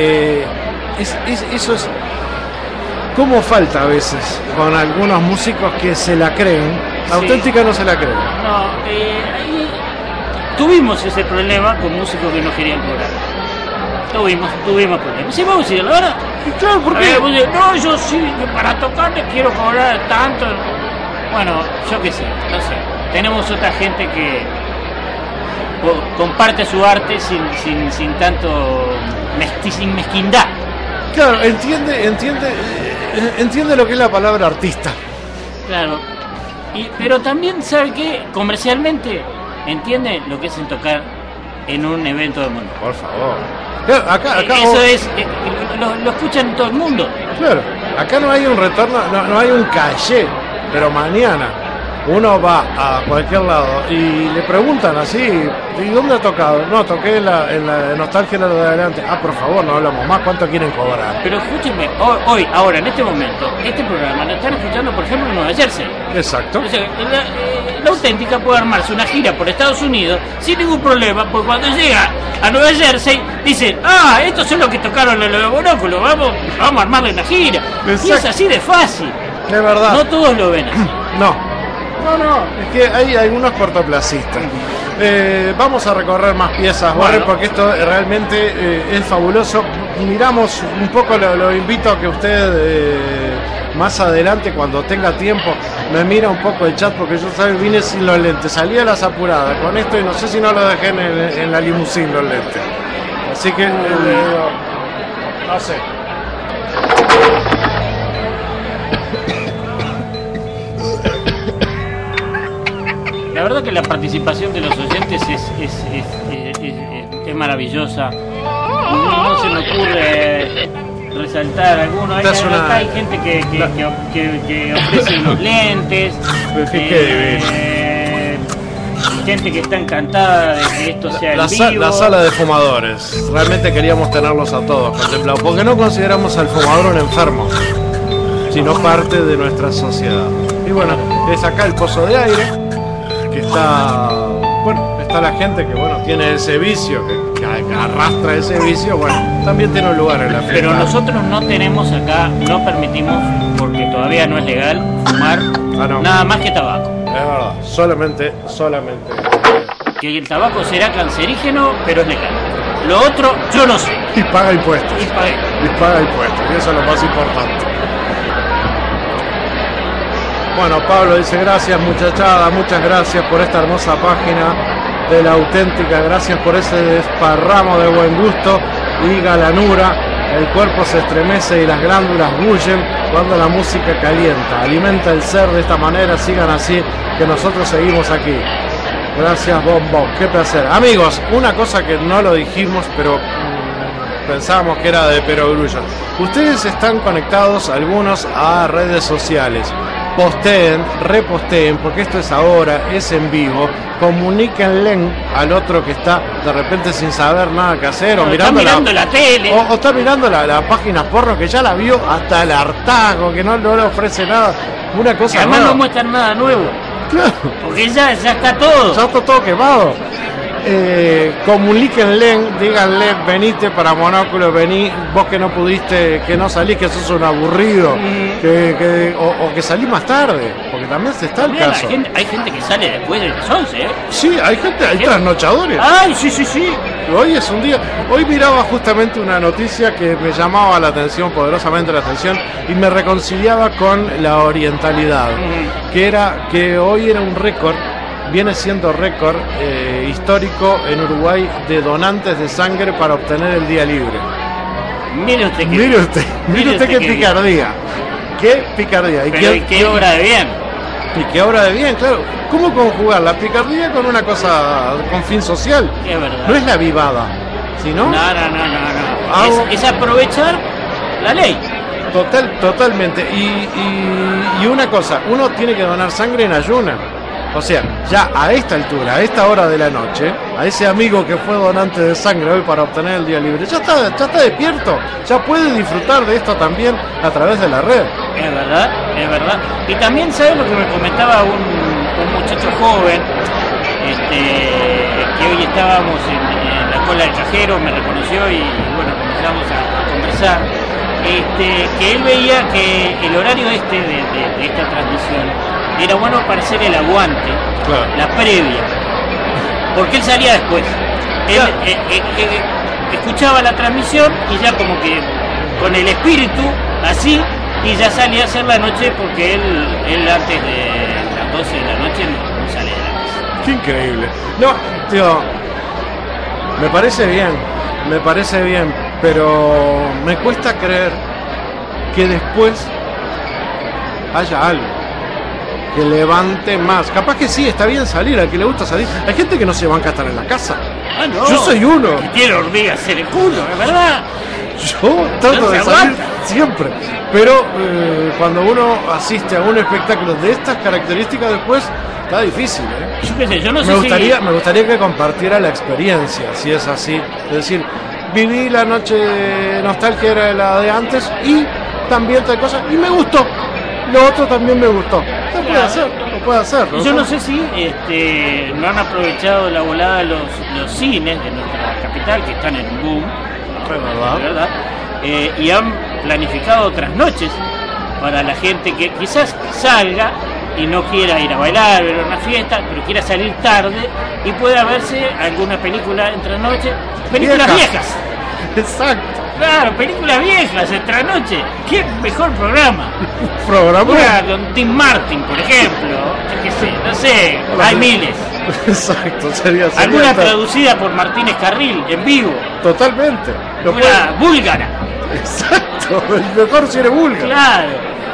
Speaker 5: Eso es como falta a veces con algunos músicos que se la creen. La
Speaker 1: Sí.
Speaker 5: Auténtica no se la cree.
Speaker 1: No, ahí tuvimos ese problema con músicos que no querían cobrar. Tuvimos problemas. Sí, vamos a decir, la verdad.
Speaker 5: Claro, ¿por qué?
Speaker 1: No, yo sí, yo para tocar les quiero cobrar tanto. Bueno, yo qué sé, no sé. Tenemos otra gente que comparte su arte sin tanto sin mezquindad.
Speaker 5: Claro, entiende lo que es la palabra artista.
Speaker 1: Claro. Pero también sabe que comercialmente entiende lo que es en tocar en un evento de mundo.
Speaker 5: Por favor. Claro, acá
Speaker 1: Eso es, lo escuchan todo el mundo.
Speaker 5: Claro, acá no hay un retorno, no hay un caché, pero mañana uno va a cualquier lado y le preguntan así, ¿y dónde ha tocado? No, toqué en la Nostalgia de adelante. Ah, por favor, no hablamos más, ¿cuánto quieren cobrar?
Speaker 1: Pero escúchenme, ahora, en este momento, este programa lo están escuchando, por ejemplo, en Nueva Jersey.
Speaker 5: Exacto.
Speaker 1: O sea, la Auténtica puede armarse una gira por Estados Unidos sin ningún problema, porque cuando llega a Nueva Jersey, dicen, estos son los que tocaron en los Monóculos, vamos a armarle una gira. Y es
Speaker 5: Exacto.
Speaker 1: así de fácil.
Speaker 5: De verdad.
Speaker 1: No todos lo ven así.
Speaker 5: No, es que hay algunos cortoplacistas. Vamos a recorrer más piezas,
Speaker 1: Bueno.
Speaker 5: Borre, porque esto realmente es fabuloso. Miramos un poco, lo invito a que usted más adelante, cuando tenga tiempo, me mira un poco el chat, porque yo vine sin los lentes, salí a las apuradas con esto y no sé si no lo dejé en la limusina los lentes. Así que, no sé.
Speaker 1: La verdad que la participación de los oyentes es maravillosa. No se me ocurre resaltar alguno. Acá hay gente que ofrece los lentes. Gente que está encantada de que esto sea en vivo.
Speaker 5: La sala de fumadores. Realmente queríamos tenerlos a todos contemplados, porque no consideramos al fumador un enfermo, sino parte de nuestra sociedad. Y bueno, es acá el pozo de aire, que está, bueno, está la gente que, bueno, tiene ese vicio, que arrastra ese vicio, bueno, también tiene un lugar en la fiesta.
Speaker 1: Pero nosotros no tenemos acá, no permitimos, porque todavía no es legal, fumar nada más que tabaco.
Speaker 5: Es verdad, solamente.
Speaker 1: Que el tabaco será cancerígeno, pero es legal. Lo otro, yo no sé.
Speaker 5: Y paga impuestos. Y paga impuestos, y eso es lo más importante. Bueno, Pablo dice, gracias muchachada, muchas gracias por esta hermosa página de La Auténtica, gracias por ese desparramo de buen gusto y galanura. El cuerpo se estremece y las glándulas bullen cuando la música calienta. Alimenta el ser de esta manera, sigan así, que nosotros seguimos aquí. Gracias, Bombo, qué placer. Amigos, una cosa que no lo dijimos, pero pensábamos que era de perogrullo. Ustedes están conectados, algunos, a redes sociales. Posteen, reposteen, porque esto es ahora, es en vivo. Comuníquenle al otro que está de repente sin saber nada que hacer, o mirando
Speaker 1: la tele,
Speaker 5: o está mirando la página porno, que ya la vio hasta el hartazgo, que no le ofrece nada. Una cosa
Speaker 1: además
Speaker 5: nueva.
Speaker 1: no muestran nada nuevo.
Speaker 5: Claro.
Speaker 1: Porque ya está todo.
Speaker 5: Ya está todo quemado. Comuníquenle, díganle, venite para Monóculo, vení, vos que no pudiste, que no salís, que sos un aburrido, o que salís más tarde, porque también se está
Speaker 1: También
Speaker 5: el caso.
Speaker 1: hay gente que sale después de las 11, ¿eh?
Speaker 5: Sí, hay trasnochadores.
Speaker 1: Ay, sí.
Speaker 5: Hoy es un día. Hoy miraba justamente una noticia que me llamaba la atención, poderosamente la atención, y me reconciliaba con la orientalidad, que era que hoy era un récord. Viene siendo récord histórico en Uruguay de donantes de sangre para obtener el día libre.
Speaker 1: Mire usted
Speaker 5: qué picardía. Qué picardía.
Speaker 1: Pero qué obra de bien.
Speaker 5: Y qué obra de bien, claro. ¿Cómo conjugar la picardía con una cosa con fin social?
Speaker 1: Es verdad.
Speaker 5: No es la vivada. Si no,
Speaker 1: Es aprovechar la ley.
Speaker 5: Totalmente. Y una cosa, uno tiene que donar sangre en ayuna. O sea, ya a esta altura, a esta hora de la noche, a ese amigo que fue donante de sangre hoy para obtener el día libre, ya está despierto, ya puede disfrutar de esto también a través de la red.
Speaker 1: Es verdad. Y también, ¿sabes lo que me comentaba un muchacho joven? Que hoy estábamos en la cola del cajero, me reconoció y bueno, comenzamos a conversar. Que él veía que el horario de esta transmisión era bueno para hacer el aguante,
Speaker 5: claro,
Speaker 1: la previa, porque él salía después. Él escuchaba la transmisión y ya como que con el espíritu así, y ya salía a hacer la noche, porque él antes de las 12 de la noche no sale de la casa.
Speaker 5: Qué increíble. No, tío, me parece bien, pero me cuesta creer que después haya algo que levante más. Capaz que sí, está bien salir, al que le gusta salir. Hay gente que no se banca a estar en la casa.
Speaker 1: No,
Speaker 5: yo soy uno.
Speaker 1: Que tiene hormigas en el culo, ¿es verdad?
Speaker 5: Yo trato de salir siempre. Pero cuando uno asiste a un espectáculo de estas características después, está difícil, ¿eh?
Speaker 1: Yo qué sé, yo no sé
Speaker 5: me gustaría que compartiera la experiencia, si es así. Es decir, viví la noche de nostalgia, era la de antes, y también tal cosa, y me gustó. Lo otro también me gustó. Lo puede hacer.
Speaker 1: Yo no sé si no han aprovechado la volada los cines de nuestra capital, que están en un boom, ¿verdad? Y han planificado otras noches para la gente que quizás salga y no quiera ir a bailar, ver una fiesta, pero quiera salir tarde y pueda verse alguna película entre noche. Películas viejas.
Speaker 5: Exacto.
Speaker 1: Claro, películas viejas, extranoche. ¿Qué mejor programa?
Speaker 5: ¿Programa?
Speaker 1: Con Tim Martin, por ejemplo. Yo qué sé, no sé, hay miles.
Speaker 5: Exacto, sería
Speaker 1: alguna traducida por Martínez Carril, en vivo.
Speaker 5: Totalmente.
Speaker 1: Una búlgara.
Speaker 5: Exacto, el mejor si eres búlgara.
Speaker 1: Claro.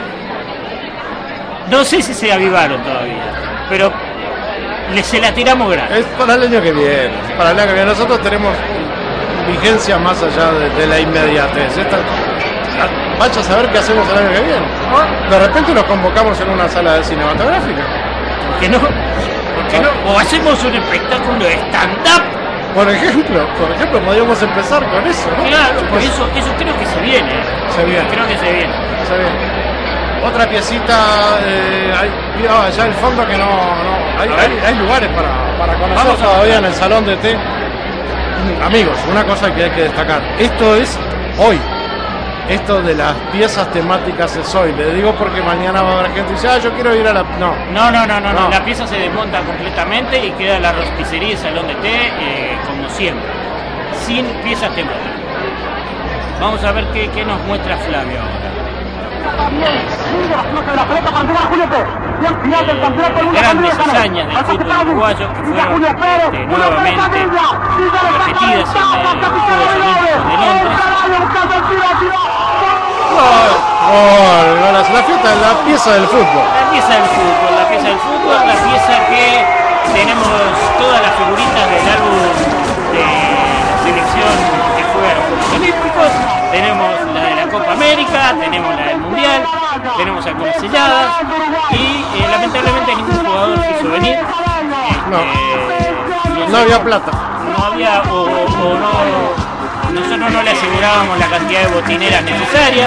Speaker 1: No sé si se avivaron todavía, pero se la tiramos grande.
Speaker 5: Es para el año que viene. Nosotros tenemos vigencia más allá de la inmediatez. Vaya a saber qué hacemos el año que viene. De repente nos convocamos en una sala de cinematográfica.
Speaker 1: ¿Por qué no? O hacemos un espectáculo de stand-up.
Speaker 5: Por ejemplo, podríamos empezar con eso, ¿no?
Speaker 1: Claro, por eso creo que se viene. Creo que se viene. Otra piecita,
Speaker 5: allá al fondo que no hay lugares para conocer todavía en el salón de té. Amigos, una cosa que hay que destacar, esto es hoy. Esto de las piezas temáticas es hoy. Le digo porque mañana va a haber gente que dice, yo quiero ir a la... No.
Speaker 1: La pieza se desmonta completamente y queda la rosticería y salón de té como siempre, sin piezas temáticas. Vamos a ver qué nos muestra Flavio ahora. Grandes hazañas del fútbol uruguayo que fueron nuevamente repetidas en los Juegos Olímpicos de Londres.
Speaker 5: La pieza del fútbol.
Speaker 1: La pieza que tenemos todas las figuritas del álbum de la selección que fue a los Juegos Olímpicos. Tenemos la de la Copa América, tenemos la del Mundial, tenemos algunas selladas y lamentablemente ningún jugador quiso venir.
Speaker 5: No había plata.
Speaker 1: No había nosotros no le asegurábamos la cantidad de botineras necesarias.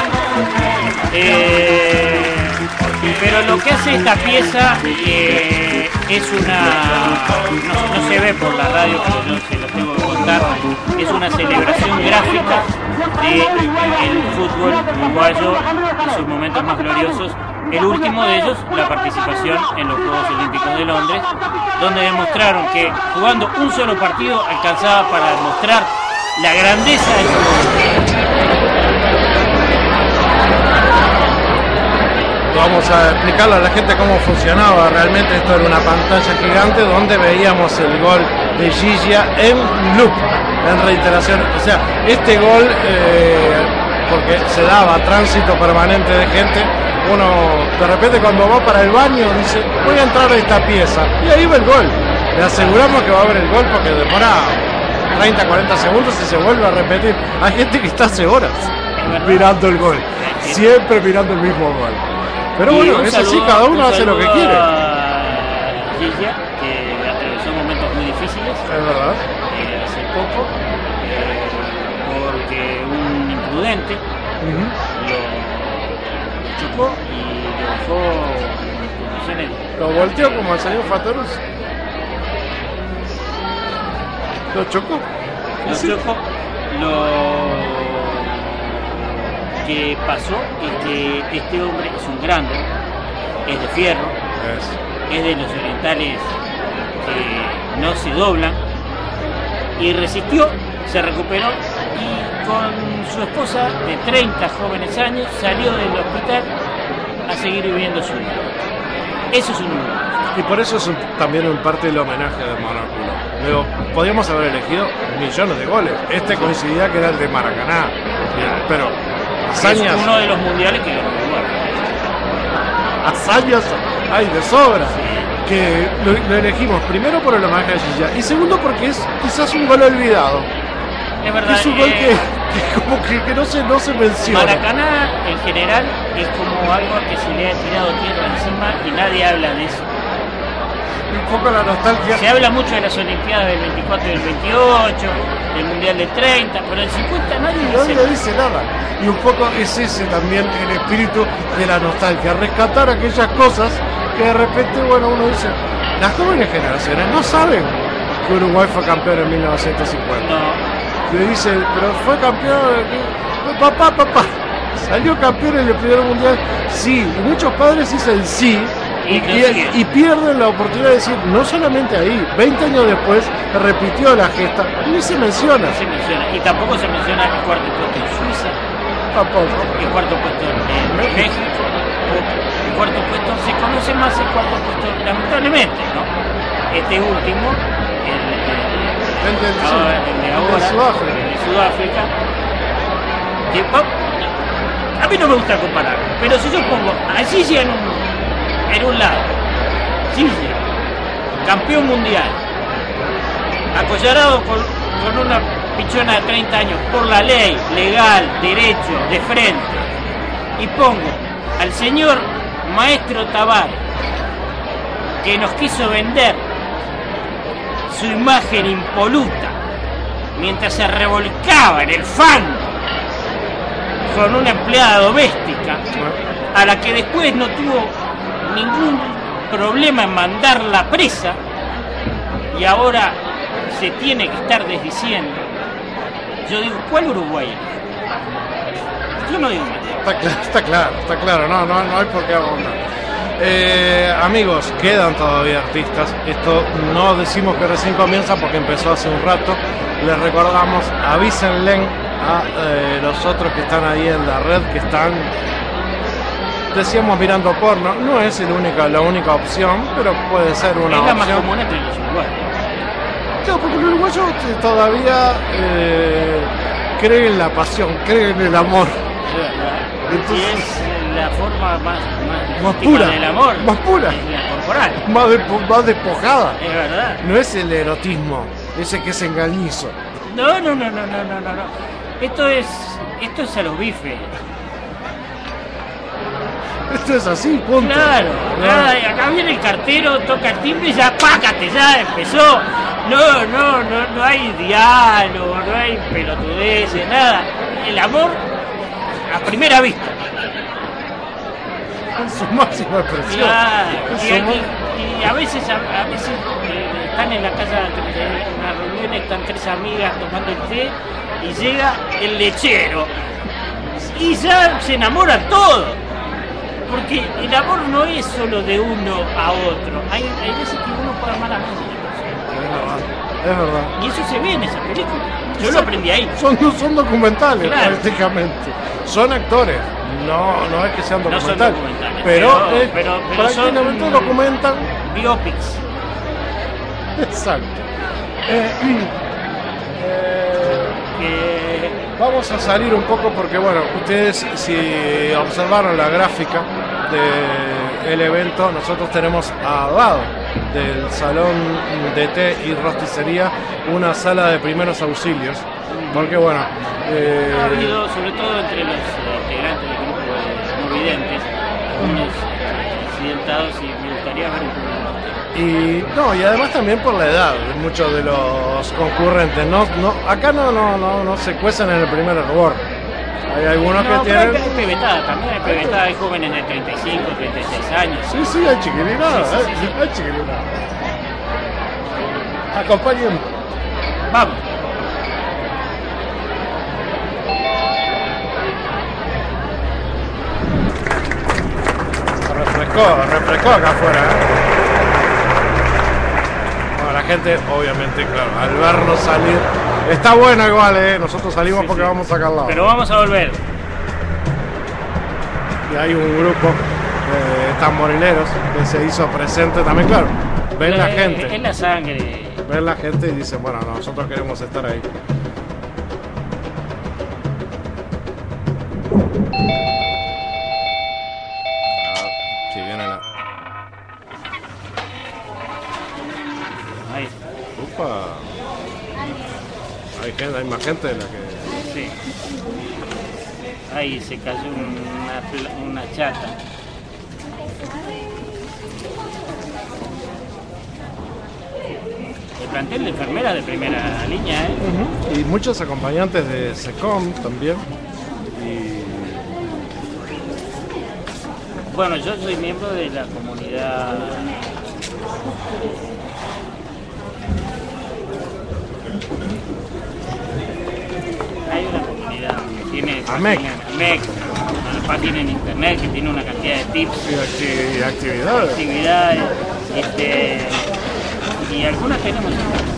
Speaker 1: Pero lo que hace esta pieza es no se ve por la radio, pero yo se lo tengo que contar, es una celebración gráfica del fútbol uruguayo en sus momentos más gloriosos. El último de ellos, la participación en los Juegos Olímpicos de Londres, donde demostraron que jugando un solo partido alcanzaba para demostrar la grandeza del fútbol.
Speaker 5: Vamos a explicarle a la gente cómo funcionaba realmente. Esto era una pantalla gigante donde veíamos el gol de Gigia en loop, en reiteración. O sea, este gol, porque se daba tránsito permanente de gente, uno de repente cuando va para el baño dice, voy a entrar a esta pieza, y ahí va el gol. Le aseguramos que va a haber el gol porque demora 30, 40 segundos y se vuelve a repetir. Hay gente que está hace horas mirando el gol, siempre mirando el mismo gol. Pero bueno, es así, cada uno hace lo que quiere.
Speaker 1: Gilla, que atravesó momentos muy difíciles.
Speaker 5: Es verdad.
Speaker 1: Hace poco, porque un imprudente lo chocó y lo dejó en condiciones.
Speaker 5: Lo volteó como al señor Fattoruso. Lo chocó.
Speaker 1: Lo que pasó es que este hombre es un grande, es de fierro, es de los orientales que no se doblan, y resistió, se recuperó y con su esposa de 30 jóvenes años salió del hospital a seguir viviendo su vida. Eso es un número.
Speaker 5: Y por eso es también un parte del homenaje de Monóculo. Luego, podríamos haber elegido millones de goles. Este coincidía que era el de Maracaná. Pero hazañas.
Speaker 1: Es uno de los mundiales que ganó Uruguay.
Speaker 5: Hazañas hay de sobra. Sí. Que lo elegimos primero por el homenaje de Gilla y segundo porque es quizás un gol olvidado.
Speaker 1: Es verdad.
Speaker 5: Es un gol que como que no se menciona.
Speaker 1: Maracaná en general es como algo que se le ha tirado tierra encima y nadie habla de eso.
Speaker 5: Un poco la nostalgia.
Speaker 1: Se habla mucho de las Olimpiadas del 24 y del 28, del Mundial del 30, pero el 50 nadie
Speaker 5: dice nada. Y un poco es ese también el espíritu de la nostalgia, rescatar aquellas cosas que de repente, bueno, uno dice, las jóvenes generaciones no saben que Uruguay fue campeón en 1950.
Speaker 1: No.
Speaker 5: Le dice, pero fue campeón, papá, salió campeón en el primer mundial. Sí, y muchos padres dicen sí. Y pierden la oportunidad de decir, no solamente ahí, 20 años después repitió la gesta, ni se menciona.
Speaker 1: Y tampoco se menciona el cuarto puesto en Suiza,
Speaker 5: tampoco.
Speaker 1: El cuarto puesto en México, el cuarto puesto, se conoce más el cuarto puesto, lamentablemente, ¿no? Este último, el de ahora, el de Sudáfrica, que a mí no me gusta comparar, pero si yo pongo a Gilla en un lado, Gilla, campeón mundial, acollarado con una pichona de 30 años, por la ley, legal, derecho, de frente, y pongo al señor Maestro Tabar, que nos quiso vender su imagen impoluta mientras se revolcaba en el fango con una empleada doméstica, a la que después no tuvo ningún problema en mandarla presa, y ahora se tiene que estar desdiciendo. Yo digo, ¿cuál Uruguay? Yo no digo nada.
Speaker 5: Está claro, no hay por qué abundar. Amigos, quedan todavía artistas. Esto no decimos que recién comienza porque empezó hace un rato. Les recordamos, avísenle a los otros que están ahí en la red, que están, decíamos, mirando porno. No es la única opción, pero puede ser una opción.
Speaker 1: Es la más común entre los uruguayos.
Speaker 5: Claro, porque el uruguayo todavía cree en la pasión, cree en el amor.
Speaker 1: Entonces, y es la forma más
Speaker 5: pura
Speaker 1: del amor,
Speaker 5: más pura,
Speaker 1: es la corporal,
Speaker 5: más despojada.
Speaker 1: Es verdad.
Speaker 5: No es el erotismo, ese que es engañizo.
Speaker 1: No. Esto es a los bifes.
Speaker 5: Esto es así, punto.
Speaker 1: Claro. Acá viene el cartero, toca el timbre y ya pácate, ya empezó. No hay diálogo, no hay pelotudeces, nada. El amor a primera vista.
Speaker 5: En su máxima expresión.
Speaker 1: Claro. Y a veces están en la casa, en una reunión, están tres amigas tomando el té y llega el lechero. Y ya se enamoran todos. Porque el amor no es solo de uno a otro. Hay veces que uno puede amar a más.
Speaker 5: Es verdad.
Speaker 1: Y eso se ve en esa película. Yo lo aprendí ahí.
Speaker 5: Son documentales,
Speaker 1: claro,
Speaker 5: prácticamente. Son actores. No es que sean documentales.
Speaker 1: No son documentales.
Speaker 5: Pero prácticamente
Speaker 1: son
Speaker 5: documentan.
Speaker 1: Biopics.
Speaker 5: Exacto. Vamos a salir un poco porque, bueno, ustedes si observaron la gráfica del evento, nosotros tenemos al lado del salón de té y rosticería una sala de primeros auxilios, porque bueno,
Speaker 1: Ha habido, sobre todo entre los integrantes del grupo de no videntes, algunos accidentados, y me gustaría ver un poco más.
Speaker 5: y además también por la edad, muchos de los concurrentes acá no se cuecen en el primer hervor. Hay algunos que tienen...
Speaker 1: Hay pevetada, también hay pevetada, hay jóvenes de 35, 36 años.
Speaker 5: Sí, hay chiquilinada, hay chiquilinada. Acompañen.
Speaker 1: Vamos.
Speaker 5: Refrescó acá afuera, Bueno, la gente, obviamente, claro, al vernos salir, está bueno igual, nosotros salimos porque vamos acá al lado.
Speaker 1: Pero vamos a volver.
Speaker 5: Y hay un grupo de tamborileros que se hizo presente también, claro. Ven la gente.
Speaker 1: Es la sangre.
Speaker 5: Ven la gente y dicen, bueno, nosotros queremos estar ahí. Si viene la...
Speaker 1: Ahí.
Speaker 5: Upa. Hay más gente de la que...
Speaker 1: Sí. Ahí se cayó una chata. El plantel de enfermeras de primera línea,
Speaker 5: Y muchos acompañantes de SECOM también.
Speaker 1: Bueno, yo soy miembro de la comunidad. Hay una comunidad que tiene
Speaker 5: AMEC,
Speaker 1: una página en internet que tiene una cantidad de tips
Speaker 5: y actividades.
Speaker 1: Y algunas tenemos.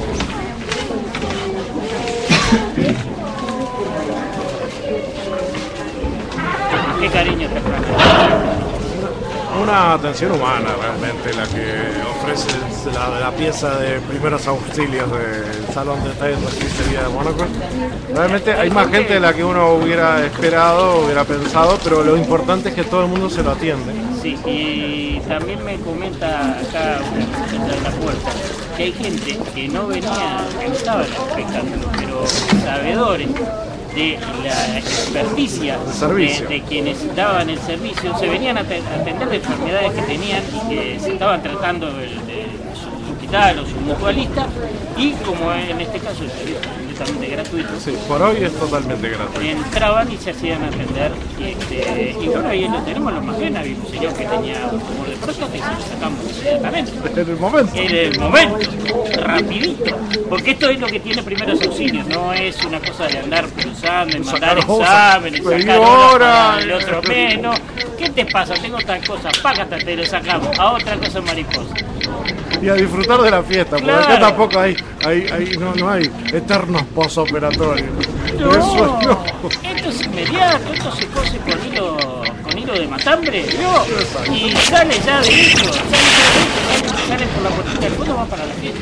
Speaker 1: Qué cariño te trae.
Speaker 5: Una atención humana realmente la que ofrece la pieza de primeros auxilios del salón de té y rosticería de Mónaco. Realmente hay más gente de la que uno hubiera esperado, hubiera pensado, pero lo importante es que todo el mundo se lo atiende.
Speaker 1: Sí, y también me comenta acá una muchacha de la puerta que hay gente que no venía, que no estaba en el espectáculo, pero sabedores de la experticia de quienes daban el servicio, se venían a atender de enfermedades que tenían y que se estaban tratando de su hospital o su mutualista, y como en este caso el servicio es completamente gratuito.
Speaker 5: Sí, por hoy es totalmente gratuito.
Speaker 1: Entraban y se hacían atender, y bueno, ahí lo tenemos lo más bien. Había un señor que tenía un tumor de próstata y se lo sacamos inmediatamente.
Speaker 5: En el momento.
Speaker 1: En el momento, rapidito. Porque esto es lo que tiene primeros auxilios, no es una cosa de andar cruzando, en mandar exámenes, sacar horas, el otro menos. ¿Qué te pasa? Tengo tal cosa, págate, te lo sacamos. A otra cosa mariposa.
Speaker 5: Y a disfrutar de la fiesta, porque acá tampoco no hay eternos posoperatorios.
Speaker 1: No,
Speaker 5: eso no.
Speaker 1: Esto es inmediato, esto se cose con hilo de matambre, ¿no? Y sale ya de esto, sale por la puertita del fondo, va para la fiesta.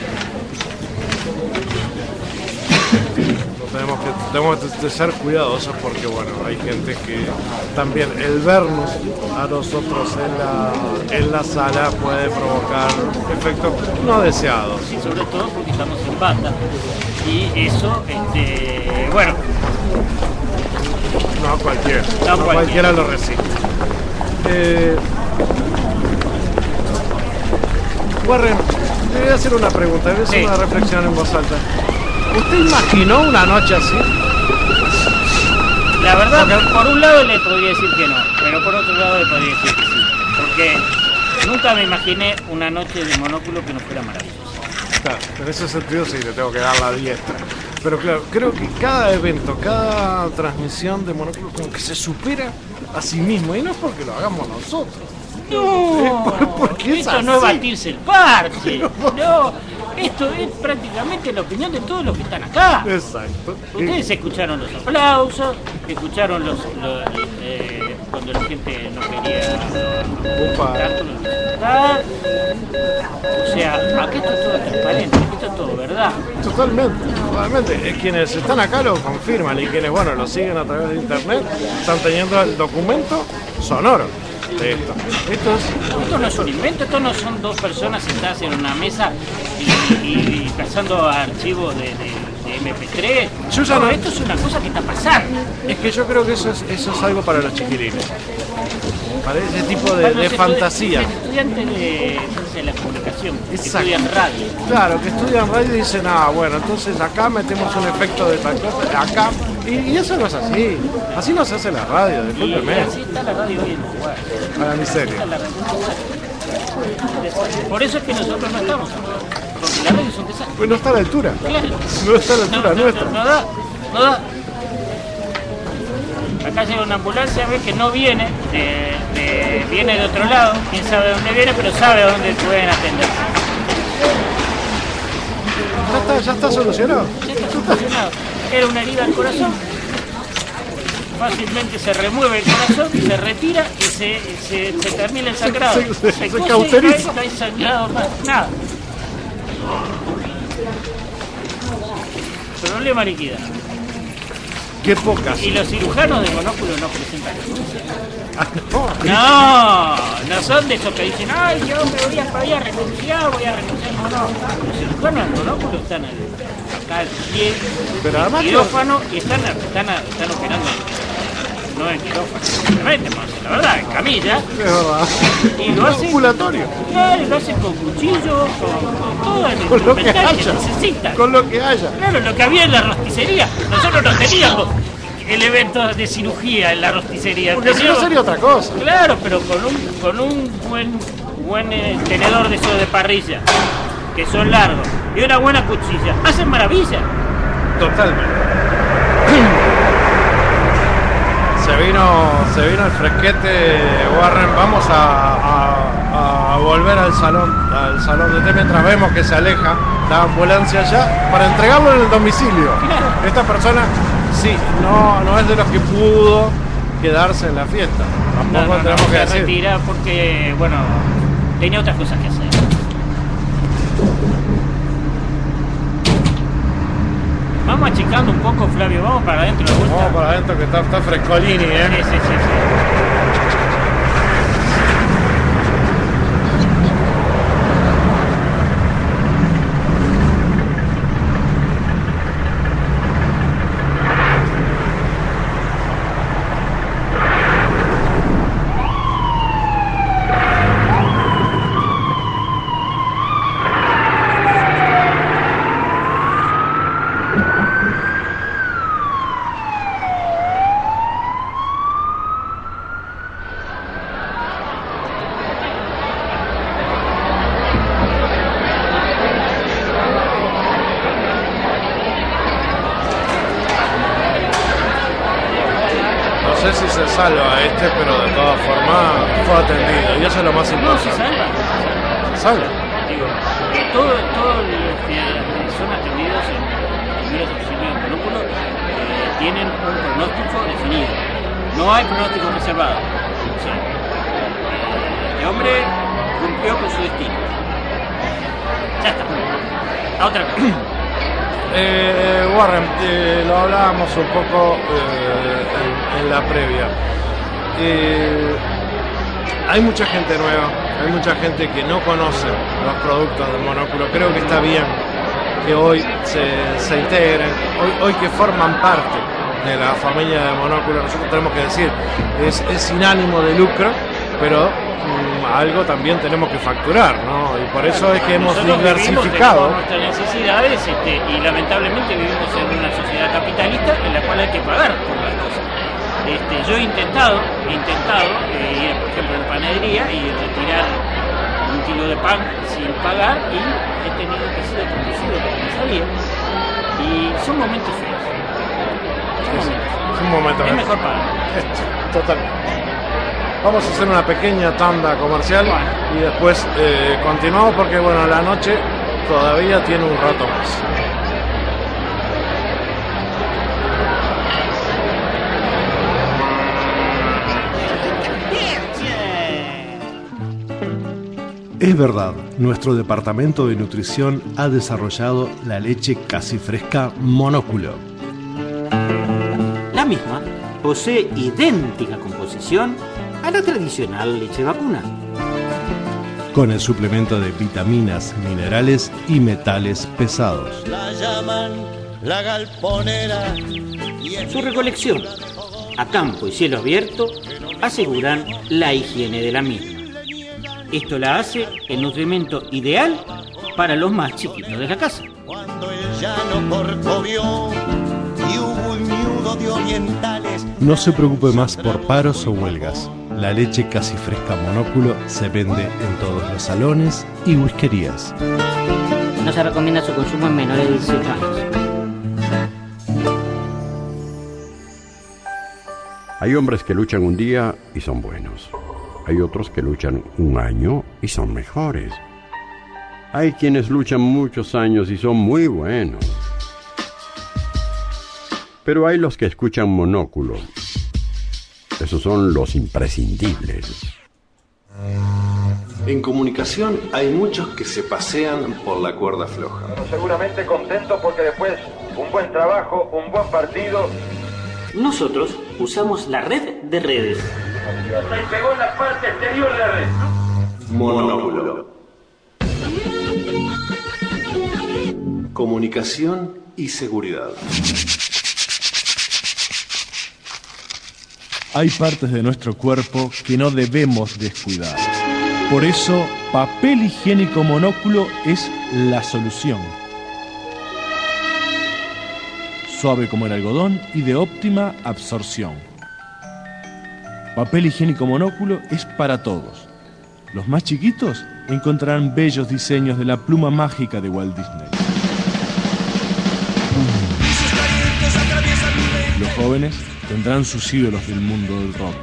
Speaker 5: Tenemos que ser cuidadosos porque bueno, hay gente que también el vernos a nosotros en la sala puede provocar efectos no deseados.
Speaker 1: Sí, sobre todo porque estamos en bata y eso, bueno.
Speaker 5: No cualquiera lo resiste. Warren, te voy a hacer una pregunta, voy a hacer una reflexión en voz alta. ¿Usted imaginó una noche así?
Speaker 1: La verdad, por un lado le podría decir que no, pero por otro lado le podría decir que sí. Porque nunca me imaginé una noche de Monóculo que no fuera maravillosa.
Speaker 5: Claro, en ese sentido sí, le tengo que dar la diestra. Pero claro, creo que cada evento, cada transmisión de Monóculo como que se supera a sí mismo. Y no es porque lo hagamos nosotros.
Speaker 1: No,
Speaker 5: porque
Speaker 1: esto no es batirse el parche. No, esto es prácticamente la opinión de todos los que están acá.
Speaker 5: Exacto.
Speaker 1: Ustedes escucharon los aplausos, escucharon cuando la gente no quería disfrutar. O sea, aquí está todo transparente, aquí está todo verdad.
Speaker 5: Totalmente. Quienes están acá lo confirman y quienes, bueno, lo siguen a través de internet están teniendo el documento sonoro. Esto
Speaker 1: Esto no es un invento, esto no son dos personas sentadas en una mesa y pasando archivos de MP3.
Speaker 5: Yo ya no-
Speaker 1: Esto es una cosa que está pasando.
Speaker 5: es que yo creo que eso es algo para los chiquilines. Para ese tipo
Speaker 1: Para
Speaker 5: de
Speaker 1: los
Speaker 5: fantasía.
Speaker 1: estudiantes de la comunicación, que
Speaker 5: Exacto.
Speaker 1: estudian radio.
Speaker 5: Claro, que estudian radio y dicen, bueno, entonces acá metemos un efecto de tal cosa, acá. Y eso no es así. Así no se hace la radio,
Speaker 1: Y
Speaker 5: discúlpeme.
Speaker 1: así está la radio hoy en Uruguay.
Speaker 5: A la
Speaker 1: Así
Speaker 5: miseria.
Speaker 1: está la radio. Por eso es que nosotros no estamos. Porque la radio es un desastre.
Speaker 5: Pues no está a la altura.
Speaker 1: Claro.
Speaker 5: No está a la altura nuestra.
Speaker 1: No da. Acá llega una ambulancia, ve que no viene, viene de otro lado, quién sabe de dónde viene, pero sabe a dónde pueden atender.
Speaker 5: Ya está solucionado.
Speaker 1: Ya está solucionado. Era una herida al corazón. Fácilmente se remueve el corazón, se retira y se termina el sangrado.
Speaker 5: Se
Speaker 1: cose y
Speaker 5: cauteriza.
Speaker 1: no hay sangrado más, nada. Problema liquidado.
Speaker 5: Qué pocas.
Speaker 1: Y los cirujanos de monóculo no presentan denuncia.
Speaker 5: No,
Speaker 1: No son de esos que dicen, ay, yo voy a renunciar. No. Los cirujanos del monóculo están acá al pie
Speaker 5: Pero además
Speaker 1: del quirófano y están operando. No en quirófano, simplemente, la verdad, en camilla.
Speaker 5: es verdad.
Speaker 1: Y lo hacen,
Speaker 5: Ambulatorio.
Speaker 1: claro, lo hacen con cuchillos, con todo el
Speaker 5: Con lo que
Speaker 1: instrumentario que
Speaker 5: haya.
Speaker 1: necesitan.
Speaker 5: Con lo que haya.
Speaker 1: Claro, lo que había en la rosticería. Nosotros no teníamos elementos de cirugía en la rosticería.
Speaker 5: Porque si no
Speaker 1: Teníamos-
Speaker 5: sería otra cosa.
Speaker 1: Claro, pero con un buen tenedor de esos de parrilla, que son largos, y una buena cuchilla, hacen maravilla.
Speaker 5: Totalmente. Se vino el fresquete, Warren. Vamos a volver al salón de té mientras vemos que se aleja la ambulancia ya para entregarlo en el domicilio.
Speaker 1: Claro.
Speaker 5: Esta persona, sí, no es de los que pudo quedarse en la fiesta. Tampoco tenemos que
Speaker 1: se
Speaker 5: decir.
Speaker 1: retira porque, bueno, tenía otras cosas que hacer. Vamos achicando un poco, Flavio, vamos para adentro de vuelta.
Speaker 5: Vamos para adentro que está frescolini,
Speaker 1: Sí.
Speaker 5: No sé si se salva pero de todas formas fue atendido y eso es lo más
Speaker 1: No, se
Speaker 5: importante.
Speaker 1: salva.
Speaker 5: Se salva.
Speaker 1: Digo, todos los que son atendidos en primeros auxilios de monóculo tienen un pronóstico definido. No hay pronóstico reservado. O sea, este hombre cumplió con su destino. Ya está. A otra cosa.
Speaker 5: Warren, lo hablábamos un poco en la previa. Hay mucha gente nueva, hay mucha gente que no conoce los productos del monóculo. Creo que está bien que hoy se integren, hoy que forman parte de la familia de monóculo. Nosotros tenemos que decir, es sin ánimo de lucro, pero algo también tenemos que facturar, ¿no? Y por eso es que hemos
Speaker 1: Nosotros
Speaker 5: diversificado.
Speaker 1: vivimos, tenemos nuestras necesidades y lamentablemente vivimos en una sociedad capitalista en la cual hay que pagar por las cosas. Yo he intentado ir, por ejemplo, en panadería y retirar un kilo de pan sin pagar y he tenido que ser conducido porque no sabía. Y son momentos feos.
Speaker 5: Es un momento.
Speaker 1: Es mejor pagar.
Speaker 5: Total. Vamos a hacer una pequeña tanda comercial y después continuamos porque bueno, la noche todavía tiene un rato más.
Speaker 4: Es verdad, nuestro departamento de nutrición ha desarrollado la leche casi fresca Monóculo.
Speaker 9: La misma posee idéntica composición a la tradicional leche vacuna.
Speaker 4: Con el suplemento de vitaminas, minerales y metales pesados.
Speaker 6: La llaman la galponera.
Speaker 9: Su recolección a campo y cielo abierto aseguran la higiene de la misma. Esto la hace el nutrimento ideal para los más chiquitos de la casa.
Speaker 6: Cuando el llano corcovió y hubo un ñudo de orientales.
Speaker 4: No se preocupe más por paros o huelgas. La leche casi fresca Monóculo se vende en todos los salones y whiskerías.
Speaker 9: No se recomienda su consumo en menores de 18 años.
Speaker 10: Hay hombres que luchan un día y son buenos. Hay otros que luchan un año y son mejores. Hay quienes luchan muchos años y son muy buenos. Pero hay los que escuchan Monóculo. Esos son los imprescindibles.
Speaker 4: En comunicación hay muchos que se pasean por la cuerda floja.
Speaker 11: Seguramente contentos porque después un buen trabajo, un buen partido.
Speaker 9: Nosotros usamos la red de redes.
Speaker 11: Me pegó en la parte exterior de la red.
Speaker 4: Monóculo. Comunicación y seguridad.
Speaker 12: Hay partes de nuestro cuerpo que no debemos descuidar. Por eso, papel higiénico Monóculo es la solución. Suave como el algodón y de óptima absorción. Papel higiénico Monóculo es para todos. Los más chiquitos encontrarán bellos diseños de la pluma mágica de Walt Disney. Los jóvenes tendrán sus ídolos del mundo del rock.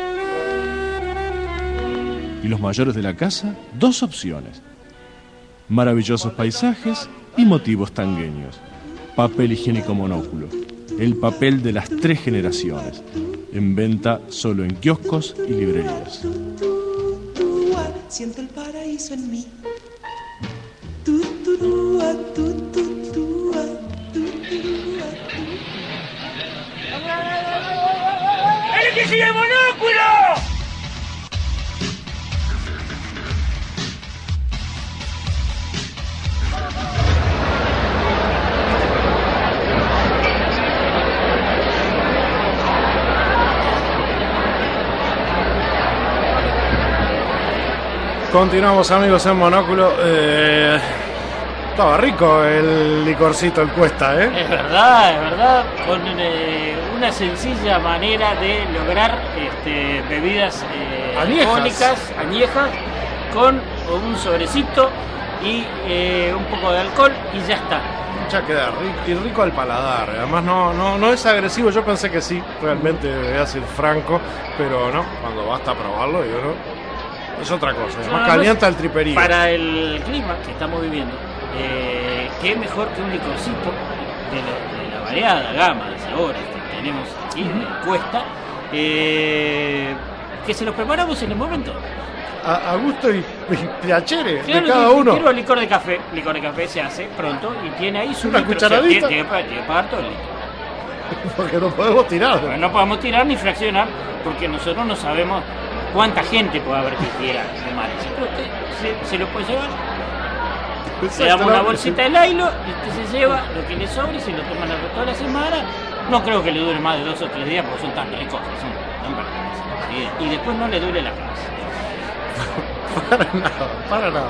Speaker 12: Y los mayores de la casa, dos opciones: maravillosos paisajes y motivos tangueños. Papel higiénico Monóculo, el papel de las 3 generaciones. En venta solo en kioscos y librerías.
Speaker 13: Siento el paraíso en mí.
Speaker 11: ¡El que sigue Monóculo!
Speaker 5: Continuamos, amigos, en Monóculo. Estaba rico el licorcito, el Cuesta, ¿eh?
Speaker 1: Es verdad, con una sencilla manera de lograr bebidas alcohólicas, añejas, con un sobrecito y un poco de alcohol y ya está.
Speaker 5: Ya queda rico al paladar. Además no es agresivo. Yo pensé que sí, realmente, voy a ser franco, pero no, cuando basta probarlo, yo no. Es otra cosa, además calienta el triperío.
Speaker 1: Para el clima que estamos viviendo, qué mejor que un licorcito de la variada gama de sabores que tenemos aquí en Cuesta, que se los preparamos en el momento.
Speaker 5: A gusto y piacere
Speaker 1: claro,
Speaker 5: de cada uno.
Speaker 1: Quiero licor de café se hace pronto y tiene ahí su
Speaker 5: una
Speaker 1: litro,
Speaker 5: cucharadita.
Speaker 1: O sea, tiene que pagar todo el litro.
Speaker 5: Porque no podemos tirar.
Speaker 1: Bueno, no podemos tirar ni fraccionar porque nosotros no sabemos cuánta gente puede haber que quiera tomar eso. Pero usted se lo puede llevar. Le damos una bolsita de Lailo y usted se lleva lo que le sobre y se lo toma el resto de la semana. No creo que le dure más de 2 o 3 días porque son tan ricos que son tan baratos. Y después no le dure la cabeza.
Speaker 5: Para nada.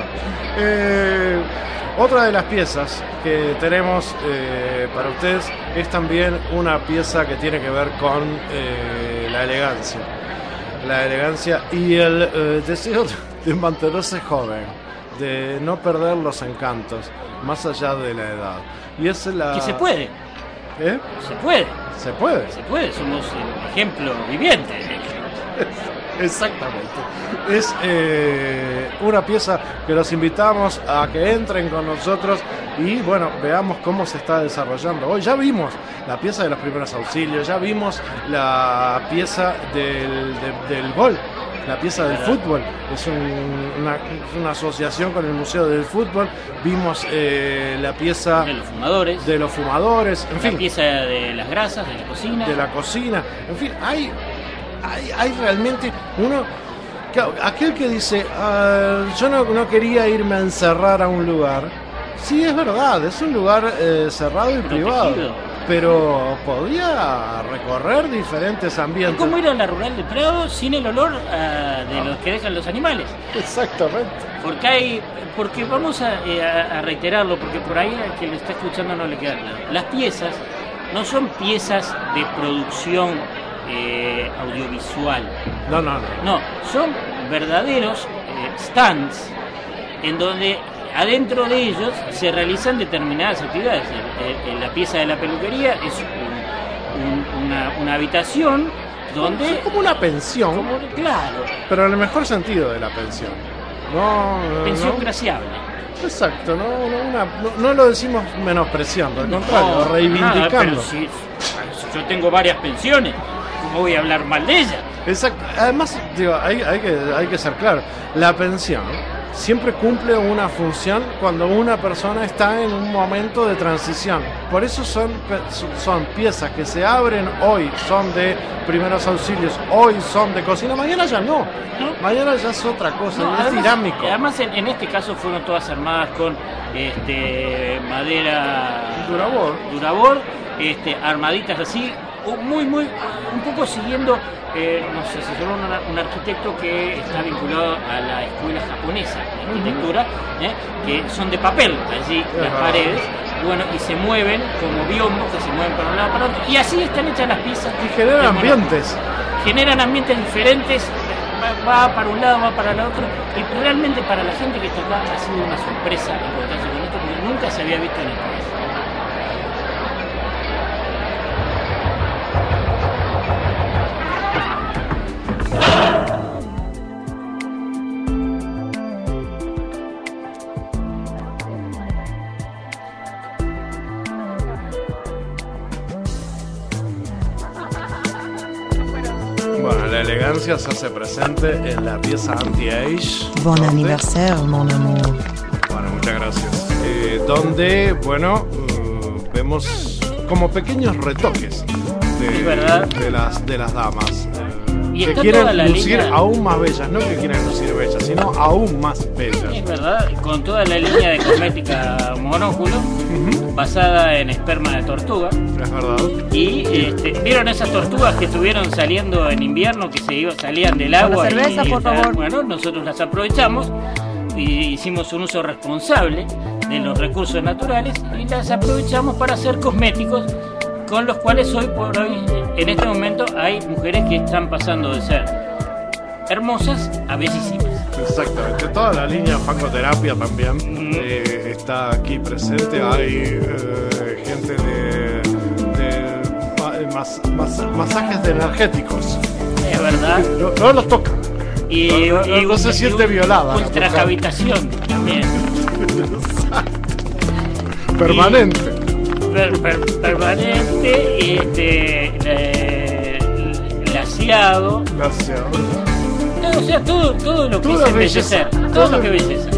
Speaker 5: Otra de las piezas que tenemos para ustedes es también una pieza que tiene que ver con la elegancia. La elegancia y el deseo de mantenerse joven, de no perder los encantos, más allá de la edad. Y es la...
Speaker 1: Que se puede.
Speaker 5: ¿Eh?
Speaker 1: Se puede.
Speaker 5: Se puede.
Speaker 1: Se puede, somos el ejemplo viviente.
Speaker 5: Exactamente. Es una pieza que los invitamos a que entren con nosotros y bueno, veamos cómo se está desarrollando. Hoy ya vimos la pieza de los primeros auxilios, ya vimos la pieza del gol, la pieza del fútbol. Es una asociación con el Museo del Fútbol. Vimos la pieza de los fumadores, en fin.
Speaker 1: La pieza de las grasas, de la cocina.
Speaker 5: De la cocina. En fin, hay hay realmente uno, aquel que dice, yo no quería irme a encerrar a un lugar. Sí, es verdad, es un lugar cerrado y privado, pero podía recorrer diferentes ambientes.
Speaker 9: ¿Cómo ir a la rural de Prado sin el olor de los que dejan los animales?
Speaker 5: Exactamente.
Speaker 9: Porque vamos a reiterarlo, porque por ahí al que lo está escuchando no le queda claro. Las piezas no son piezas de producción audiovisual. No, son verdaderos stands en donde adentro de ellos se realizan determinadas actividades. La pieza de la peluquería es una habitación donde...
Speaker 5: Es como una pensión.
Speaker 9: Claro.
Speaker 5: Pero en el mejor sentido de la pensión.
Speaker 9: Pensión graciable.
Speaker 5: Exacto, no lo decimos menospreciando, al contrario, reivindicando.
Speaker 9: Pero si yo tengo varias pensiones, ¿cómo voy a hablar mal de ella?
Speaker 5: Exacto. Además, digo, hay que ser claro. La pensión siempre cumple una función cuando una persona está en un momento de transición. Por eso son piezas que se abren hoy, son de primeros auxilios, hoy son de cocina, mañana ya no. Mañana ya es otra cosa, es dinámico.
Speaker 9: Además, en este caso fueron todas armadas con madera Durabor, armaditas así, muy, un poco siguiendo, no sé, si son un arquitecto que está vinculado a la escuela japonesa de arquitectura, que son de papel, allí las paredes, bueno, y se mueven como biombos que se mueven para un lado para otro, y así están hechas las piezas.
Speaker 5: Y generan ambientes.
Speaker 9: Generan ambientes diferentes, va para un lado, va para el otro, y realmente para la gente que está acá ha sido una sorpresa importante con esto, porque nunca se había visto en el país.
Speaker 5: La elegancia se hace presente en la pieza Anti-Age.
Speaker 13: Bon anniversaire, mon amour.
Speaker 5: Bueno, muchas gracias. Donde, vemos como pequeños retoques de las damas. Que quieren lucir aún más bellas, no que quieren lucir bellas, sino aún más bellas.
Speaker 9: Es verdad, con toda la línea de cosmética Monóculo, basada en esperma de tortuga.
Speaker 5: Es verdad.
Speaker 9: Y ¿vieron esas tortugas que estuvieron saliendo en invierno, que salían del agua?
Speaker 8: Una cerveza, por favor.
Speaker 9: Bueno, nosotros las aprovechamos y hicimos un uso responsable de los recursos naturales y las aprovechamos para hacer cosméticos, con los cuales hoy por hoy, en este momento, hay mujeres que están pasando de ser hermosas a bellísimas.
Speaker 5: Exactamente, toda la línea facoterapia también está aquí presente. Hay gente de masajes energéticos.
Speaker 9: Es verdad.
Speaker 5: No los toca.
Speaker 9: Y
Speaker 5: no se siente violada.
Speaker 9: Ultracavitación también.
Speaker 5: Permanente.
Speaker 9: Permanente, laseado. O sea, todo lo que es embellecer. Todo lo que belleza.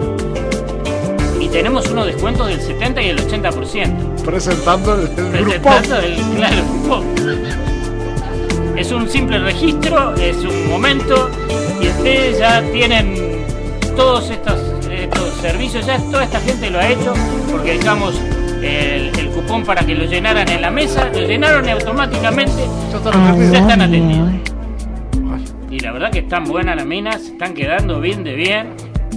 Speaker 9: Y tenemos unos descuentos del 70 y el 80%.
Speaker 5: Presentando el grupo.
Speaker 9: Claro. Es un simple registro, es un momento, y ustedes ya tienen todos estos servicios, ya toda esta gente lo ha hecho, porque dejamos el cupón para que lo llenaran en la mesa, lo llenaron y automáticamente ya están atendidos. Y la verdad que están buenas las minas, están quedando bien de bien.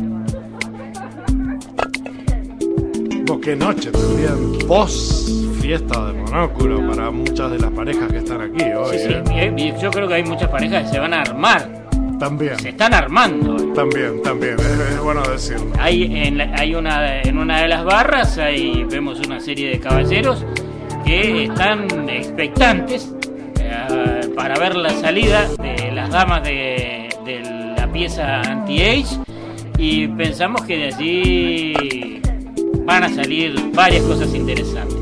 Speaker 5: Qué noche también, post fiesta de Monóculo para muchas de las parejas que están aquí hoy.
Speaker 9: Sí. Y yo creo que hay muchas parejas que se van a armar.
Speaker 5: También.
Speaker 9: Se están armando.
Speaker 5: También, es bueno decirlo.
Speaker 9: En una de las barras vemos una serie de caballeros que están expectantes para ver la salida de las damas de la pieza Anti-Age, y pensamos que de allí van a salir varias cosas interesantes.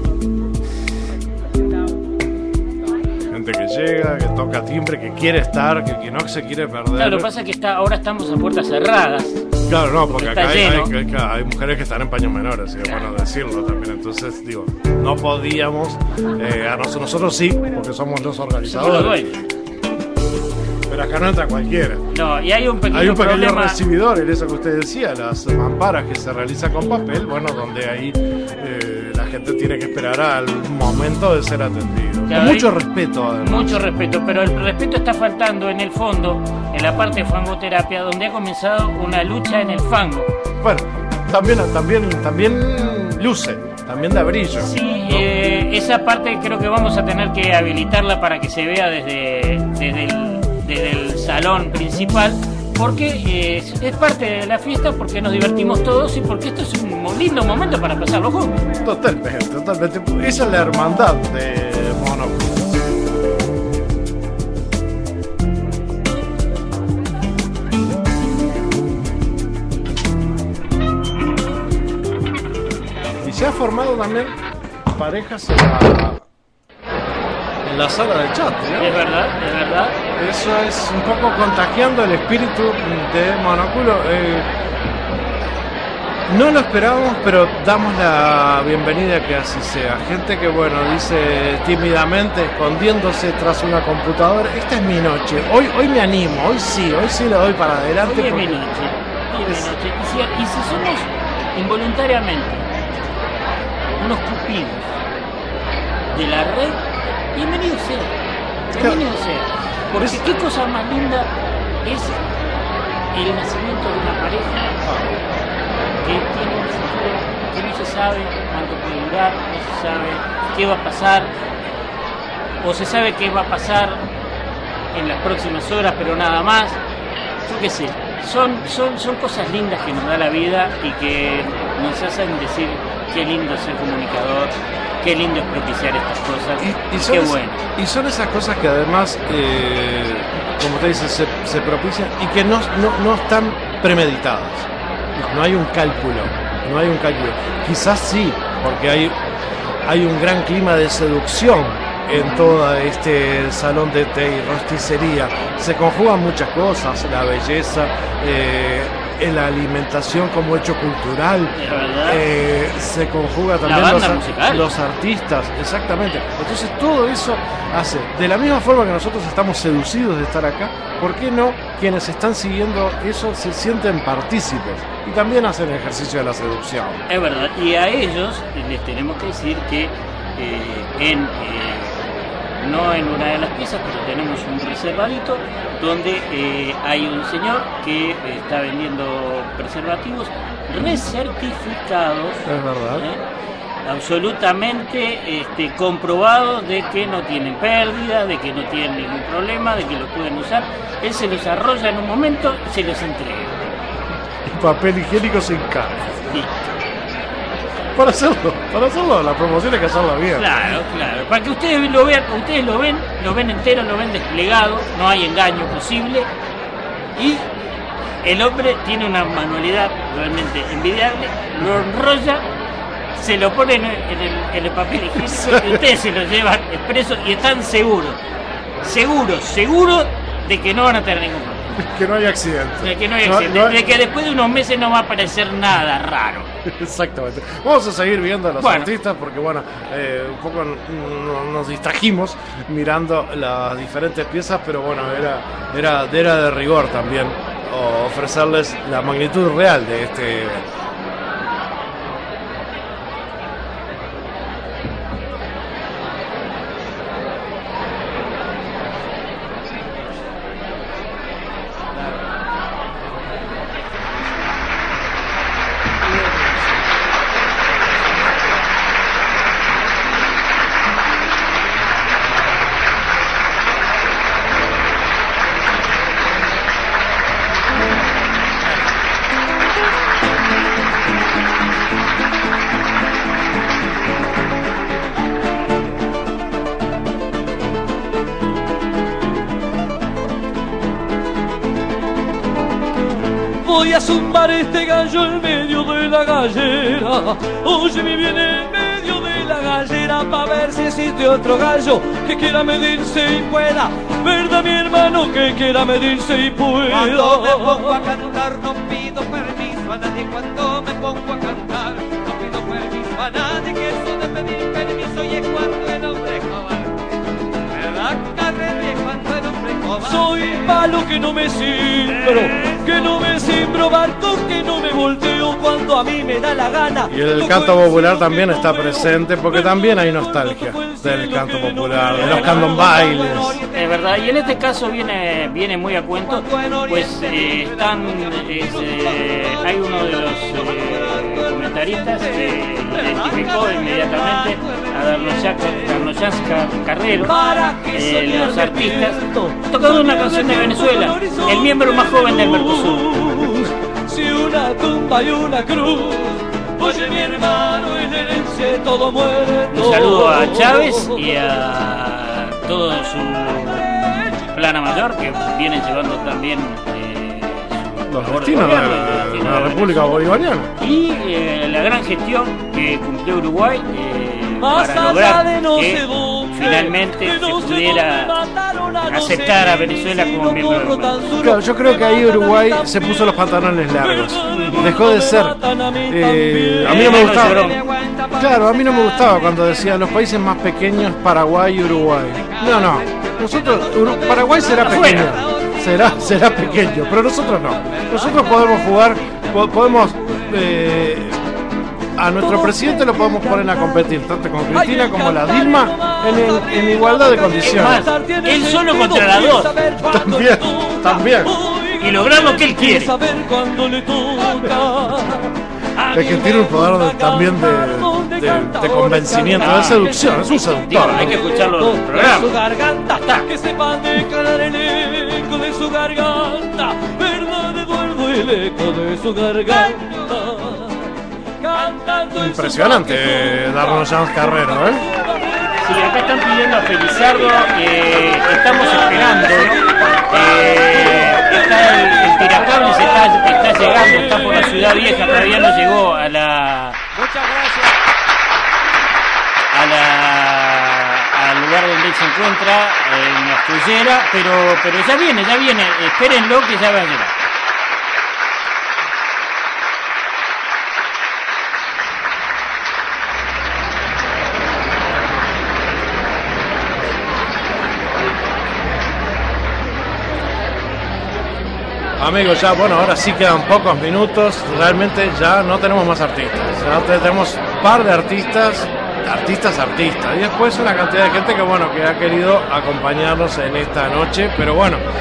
Speaker 5: Gente que llega, que toca timbre, que quiere estar, que no se quiere perder.
Speaker 9: Claro, lo que pasa es que ahora estamos a puertas cerradas.
Speaker 5: Claro, no, porque acá hay mujeres que están en paños menores, y es bueno decirlo también. Entonces, digo, no podíamos, nosotros sí, porque somos los organizadores. Pero acá no entra cualquiera.
Speaker 1: No, y hay un pequeño
Speaker 5: problema. Recibidor en eso que usted decía, las mamparas que se realizan con papel, bueno, donde ahí la gente tiene que esperar al momento de ser atendido.
Speaker 1: Claro,
Speaker 5: con mucho respeto, además.
Speaker 1: Mucho respeto, pero el respeto está faltando en el fondo, en la parte de fangoterapia, donde ha comenzado una lucha en el fango.
Speaker 5: Bueno, también luce, también da brillo.
Speaker 1: Sí,
Speaker 5: ¿no?
Speaker 1: Esa parte creo que vamos a tener que habilitarla para que se vea desde el salón principal, porque es parte de la fiesta, porque nos divertimos todos y porque esto es un lindo momento para pasarlo juntos.
Speaker 5: Totalmente. Esa es la hermandad de Monóculo. Y se ha formado también parejas en la sala de chat, ¿no?
Speaker 1: Es verdad.
Speaker 5: Eso es un poco contagiando el espíritu de Monóculo. No lo esperábamos, pero damos la bienvenida a que así sea. Gente que, bueno, dice tímidamente, escondiéndose tras una computadora: esta es mi noche, hoy me animo, hoy sí le doy para adelante.
Speaker 1: Hoy es mi noche. Y si somos involuntariamente unos cupidos de la red, bienvenido sea. Porque qué cosa más linda es el nacimiento de una pareja que tiene un futuro que no se sabe cuánto puede durar, no se sabe qué va a pasar, o se sabe qué va a pasar en las próximas horas, pero nada más. Yo qué sé, son cosas lindas que nos da la vida y que nos hacen decir qué lindo es ser comunicador, qué lindo es propiciar estas cosas, qué bueno.
Speaker 5: Y son esas cosas que además, como usted dice, se propician y que no están premeditadas. No hay un cálculo. Quizás sí, porque hay un gran clima de seducción en todo este salón de té y rosticería. Se conjugan muchas cosas: la belleza, la alimentación como hecho cultural, se conjuga también los artistas, exactamente. Entonces todo eso hace, de la misma forma que nosotros estamos seducidos de estar acá, ¿por qué no quienes están siguiendo eso se sienten partícipes y también hacen el ejercicio de la seducción?
Speaker 1: Es verdad, y a ellos les tenemos que decir que no en una de las piezas, pero tenemos un reservadito donde hay un señor que está vendiendo preservativos recertificados.
Speaker 5: Es verdad.
Speaker 1: Absolutamente comprobados de que no tienen pérdida, de que no tienen ningún problema, de que lo pueden usar. Él se los arrolla en un momento y se los entrega.
Speaker 5: Y papel higiénico sin carga.
Speaker 1: Sí.
Speaker 5: Para hacerlo, la promoción hay que hacerla bien.
Speaker 1: Claro. Para que ustedes lo vean, lo ven entero, lo ven desplegado, no hay engaño posible. Y el hombre tiene una manualidad realmente envidiable, lo enrolla, se lo pone en el papel higiénico y ustedes se lo llevan expreso y están seguros de que no van a tener ningún problema.
Speaker 5: Que no hay accidente.
Speaker 1: De que después de unos meses no va a aparecer nada raro.
Speaker 5: Exactamente. Vamos a seguir viendo a los artistas porque, un poco nos distrajimos mirando las diferentes piezas, pero bueno, era de rigor también ofrecerles la magnitud real de este evento.
Speaker 14: Voy a zumbar este gallo en medio de la gallera. Oye, me viene en medio de la gallera pa' ver si existe otro gallo que quiera medirse y pueda. ¿Verdad, mi hermano, que quiera medirse y pueda?
Speaker 15: Cuando me pongo a cantar no pido permiso a nadie. Cuando me pongo a cantar no pido permiso a nadie. Que eso de pedir permiso y es cuando el hombre cobarde. ¿Verdad, Carrera? Y es cuando el hombre cobarde.
Speaker 14: Soy palo que no me simbro, barco que no me volteo cuando a mí me da la gana.
Speaker 5: Y el canto popular también está presente porque también hay nostalgia del canto popular, de los candombailes.
Speaker 9: Es verdad, y en este caso viene muy a cuento, pues hay uno de los comentaristas que identificó inmediatamente a Darnoyan Carrero, los artistas, tocando una canción de Venezuela, el miembro más joven del Mercosur.
Speaker 14: Si una tumba y una cruz, oye mi hermano, en herencia todo muere.
Speaker 9: Un saludo a Chávez y a todo su plana mayor que vienen llevando también
Speaker 5: los destinos de la República Bolivariana.
Speaker 9: Y la gran gestión que cumplió Uruguay para lograr que finalmente se pudiera aceptar a Venezuela como miembro del mundo.
Speaker 5: Claro, yo creo que ahí Uruguay se puso los pantalones largos. Dejó de ser. A mí no me gustaba. Claro, a mí no me gustaba cuando decía los países más pequeños, Paraguay y Uruguay. No. Nosotros, Paraguay será pequeño. Será pequeño, pero nosotros no. Nosotros podemos jugar, podemos a nuestro presidente lo podemos poner a competir tanto con Cristina como la Dilma en igualdad de condiciones.
Speaker 9: Él solo contra las dos.
Speaker 5: También.
Speaker 9: Y lograr lo que él quiere.
Speaker 5: Es que tiene un poder también de convencimiento, de seducción, es un seductor.
Speaker 9: Hay que escucharlo en el programa.
Speaker 14: Su garganta, que sepan declarar el eco de su garganta, verdad de Eduardo y el eco de su garganta. Cantando
Speaker 5: impresionante Darnoyan Carrero,
Speaker 9: Sí, acá están pidiendo a Felizardo, estamos esperando, ¿no? Está el Tiracables, está llegando, está por la Ciudad Vieja, todavía no llegó al lugar donde él se encuentra, en la Escullera, pero ya viene, espérenlo que ya va a llegar.
Speaker 5: Amigos, ahora sí quedan pocos minutos, realmente ya no tenemos más artistas, ya tenemos un par de artistas, y después una cantidad de gente que ha querido acompañarnos en esta noche, pero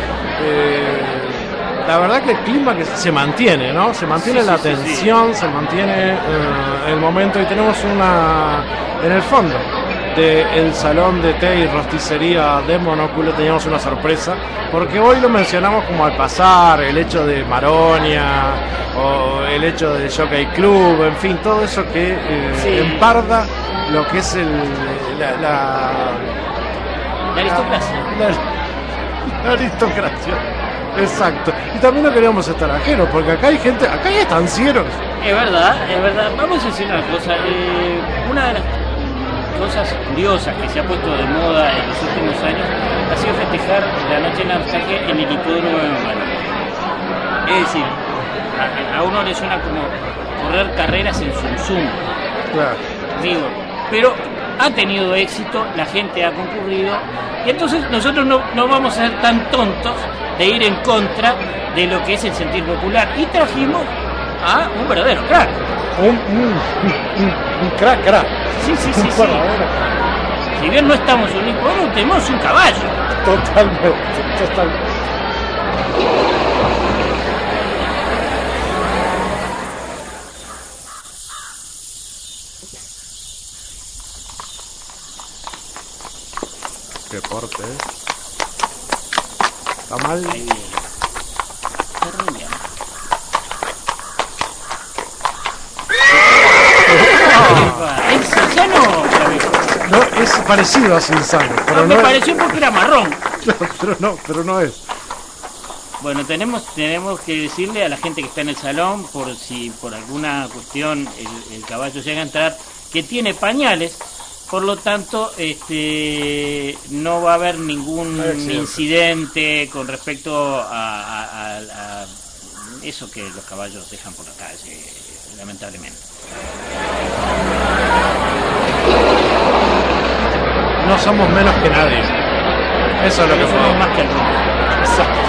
Speaker 5: la verdad que el clima que se mantiene, ¿no? Se mantiene la tensión, se mantiene el momento, y tenemos en el fondo del salón de té y rosticería de Monóculo teníamos una sorpresa, porque hoy lo mencionamos como al pasar, el hecho de Maronia o el hecho del Jockey Club, en fin, todo eso que emparda lo que es la
Speaker 9: aristocracia.
Speaker 5: La aristocracia, exacto. Y también no queríamos estar ajenos, porque acá hay gente, acá hay estancieros.
Speaker 9: Es verdad. Vamos a decir una cosa, una de las cosas curiosas que se ha puesto de moda en los últimos años ha sido festejar la noche de la nostalgia en el hipódromo de Manoel. Es decir, a uno le suena como correr carreras en Zum.
Speaker 5: Claro.
Speaker 9: Digo, pero ha tenido éxito, la gente ha concurrido, y entonces nosotros no vamos a ser tan tontos de ir en contra de lo que es el sentir popular, y trajimos a un verdadero crack.
Speaker 5: Un crack.
Speaker 9: Sí. Si bien no estamos en un hipódromo, tenemos un caballo.
Speaker 5: Totalmente. Qué porte, Está mal.
Speaker 9: Ahí viene. ¿Es Cinzano?
Speaker 5: No, es parecido a Cinzano, pero
Speaker 9: me pareció porque era marrón.
Speaker 5: Pero no es.
Speaker 9: Bueno, tenemos que decirle a la gente que está en el salón, por si por alguna cuestión el caballo llega a entrar, que tiene pañales, por lo tanto no va a haber ningún incidente con respecto a eso que los caballos dejan por la calle, lamentablemente.
Speaker 5: No somos menos que nadie. Eso es lo que
Speaker 1: somos
Speaker 5: podemos.
Speaker 1: más que el rumbo.
Speaker 5: Exacto.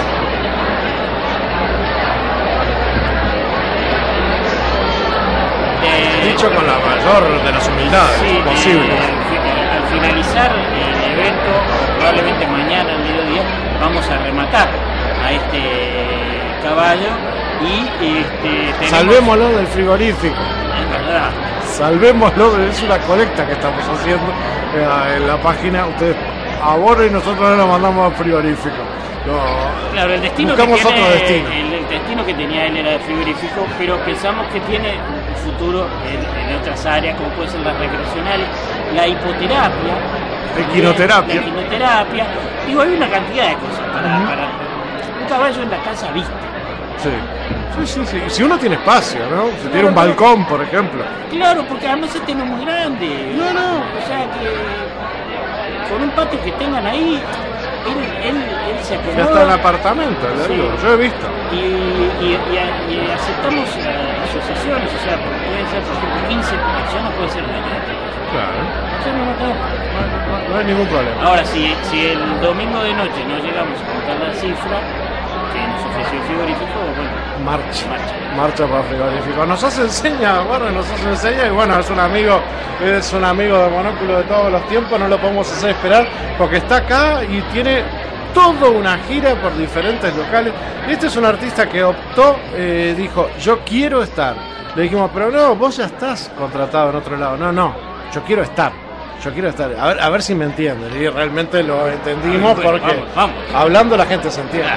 Speaker 5: Dicho con la mayor de las humildades posible.
Speaker 1: Al finalizar el evento, probablemente mañana al mediodía, vamos a rematar a este caballo y tenemos...
Speaker 5: Salvémoslo del frigorífico.
Speaker 1: Es verdad.
Speaker 5: Salvémoslo, es una colecta que estamos haciendo en la página. Ustedes abonen y nosotros no lo mandamos al frigorífico. No,
Speaker 1: claro, el destino que
Speaker 5: buscamos
Speaker 1: tiene,
Speaker 5: otro destino.
Speaker 1: el destino que tenía él era de frigorífico, pero pensamos que tiene un futuro en otras áreas, como pueden ser las recreacionales, la hipoterapia,
Speaker 5: Equinoterapia.
Speaker 1: la equinoterapia. Digo, hay una cantidad de cosas para un caballo en la casa vista.
Speaker 5: Sí. Si uno tiene espacio, ¿no? Si tiene un balcón, por ejemplo.
Speaker 1: Claro, porque además este no es muy grande.
Speaker 5: No.
Speaker 1: O sea que con un patio que tengan ahí, él se acomoda.
Speaker 5: Ya está en apartamento, le digo, yo he visto.
Speaker 1: Y aceptamos asociaciones, o sea, pueden ser, por ejemplo, 15 personas, puede ser mañana.
Speaker 5: Claro.
Speaker 1: Sí,
Speaker 5: No hay ningún problema.
Speaker 1: Ahora, si el domingo de noche no llegamos a contar la cifra que nos ofreció el frigorífico, bueno,
Speaker 5: Marcha para frigorífico. Nos hace señas, y bueno, es un amigo de Monóculo de todos los tiempos, no lo podemos hacer esperar porque está acá y tiene toda una gira por diferentes locales. Y este es un artista que optó, dijo, yo quiero estar. Le dijimos, pero no, vos ya estás contratado en otro lado. No, yo quiero estar. A ver si me entienden. Y realmente lo entendimos porque
Speaker 1: vamos.
Speaker 5: Hablando la gente se entiende.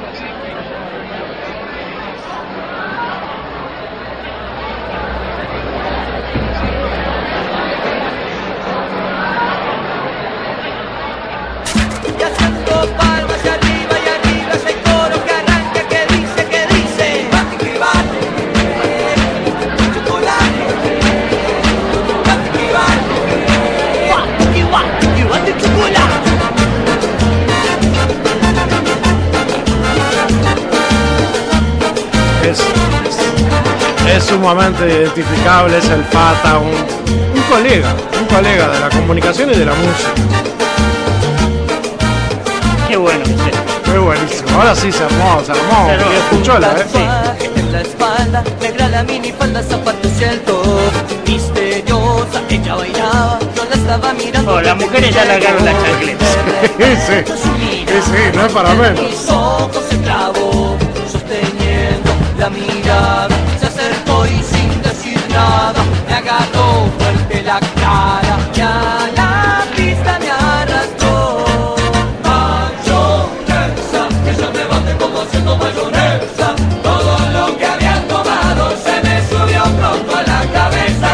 Speaker 15: Y haciendo palmas y arriba ese coro que arranca, que dice, bate, chocolate, bate, chocolate.
Speaker 5: Es sumamente identificable, es el Fata, un colega de la comunicación y de la música.
Speaker 1: Qué bueno que es.
Speaker 5: Qué buenísimo. Ahora sí se armó. Y escuchó la
Speaker 15: En la espalda, negra la minifalda, zapatos y el top. Misteriosa, ella bailaba, yo la estaba mirando.
Speaker 1: Las mujeres ya largaron las chancletas.
Speaker 5: Sí, no es para menos.
Speaker 15: Mis ojos se clavó, sosteniendo la mirada. Se acercó y sin decir nada, me agarró fuerte la cara. Y a la pista me arrastró. Ella me bate como haciendo mayonesa. Todo lo que habían tomado se me subió pronto a la cabeza.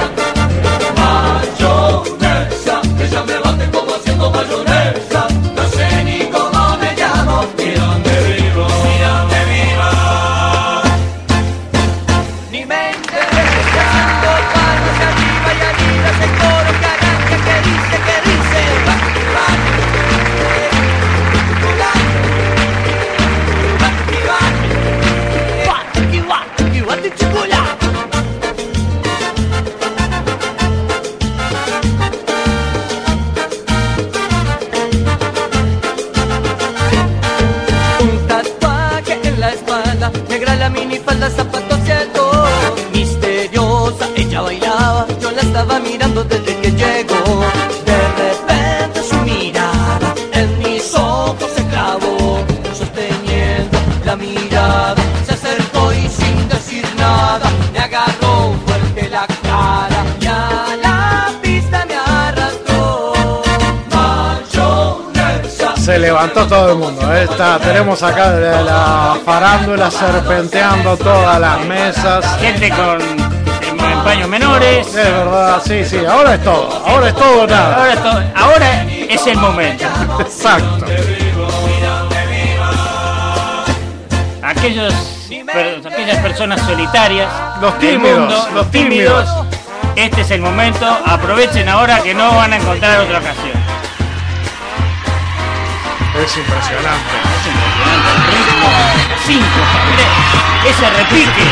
Speaker 15: Mayonesa, ella me bate como haciendo mayonesa. No sé ni cómo me llamo, ni dónde vivo, ni me interesa. Palmas arriba y arriba ese coro que arranca, que dice, un tatuaje en la espalda, negra la minifalda, zapatos y el top. Misteriosa, ella bailaba, yo la estaba mirando desde que llegó. De repente su mirada en mis ojos se clavó, sosteniendo la mirada. Se acercó y sin decir nada, me agarró fuerte la cara. Y a la pista me arrastró. Mayonesa.
Speaker 5: Se levantó todo el mundo. Tenemos acá de la farándula serpenteando todas las mesas.
Speaker 1: Gente con paños menores.
Speaker 5: Es verdad, sí. Ahora es todo o nada.
Speaker 1: Ahora es el momento.
Speaker 5: Exacto.
Speaker 1: Aquellas personas solitarias,
Speaker 5: los
Speaker 1: del mundo, los tímidos, este es el momento. Aprovechen ahora que no van a encontrar otra ocasión.
Speaker 5: Es impresionante.
Speaker 1: El ritmo, 5, 3, ese repique.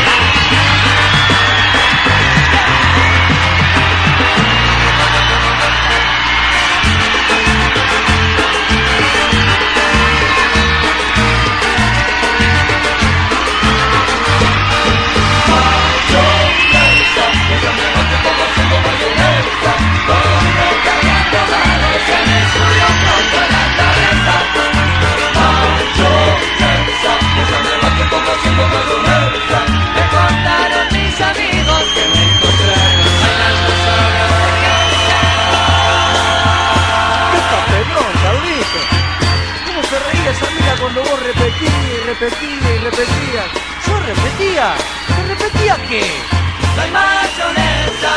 Speaker 6: repetía y repetía. Yo repetía. ¿Te repetía qué?
Speaker 15: Soy mayonesa.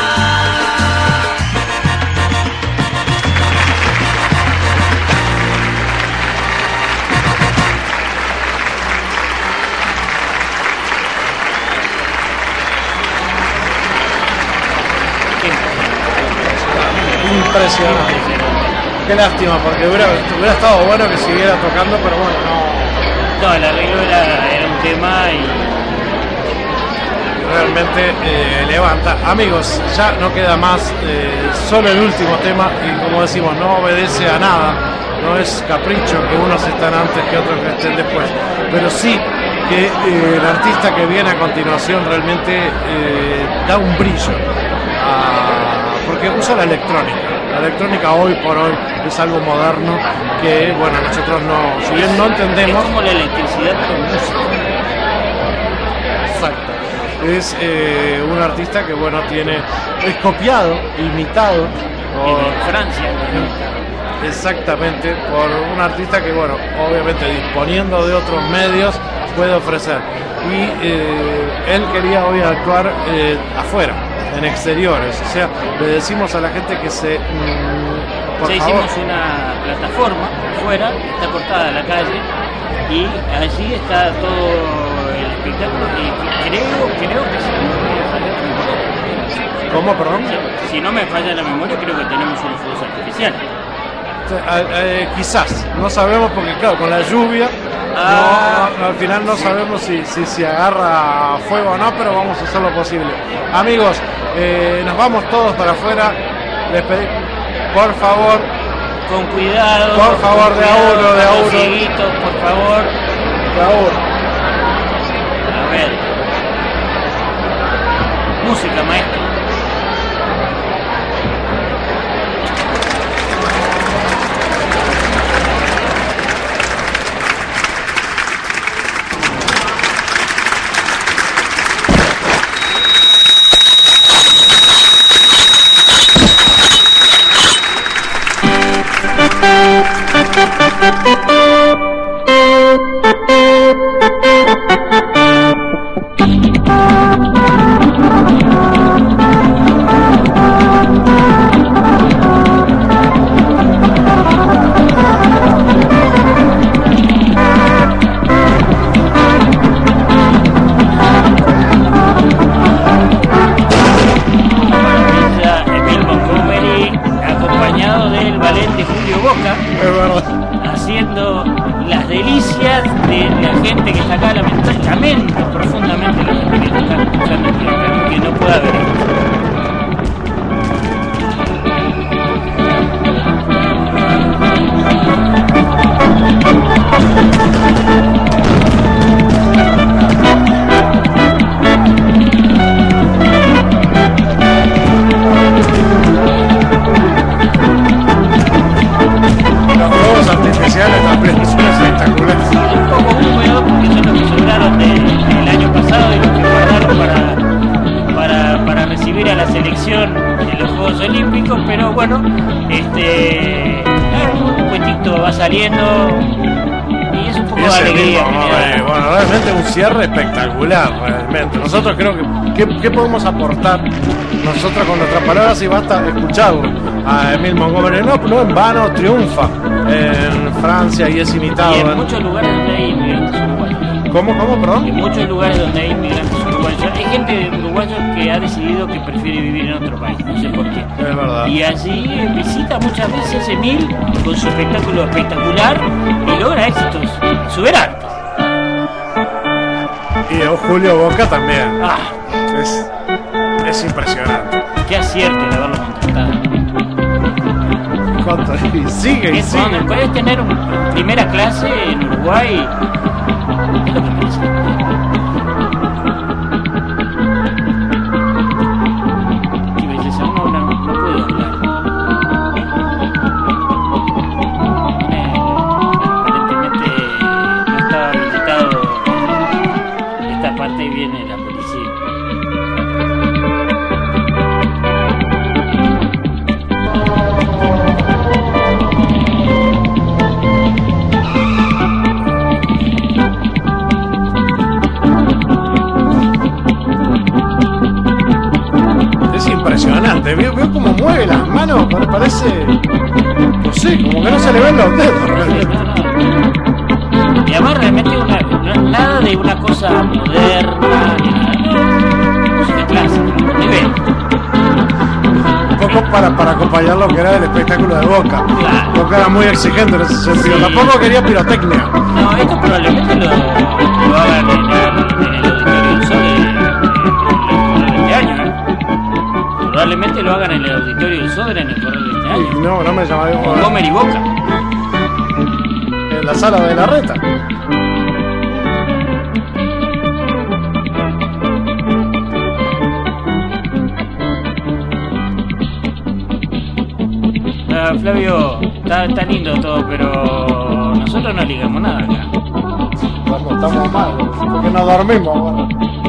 Speaker 5: Impresionante. Qué lástima, porque hubiera estado bueno que siguiera tocando, pero bueno, no.
Speaker 1: No, el arreglo era un tema y
Speaker 5: realmente levanta. Amigos, ya no queda más, solo el último tema, y como decimos, no obedece a nada, no es capricho que unos están antes que otros que estén después, pero sí que el artista que viene a continuación realmente da un brillo, porque usa la electrónica. La electrónica hoy por hoy es algo moderno que, bueno, nosotros no, si bien no entendemos.
Speaker 1: Es como la electricidad con música.
Speaker 5: Exacto. Es un artista que, bueno, es copiado, imitado
Speaker 1: por Francia.
Speaker 5: Exactamente, por un artista que, bueno, obviamente disponiendo de otros medios puede ofrecer. Y él quería hoy actuar afuera, en exteriores. O sea, le decimos a la gente que
Speaker 1: hicimos una plataforma afuera, está cortada la calle, y allí está todo el espectáculo, y creo que si no me falla la memoria.
Speaker 5: ¿Cómo, perdón?
Speaker 1: Si no me falla la memoria, creo que tenemos unos fuegos artificiales.
Speaker 5: Quizás, no sabemos porque claro, con la lluvia al final no sabemos si agarra fuego o no, pero vamos a hacer lo posible. Amigos, nos vamos todos para afuera. Les pedimos, por favor,
Speaker 1: con cuidado,
Speaker 5: por favor, de a uno,
Speaker 1: por favor,
Speaker 5: de a uno.
Speaker 1: A ver, música, maestro. Haciendo las delicias de la gente que está acá. Lamento profundamente la gente que está escuchando que no pueda ver esto.
Speaker 5: Artificiales también son espectaculares.
Speaker 1: Un poco húmedo porque son los que sobraron del año pasado y los que guardaron para recibir a la selección en los Juegos Olímpicos, pero bueno, un poquitito va saliendo y es un poco de alegría.
Speaker 5: Bueno, realmente un cierre espectacular, realmente. Nosotros creo que podemos aportar nosotros con nuestras palabras, y basta escucharlo a Emil Montgomery. No en vano triunfa en Francia y es imitado
Speaker 1: y en muchos lugares donde hay inmigrantes uruguayos.
Speaker 5: ¿Cómo, perdón?
Speaker 1: En muchos lugares donde hay inmigrantes uruguayos. Hay gente uruguaya que ha decidido que prefiere vivir en otro país, no sé por qué.
Speaker 5: Es verdad.
Speaker 1: Y allí visita muchas veces Emil con su espectáculo espectacular y logra éxitos exuberantes.
Speaker 5: Y Julio Boca también. Es impresionante.
Speaker 1: Qué acierto el haberlo contratado.
Speaker 5: Y sigue.
Speaker 1: Puedes tener primera clase en Uruguay. Es lo que parece. Qué belleza, no puedo hablar. Aparentemente no estaba habilitado esta parte y viene la policía.
Speaker 5: impresionante. Veo cómo mueve las manos, parece, no sé, como que no se le ven los dedos realmente.
Speaker 9: Y además realmente nada de una cosa moderna, ni nada. Música clásica, nivel.
Speaker 5: Un poco para acompañar lo que era el espectáculo de Boca.
Speaker 9: Claro.
Speaker 5: Boca era muy exigente en ese sentido. Sí. Tampoco quería pirotecnia.
Speaker 9: No, esto probablemente lo hagan en el Auditorio del Sol este año. Probablemente lo hagan en el Auditorio del Sodre en el correr de este año.
Speaker 5: No me llama
Speaker 9: con Gómez y Boca.
Speaker 5: En la sala de la Reta.
Speaker 9: Flavio, está lindo todo, pero nosotros no ligamos nada acá.
Speaker 5: Estamos mal, porque no dormimos ahora.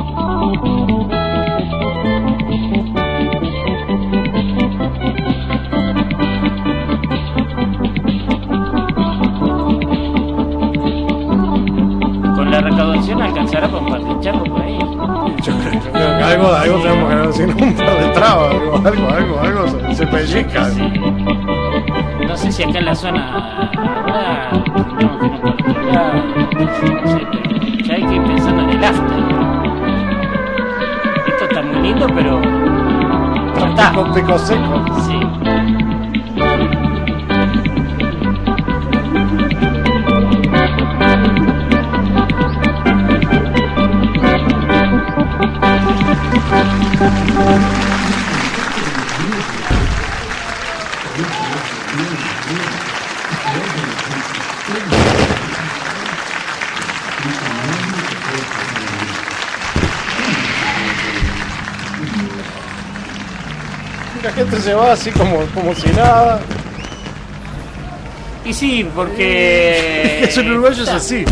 Speaker 9: Con la recaudación alcanzará para un par de chacos por ahí.
Speaker 5: Yo creo que algo tenemos que hacer, sin un par de trabas, algo se pellizca.
Speaker 9: Sí. No sé si acá en la zona ahora tenemos que irnos por otro lado, no sé, pero ya hay que ir pensando en el after. Esto está muy lindo, pero
Speaker 5: está con pico seco.
Speaker 9: Sí.
Speaker 5: La gente se va así como si nada.
Speaker 9: Y sí, porque
Speaker 5: es el uruguayo, es así.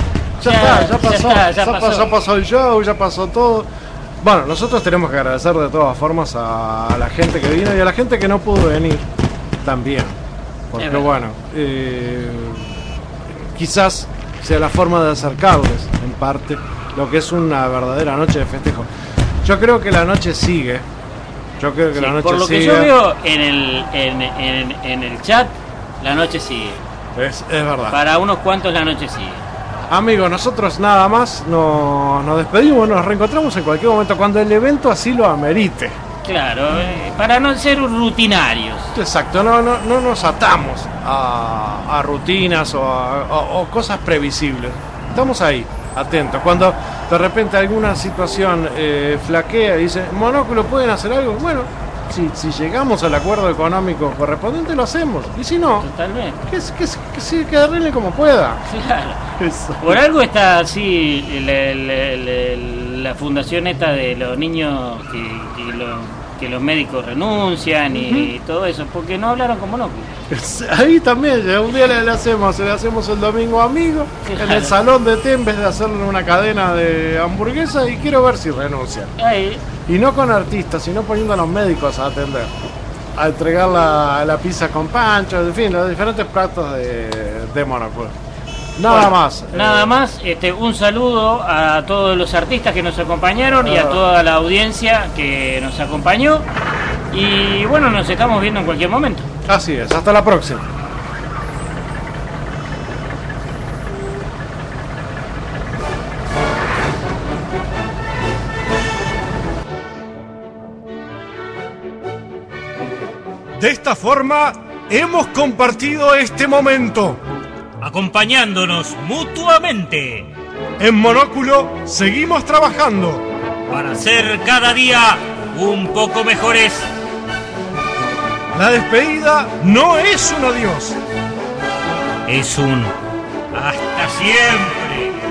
Speaker 5: Ya pasó el show, ya pasó todo. Bueno, nosotros tenemos que agradecer de todas formas a la gente que vino y a la gente que no pudo venir también. Porque bueno, quizás sea la forma de acercarles en parte lo que es una verdadera noche de festejo. Yo creo que la noche sigue. La noche
Speaker 9: por lo
Speaker 5: sigue.
Speaker 9: que yo veo en el chat, la noche sigue.
Speaker 5: Es verdad.
Speaker 9: Para unos cuantos la noche sigue.
Speaker 5: Amigos, nosotros nada más nos despedimos, nos reencontramos en cualquier momento cuando el evento así lo amerite.
Speaker 9: Claro, para no ser rutinarios.
Speaker 5: Exacto, no nos atamos a rutinas o cosas previsibles. Estamos ahí, atentos. Cuando de repente alguna situación flaquea y dice, Monóculo, ¿pueden hacer algo? Bueno, si llegamos al acuerdo económico correspondiente lo hacemos. Y si no,
Speaker 9: totalmente.
Speaker 5: Que arregle como pueda.
Speaker 9: Claro. Eso. Por algo está así la fundación esta de los niños que los médicos renuncian y todo eso, porque no hablaron con Monóculo.
Speaker 5: Ahí también, un día le hacemos el domingo amigo, claro, en el salón de té, en vez de hacerle una cadena de hamburguesas, y quiero ver si renuncian.
Speaker 9: Ahí.
Speaker 5: Y no con artistas, sino poniendo a los médicos a atender, a entregar la pizza con pancho, en fin, los diferentes platos de Monóculo. Nada más.
Speaker 9: Nada más, un saludo a todos los artistas que nos acompañaron y a toda la audiencia que nos acompañó. Y bueno, nos estamos viendo en cualquier momento.
Speaker 5: Así es, hasta la próxima. De esta forma, hemos compartido este momento,
Speaker 9: acompañándonos mutuamente.
Speaker 5: En Monóculo seguimos trabajando
Speaker 9: para ser cada día un poco mejores.
Speaker 5: La despedida no es un adiós,
Speaker 9: es un hasta siempre.